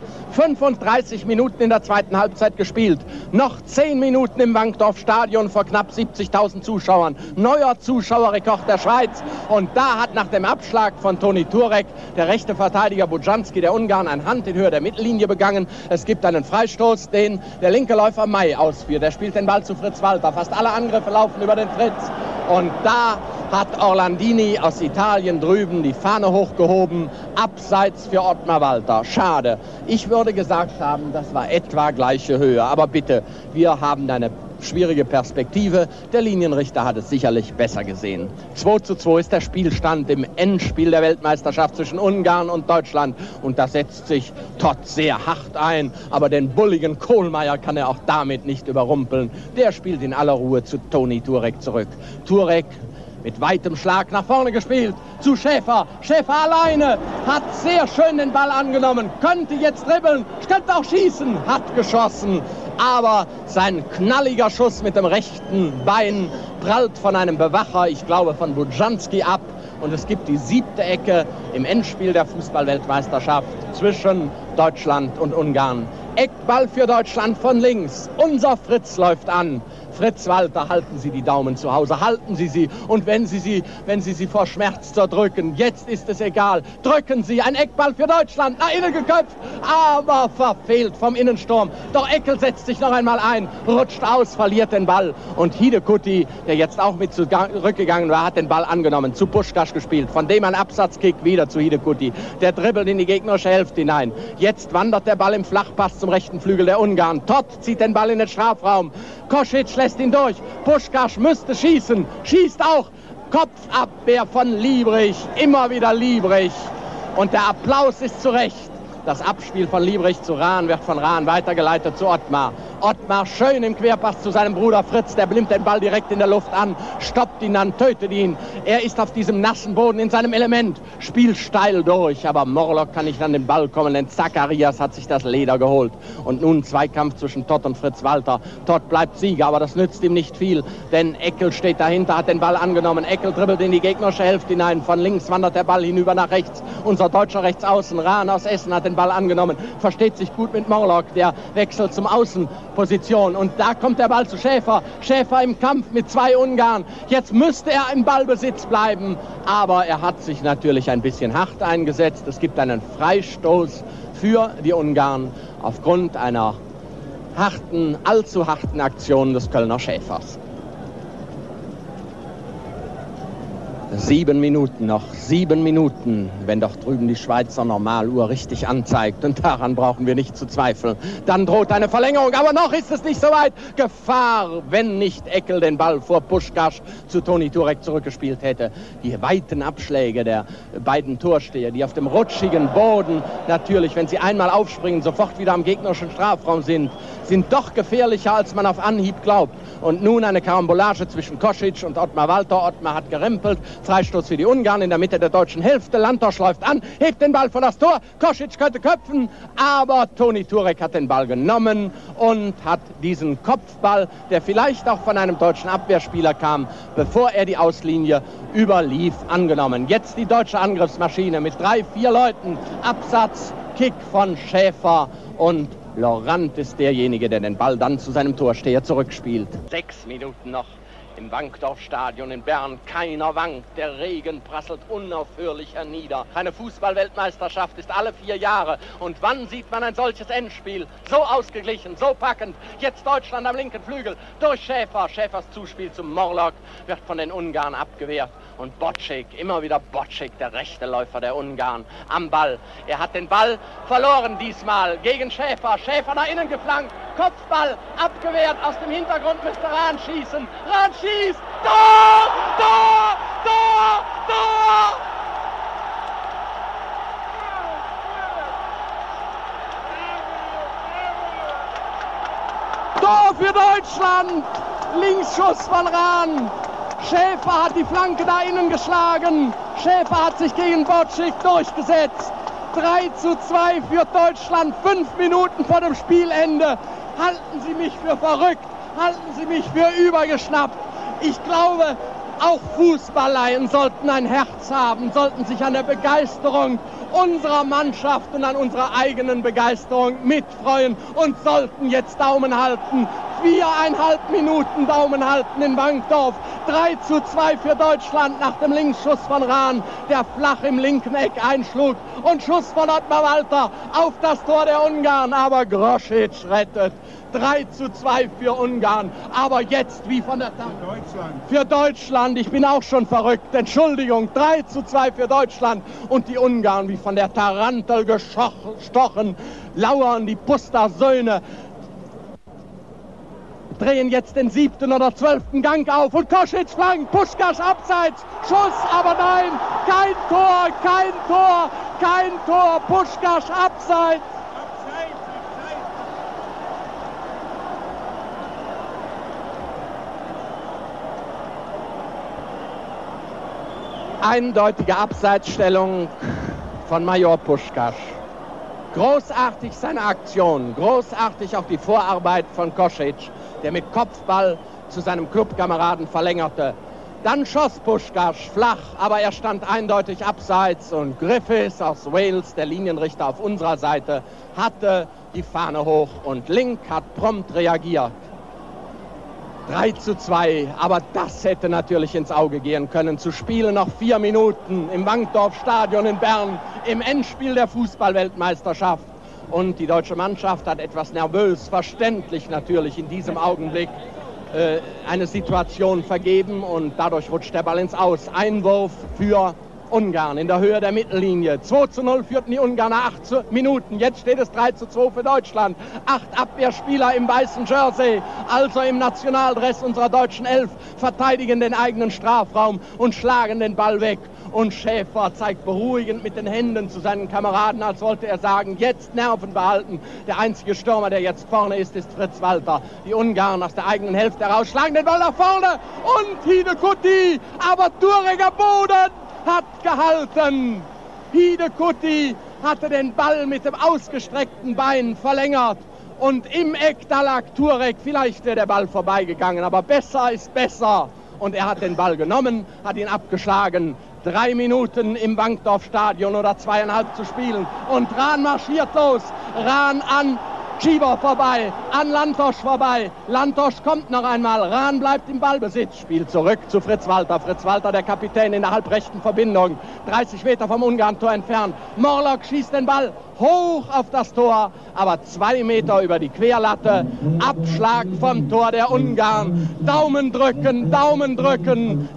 35 Minuten in der zweiten Halbzeit gespielt. Noch 10 Minuten im Wankdorf-Stadion vor knapp 70.000 Zuschauern. Neuer Zuschauerrekord der Schweiz. Und da hat nach dem Abschlag von Toni Turek der rechte Verteidiger Bujanski der Ungarn eine Hand in Höhe der Mittellinie begangen. Es gibt einen Freistoß, den der linke Läufer May ausführt. Er spielt den Ball zu Fritz Walter. Fast alle Angriffe laufen über den Fritz. Und da hat Orlandini aus Italien drüben die Fahne hochgehoben, abseits für Ottmar Walter. Schade. Ich würde gesagt haben, das war etwa gleiche Höhe. Aber bitte, wir haben eine schwierige Perspektive. Der Linienrichter hat es sicherlich besser gesehen. 2:2 ist der Spielstand im Endspiel der Weltmeisterschaft zwischen Ungarn und Deutschland. Und da setzt sich Todt sehr hart ein. Aber den bulligen Kohlmeier kann er auch damit nicht überrumpeln. Der spielt in aller Ruhe zu Toni Turek zurück. Turek mit weitem Schlag nach vorne gespielt, zu Schäfer. Schäfer alleine, hat sehr schön den Ball angenommen, könnte jetzt dribbeln, könnte auch schießen, hat geschossen. Aber sein knalliger Schuss mit dem rechten Bein prallt von einem Bewacher, ich glaube von Bujanski, ab. Und es gibt die 7. Ecke im Endspiel der Fußball-Weltmeisterschaft zwischen Deutschland und Ungarn. Eckball für Deutschland von links. Unser Fritz läuft an. Fritz Walter, halten Sie die Daumen zu Hause, halten Sie sie. Und wenn Sie sie vor Schmerz zerdrücken, jetzt ist es egal. Drücken Sie, ein Eckball für Deutschland, nach innen geköpft, aber verfehlt vom Innensturm. Doch Eckel setzt sich noch einmal ein, rutscht aus, verliert den Ball. Und Hidekuti, der jetzt auch mit zurückgegangen war, hat den Ball angenommen, zu Puschkasch gespielt. Von dem ein Absatzkick wieder zu Hidekuti. Der dribbelt in die gegnerische Hälfte hinein. Jetzt wandert der Ball im Flachpass zum rechten Flügel der Ungarn. Todt zieht den Ball in den Strafraum. Kosic lässt ihn durch. Puschkasch müsste schießen. Schießt auch. Kopfabwehr von Liebrich. Immer wieder Liebrich. Und der Applaus ist zu Recht. Das Abspiel von Liebrich zu Rahn wird von Rahn weitergeleitet zu Ottmar. Ottmar schön im Querpass zu seinem Bruder Fritz. Der nimmt den Ball direkt in der Luft an, stoppt ihn dann, tötet ihn. Er ist auf diesem nassen Boden in seinem Element. Spielt steil durch, aber Morlock kann nicht an den Ball kommen, denn Zacharias hat sich das Leder geholt. Und nun Zweikampf zwischen Todt und Fritz Walter. Todt bleibt Sieger, aber das nützt ihm nicht viel, denn Eckel steht dahinter, hat den Ball angenommen. Eckel dribbelt in die gegnerische Hälfte hinein. Von links wandert der Ball hinüber nach rechts. Unser Deutscher rechts außen. Rahn aus Essen hat den Ball angenommen. Versteht sich gut mit Morlock. Der wechselt zum Außenposition. Und da kommt der Ball zu Schäfer. Schäfer im Kampf mit 2 Ungarn. Jetzt müsste er im Ballbesitz bleiben. Aber er hat sich natürlich ein bisschen hart eingesetzt. Es gibt einen Freistoß für die Ungarn aufgrund einer allzu harten Aktion des Kölner Schäfers. 7 Minuten noch, 7 Minuten, wenn doch drüben die Schweizer Normaluhr richtig anzeigt. Und daran brauchen wir nicht zu zweifeln. Dann droht eine Verlängerung, aber noch ist es nicht so weit. Gefahr, wenn nicht Eckel den Ball vor Puschkasch zu Toni Turek zurückgespielt hätte. Die weiten Abschläge der beiden Torsteher, die auf dem rutschigen Boden natürlich, wenn sie einmal aufspringen, sofort wieder am gegnerischen Strafraum sind doch gefährlicher, als man auf Anhieb glaubt. Und nun eine Karambolage zwischen Kosic und Ottmar Walter. Ottmar hat gerempelt. Freistoß für die Ungarn in der Mitte der deutschen Hälfte. Lantos läuft an, hebt den Ball vor das Tor. Kosic könnte köpfen, aber Toni Turek hat den Ball genommen und hat diesen Kopfball, der vielleicht auch von einem deutschen Abwehrspieler kam, bevor er die Auslinie überlief, angenommen. Jetzt die deutsche Angriffsmaschine mit 3, 4 Leuten. Absatz, Kick von Schäfer und Laurent ist derjenige, der den Ball dann zu seinem Torsteher zurückspielt. 6 Minuten noch im Wankdorf-Stadion in Bern. Keiner wankt. Der Regen prasselt unaufhörlich hernieder. Eine Fußball-Weltmeisterschaft ist alle 4 Jahre. Und wann sieht man ein solches Endspiel? So ausgeglichen, so packend. Jetzt Deutschland am linken Flügel durch Schäfer. Schäfers Zuspiel zum Morlock wird von den Ungarn abgewehrt. Und Bocek, immer wieder Bocek, der rechte Läufer der Ungarn, am Ball. Er hat den Ball verloren diesmal gegen Schäfer. Schäfer nach innen geflankt. Kopfball abgewehrt. Aus dem Hintergrund müsste Rahn schießen. Rahn schießt. Tor! Tor! Tor! Tor! Tor für Deutschland! Linksschuss von Rahn. Schäfer hat die Flanke da innen geschlagen. Schäfer hat sich gegen Bocek durchgesetzt. 3:2 für Deutschland, 5 Minuten vor dem Spielende. Halten Sie mich für verrückt, halten Sie mich für übergeschnappt. Ich glaube, auch Fußballleien sollten ein Herz haben, sollten sich an der Begeisterung unserer Mannschaft und an unserer eigenen Begeisterung mitfreuen und sollten jetzt Daumen halten. 4,5 Minuten Daumen halten in Wankdorf. 3:2 für Deutschland nach dem Linksschuss von Rahn, der flach im linken Eck einschlug. Und Schuss von Ottmar Walter auf das Tor der Ungarn, aber Grosic rettet. 3:2 für Ungarn, aber jetzt wie von der für Deutschland. Ich bin auch schon verrückt, Entschuldigung. 3:2 für Deutschland und die Ungarn wie von der Tarantel gestochen, lauern die Puster-Söhne, drehen jetzt den 7. oder 12. Gang auf und Kosic flankt, Puskás abseits, Schuss, aber nein, kein Tor, kein Tor, kein Tor, Puskás abseits. Eindeutige Abseitsstellung von Major Puskás. Großartig seine Aktion, großartig auch die Vorarbeit von Kosic, der mit Kopfball zu seinem Clubkameraden verlängerte. Dann schoss Puskás flach, aber er stand eindeutig abseits und Griffiths aus Wales, der Linienrichter auf unserer Seite, hatte die Fahne hoch und Link hat prompt reagiert. 3:2, aber das hätte natürlich ins Auge gehen können. Zu spielen noch 4 Minuten im Wankdorf-Stadion in Bern, im Endspiel der Fußball-Weltmeisterschaft. Und die deutsche Mannschaft hat etwas nervös, verständlich natürlich in diesem Augenblick eine Situation vergeben und dadurch rutscht der Ball ins Aus. Einwurf für Ungarn in der Höhe der Mittellinie. 2:0 führten die Ungarner 8 Minuten. Jetzt steht es 3:2 für Deutschland. 8 Abwehrspieler im weißen Jersey, also im Nationaldress unserer deutschen Elf, verteidigen den eigenen Strafraum und schlagen den Ball weg. Und Schäfer zeigt beruhigend mit den Händen zu seinen Kameraden, als wollte er sagen, jetzt Nerven behalten. Der einzige Stürmer, der jetzt vorne ist Fritz Walter. Die Ungarn aus der eigenen Hälfte heraus schlagen den Ball nach vorne und Hidekuti, aber Tureger Boden hat gehalten. Hidekuti hatte den Ball mit dem ausgestreckten Bein verlängert und im Eck, da lag Turek. Vielleicht wäre der Ball vorbeigegangen, aber besser ist besser. Und er hat den Ball genommen, hat ihn abgeschlagen. 3 Minuten im Wankdorf-Stadion oder 2,5 zu spielen. Und Rahn marschiert los. Rahn an Cibor vorbei, an Lantos vorbei. Lantos kommt noch einmal. Rahn bleibt im Ballbesitz. Spielt zurück zu Fritz Walter. Fritz Walter, der Kapitän in der halbrechten Verbindung. 30 Meter vom Ungarn-Tor entfernt. Morlock schießt den Ball hoch auf das Tor, aber 2 Meter über die Querlatte. Abschlag vom Tor der Ungarn. Daumen drücken, Daumen drücken.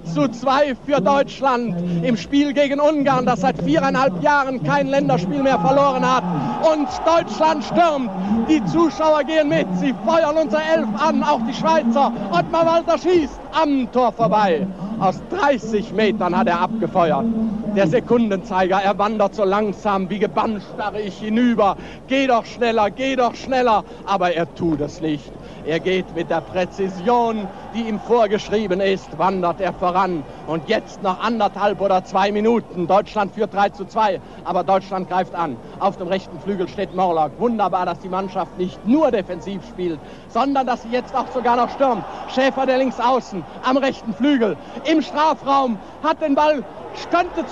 3:2 für Deutschland im Spiel gegen Ungarn, das seit 4,5 Jahren kein Länderspiel mehr verloren hat. Und Deutschland stürmt. Die Zuschauer gehen mit. Sie feuern unsere Elf an, auch die Schweizer. Ottmar Walter schießt am Tor vorbei. Aus 30 Metern hat er abgefeuert. Der Sekundenzeiger, er wandert so langsam, wie gebannt starre ich hinüber. Geh doch schneller, aber er tut es nicht. Er geht mit der Präzision, die ihm vorgeschrieben ist, wandert er voran. Und jetzt noch 1,5 oder 2 Minuten. Deutschland führt 3:2, aber Deutschland greift an. Auf dem rechten Flügel steht Morlock. Wunderbar, dass die Mannschaft nicht nur defensiv spielt, sondern dass sie jetzt auch sogar noch stürmt. Schäfer, der links außen, am rechten Flügel, im Strafraum, hat den Ball, könnte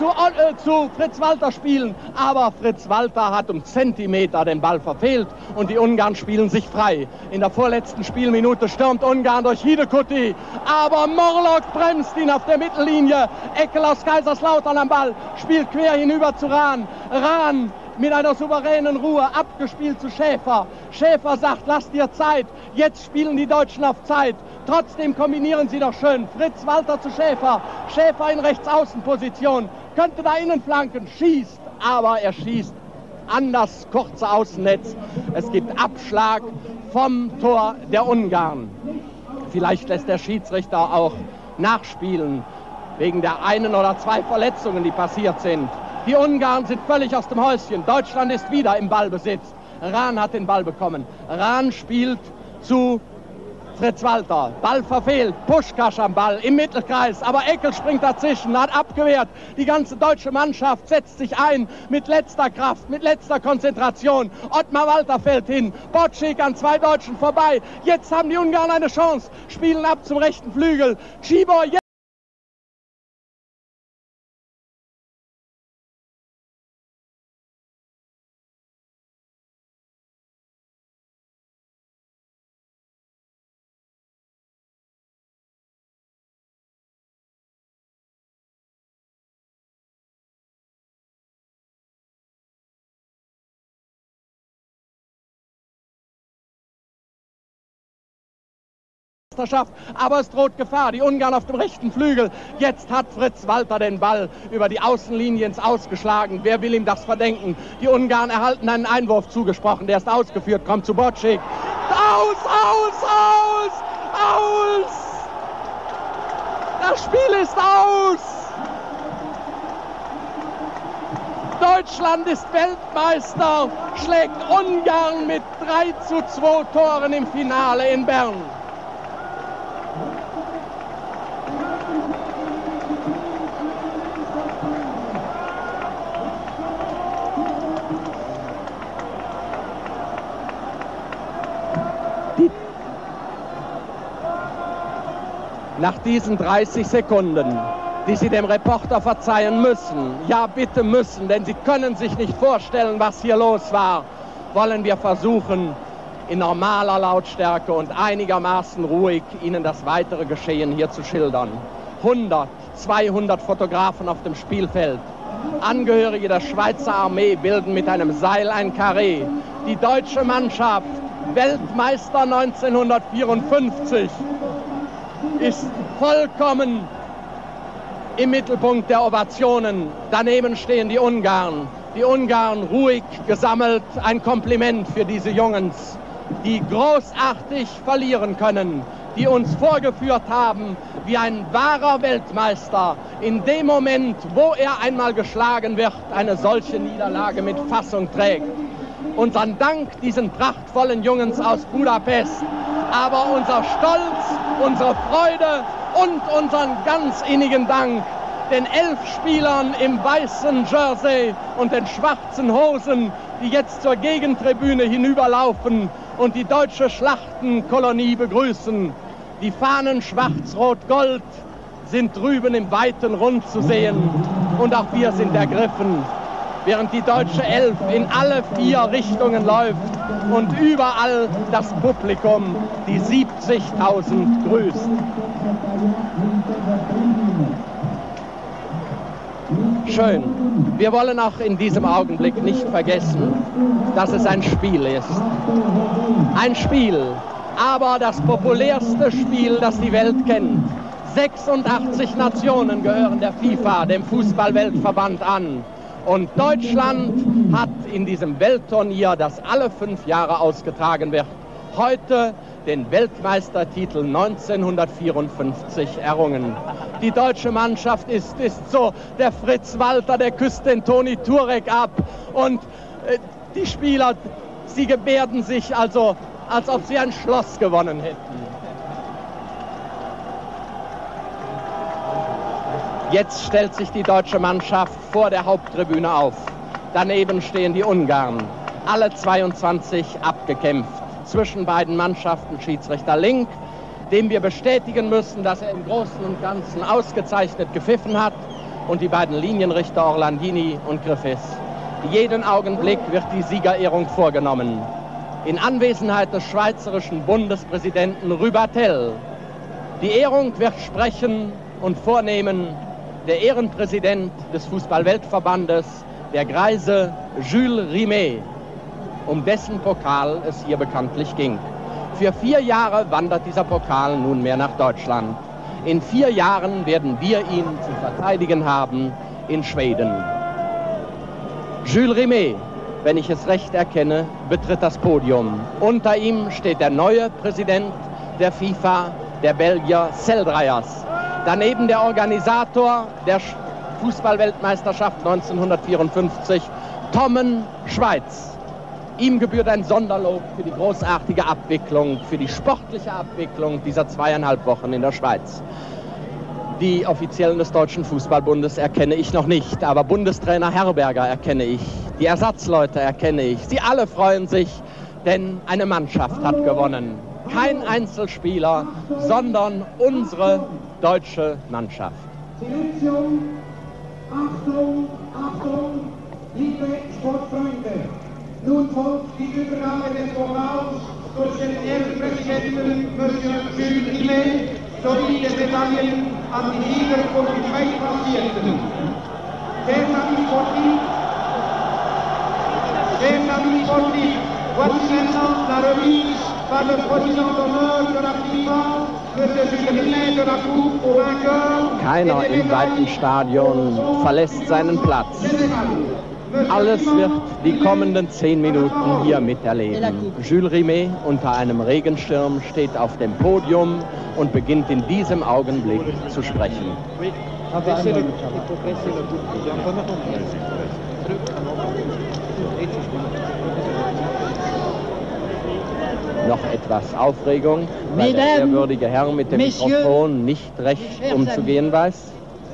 zu Fritz Walter spielen, aber Fritz Walter hat um Zentimeter den Ball verfehlt und die Ungarn spielen sich frei. In der vorletzten Spielminute stürmt Ungarn durch Hidekuti, aber Morlock bremst ihn auf der Mittellinie. Eckel aus Kaiserslautern am Ball, spielt quer hinüber zu Rahn. Rahn mit einer souveränen Ruhe, abgespielt zu Schäfer. Schäfer sagt, lass dir Zeit. Jetzt spielen die Deutschen auf Zeit. Trotzdem kombinieren sie doch schön. Fritz Walter zu Schäfer. Schäfer in Rechtsaußenposition. Könnte da innen flanken. Schießt. Aber er schießt an das kurze Außennetz. Es gibt Abschlag vom Tor der Ungarn. Vielleicht lässt der Schiedsrichter auch nachspielen. Wegen der 1 oder 2 Verletzungen, die passiert sind. Die Ungarn sind völlig aus dem Häuschen. Deutschland ist wieder im Ballbesitz. Rahn hat den Ball bekommen. Rahn spielt zu Fritz Walter, Ball verfehlt, Puschkasch am Ball im Mittelkreis, aber Eckel springt dazwischen, hat abgewehrt. Die ganze deutsche Mannschaft setzt sich ein mit letzter Kraft, mit letzter Konzentration. Ottmar Walter fällt hin, Bocik an 2 Deutschen vorbei. Jetzt haben die Ungarn eine Chance, spielen ab zum rechten Flügel. Cibor jetzt. Aber es droht Gefahr, die Ungarn auf dem rechten Flügel. Jetzt hat Fritz Walter den Ball über die Außenlinie ins Ausgeschlagen. Wer will ihm das verdenken? Die Ungarn erhalten einen Einwurf zugesprochen, der ist ausgeführt, kommt zu Bocik. Aus! Das Spiel ist aus! Deutschland ist Weltmeister, schlägt Ungarn mit 3:2 Toren im Finale in Bern. Nach diesen 30 Sekunden, die Sie dem Reporter verzeihen müssen, ja bitte müssen, denn Sie können sich nicht vorstellen, was hier los war, wollen wir versuchen, in normaler Lautstärke und einigermaßen ruhig Ihnen das weitere Geschehen hier zu schildern. 100, 200 Fotografen auf dem Spielfeld. Angehörige der Schweizer Armee bilden mit einem Seil ein Karree. Die deutsche Mannschaft, Weltmeister 1954, ist vollkommen im Mittelpunkt der Ovationen. Daneben stehen die Ungarn. Die Ungarn ruhig gesammelt. Ein Kompliment für diese Jungs, die großartig verlieren können, die uns vorgeführt haben, wie ein wahrer Weltmeister in dem Moment, wo er einmal geschlagen wird, eine solche Niederlage mit Fassung trägt. Unseren Dank diesen prachtvollen Jungs aus Budapest, aber unser Stolz, unsere Freude und unseren ganz innigen Dank den 11 Spielern im weißen Jersey und den schwarzen Hosen, die jetzt zur Gegentribüne hinüberlaufen und die deutsche Schlachtenkolonie begrüßen. Die Fahnen schwarz-rot-gold sind drüben im weiten Rund zu sehen und auch wir sind ergriffen, während die deutsche Elf in alle 4 Richtungen läuft und überall das Publikum die 70.000 grüßt. Schön. Wir wollen auch in diesem Augenblick nicht vergessen, dass es ein Spiel ist. Ein Spiel, aber das populärste Spiel, das die Welt kennt. 86 Nationen gehören der FIFA, dem Fußball-Weltverband, an. Und Deutschland hat in diesem Weltturnier, das alle 5 Jahre ausgetragen wird, heute den Weltmeistertitel 1954 errungen. Die deutsche Mannschaft ist so, der Fritz Walter, der küsst den Toni Turek ab und die Spieler, sie gebärden sich also, als ob sie ein Schloss gewonnen hätten. Jetzt stellt sich die deutsche Mannschaft vor der Haupttribüne auf. Daneben stehen die Ungarn, alle 22 abgekämpft. Zwischen beiden Mannschaften Schiedsrichter Link, dem wir bestätigen müssen, dass er im Großen und Ganzen ausgezeichnet gepfiffen hat, und die beiden Linienrichter Orlandini und Griffiths. Jeden Augenblick wird die Siegerehrung vorgenommen. In Anwesenheit des schweizerischen Bundespräsidenten Rübatel. Die Ehrung wird sprechen und vornehmen der Ehrenpräsident des Fußball-Weltverbandes, der greise Jules Rimet, um dessen Pokal es hier bekanntlich ging. Für 4 Jahre wandert dieser Pokal nunmehr nach Deutschland. In 4 Jahren werden wir ihn zu verteidigen haben in Schweden. Jules Rimet, wenn ich es recht erkenne, betritt das Podium. Unter ihm steht der neue Präsident der FIFA, der Belgier Seldreyers. Daneben der Organisator der Fußball-Weltmeisterschaft 1954, Tommen Schweiz. Ihm gebührt ein Sonderlob für die großartige Abwicklung, für die sportliche Abwicklung dieser 2,5 Wochen in der Schweiz. Die Offiziellen des Deutschen Fußballbundes erkenne ich noch nicht, aber Bundestrainer Herberger erkenne ich, die Ersatzleute erkenne ich. Sie alle freuen sich, denn eine Mannschaft hat gewonnen. Kein Einzelspieler, sondern unsere deutsche Mannschaft. Silenzium, Achtung, Achtung, liebe Sportfreunde. Nun folgt die Übernahme des Pokals durch den Ehrenpräsidenten Monsieur Jules Rimet sowie der Medaillen an die Sieger und die Zweitplatzierten. Chers amis sportifs, voici maintenant la remise par le président d'honneur de la FIFA, Monsieur Jules Rimet de la Coupe au vainqueur. Keiner im weiten Stadion verlässt seinen Platz. Alles wird die kommenden 10 Minuten hier miterleben. Jules Rimet unter einem Regenschirm steht auf dem Podium und beginnt in diesem Augenblick zu sprechen. Noch etwas Aufregung, weil der ehrwürdige Herr mit dem Mikrofon nicht recht umzugehen weiß.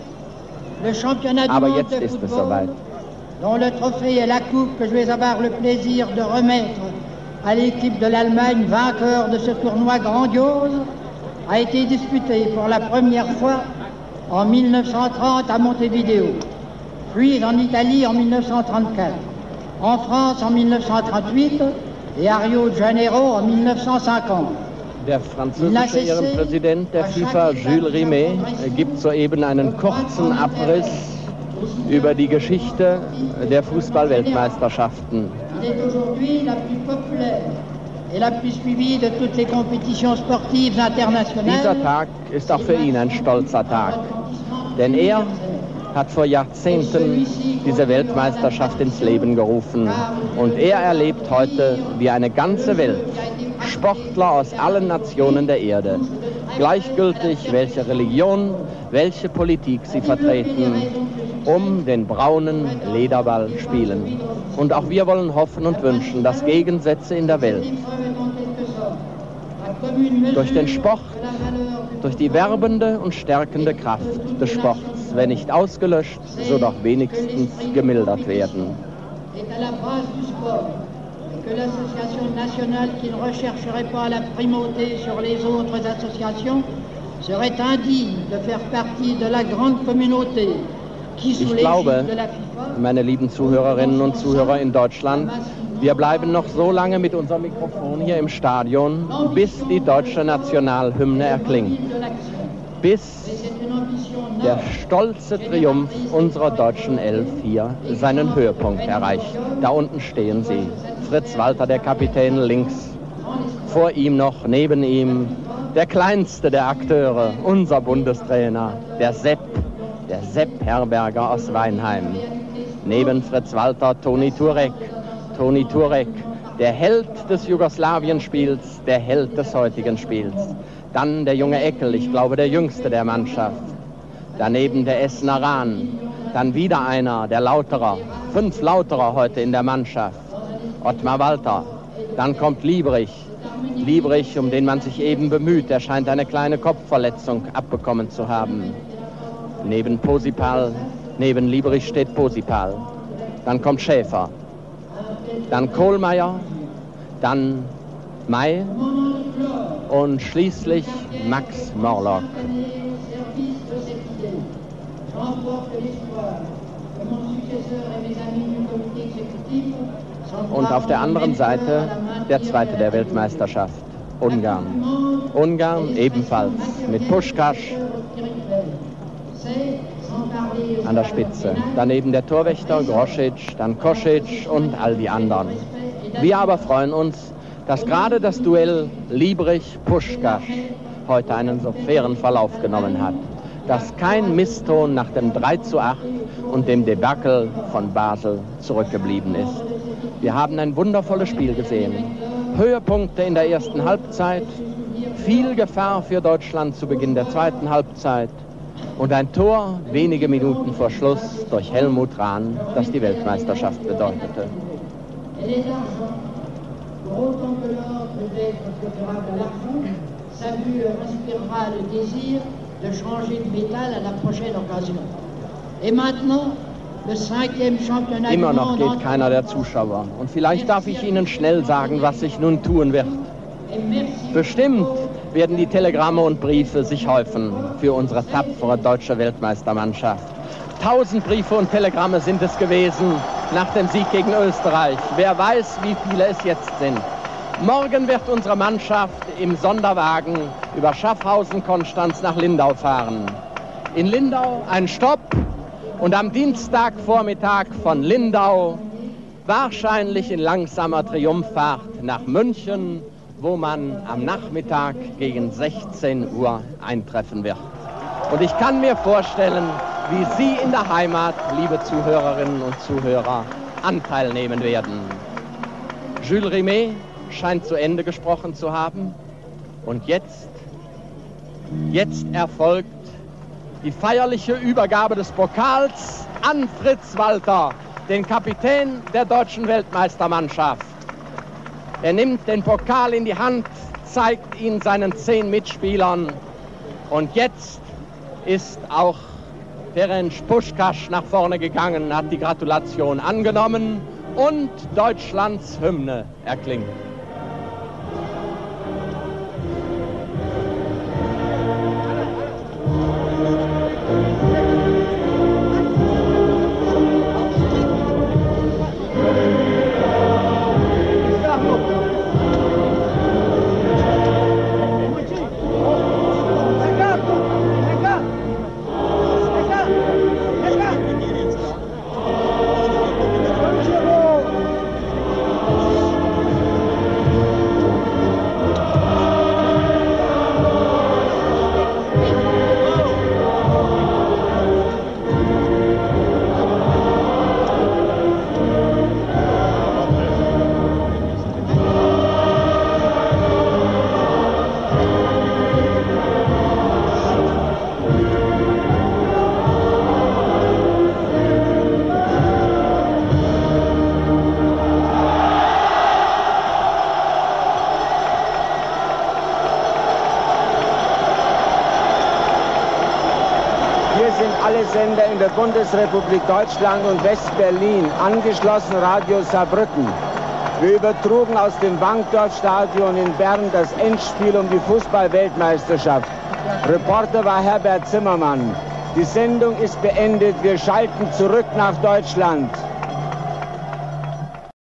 Aber jetzt ist es soweit. Dont le trophée et la coupe que je vais avoir le plaisir de remettre à l'équipe de l'Allemagne, vainqueur de ce tournoi grandiose, a été disputé pour la première fois en 1930 à Montevideo, puis en Italie en 1934, en France en 1938 et à Rio de Janeiro en 1950. Der französische Ehrenpräsident der FIFA, Jules Rimet, gibt soeben einen kurzen Abriss über die Geschichte der Fußball-Weltmeisterschaften. Dieser Tag ist auch für ihn ein stolzer Tag, denn er hat vor Jahrzehnten diese Weltmeisterschaft ins Leben gerufen und er erlebt heute, wie eine ganze Welt, Sportler aus allen Nationen der Erde, gleichgültig welche Religion, welche Politik sie vertreten, um den braunen Lederball spielen. Und auch wir wollen hoffen und wünschen, dass Gegensätze in der Welt durch den Sport, durch die werbende und stärkende Kraft des Sports, wenn nicht ausgelöscht, so doch wenigstens gemildert werden. Que l'association nationale qui ne rechercherait pas la primauté sur les autres associations serait indigne de faire partie de la grande communauté qui sous l'égide de la FIFA. Meine lieben Zuhörerinnen und Zuhörer in Deutschland, wir bleiben noch so lange mit unserem Mikrofon hier im Stadion, bis die deutsche Nationalhymne erklingt. Bis der stolze Triumph unserer deutschen Elf hier seinen Höhepunkt erreicht. Da unten stehen sie. Fritz Walter, der Kapitän, links. Vor ihm noch, neben ihm, der kleinste der Akteure, unser Bundestrainer, der Sepp Herberger aus Weinheim. Neben Fritz Walter, Toni Turek. Toni Turek, der Held des Jugoslawienspiels, der Held des heutigen Spiels. Dann der junge Eckel, ich glaube der jüngste der Mannschaft. Daneben der Essener Rahn. Dann wieder einer, der Lauterer. 5 Lauterer heute in der Mannschaft. Ottmar Walter. Dann kommt Liebrich. Liebrich, um den man sich eben bemüht. Er scheint eine kleine Kopfverletzung abbekommen zu haben. Neben Posipal, neben Liebrich steht Posipal. Dann kommt Schäfer. Dann Kohlmeier. Dann May. Und schließlich Max Morlock. Und auf der anderen Seite der zweite der Weltmeisterschaft, Ungarn. Ungarn ebenfalls mit Puskás an der Spitze. Daneben der Torwächter Grosic, dann Kosic und all die anderen. Wir aber freuen uns, dass gerade das Duell Liebrich-Puskás heute einen so fairen Verlauf genommen hat. Dass kein Misston nach dem 3:8 und dem Debakel von Basel zurückgeblieben ist. Wir haben ein wundervolles Spiel gesehen. Höhepunkte in der ersten Halbzeit, viel Gefahr für Deutschland zu Beginn der zweiten Halbzeit und ein Tor wenige Minuten vor Schluss durch Helmut Rahn, das die Weltmeisterschaft bedeutete. Pour autant que l'or peut-être fera de l'argent, sa vue inspirera le désir de changer de métal à la prochaine occasion. Et maintenant, le 5e Championnat Immer du noch monde. geht keiner der Zuschauer. Und vielleicht darf ich Ihnen schnell sagen, was sich nun tun wird. Bestimmt werden die Telegramme und Briefe sich häufen für unsere tapfere deutsche Weltmeistermannschaft. 1000 Briefe und Telegramme sind es gewesen nach dem Sieg gegen Österreich. Wer weiß, wie viele es jetzt sind. Morgen wird unsere Mannschaft im Sonderwagen über Schaffhausen-Konstanz nach Lindau fahren. In Lindau ein Stopp und am Dienstagvormittag von Lindau wahrscheinlich in langsamer Triumphfahrt nach München, wo man am Nachmittag gegen 16 Uhr eintreffen wird. Und ich kann mir vorstellen, wie Sie in der Heimat, liebe Zuhörerinnen und Zuhörer, Anteil nehmen werden. Jules Rimet scheint zu Ende gesprochen zu haben. Und jetzt erfolgt die feierliche Übergabe des Pokals an Fritz Walter, den Kapitän der deutschen Weltmeistermannschaft. Er nimmt den Pokal in die Hand, zeigt ihn seinen 10 Mitspielern. Und jetzt ist auch Ferenc Puskás nach vorne gegangen, hat die Gratulation angenommen und Deutschlands Hymne erklingt. Alle Sender in der Bundesrepublik Deutschland und West-Berlin, angeschlossen Radio Saarbrücken. Wir übertrugen aus dem Wankdorfstadion in Bern das Endspiel um die Fußball-Weltmeisterschaft. Reporter war Herbert Zimmermann. Die Sendung ist beendet. Wir schalten zurück nach Deutschland.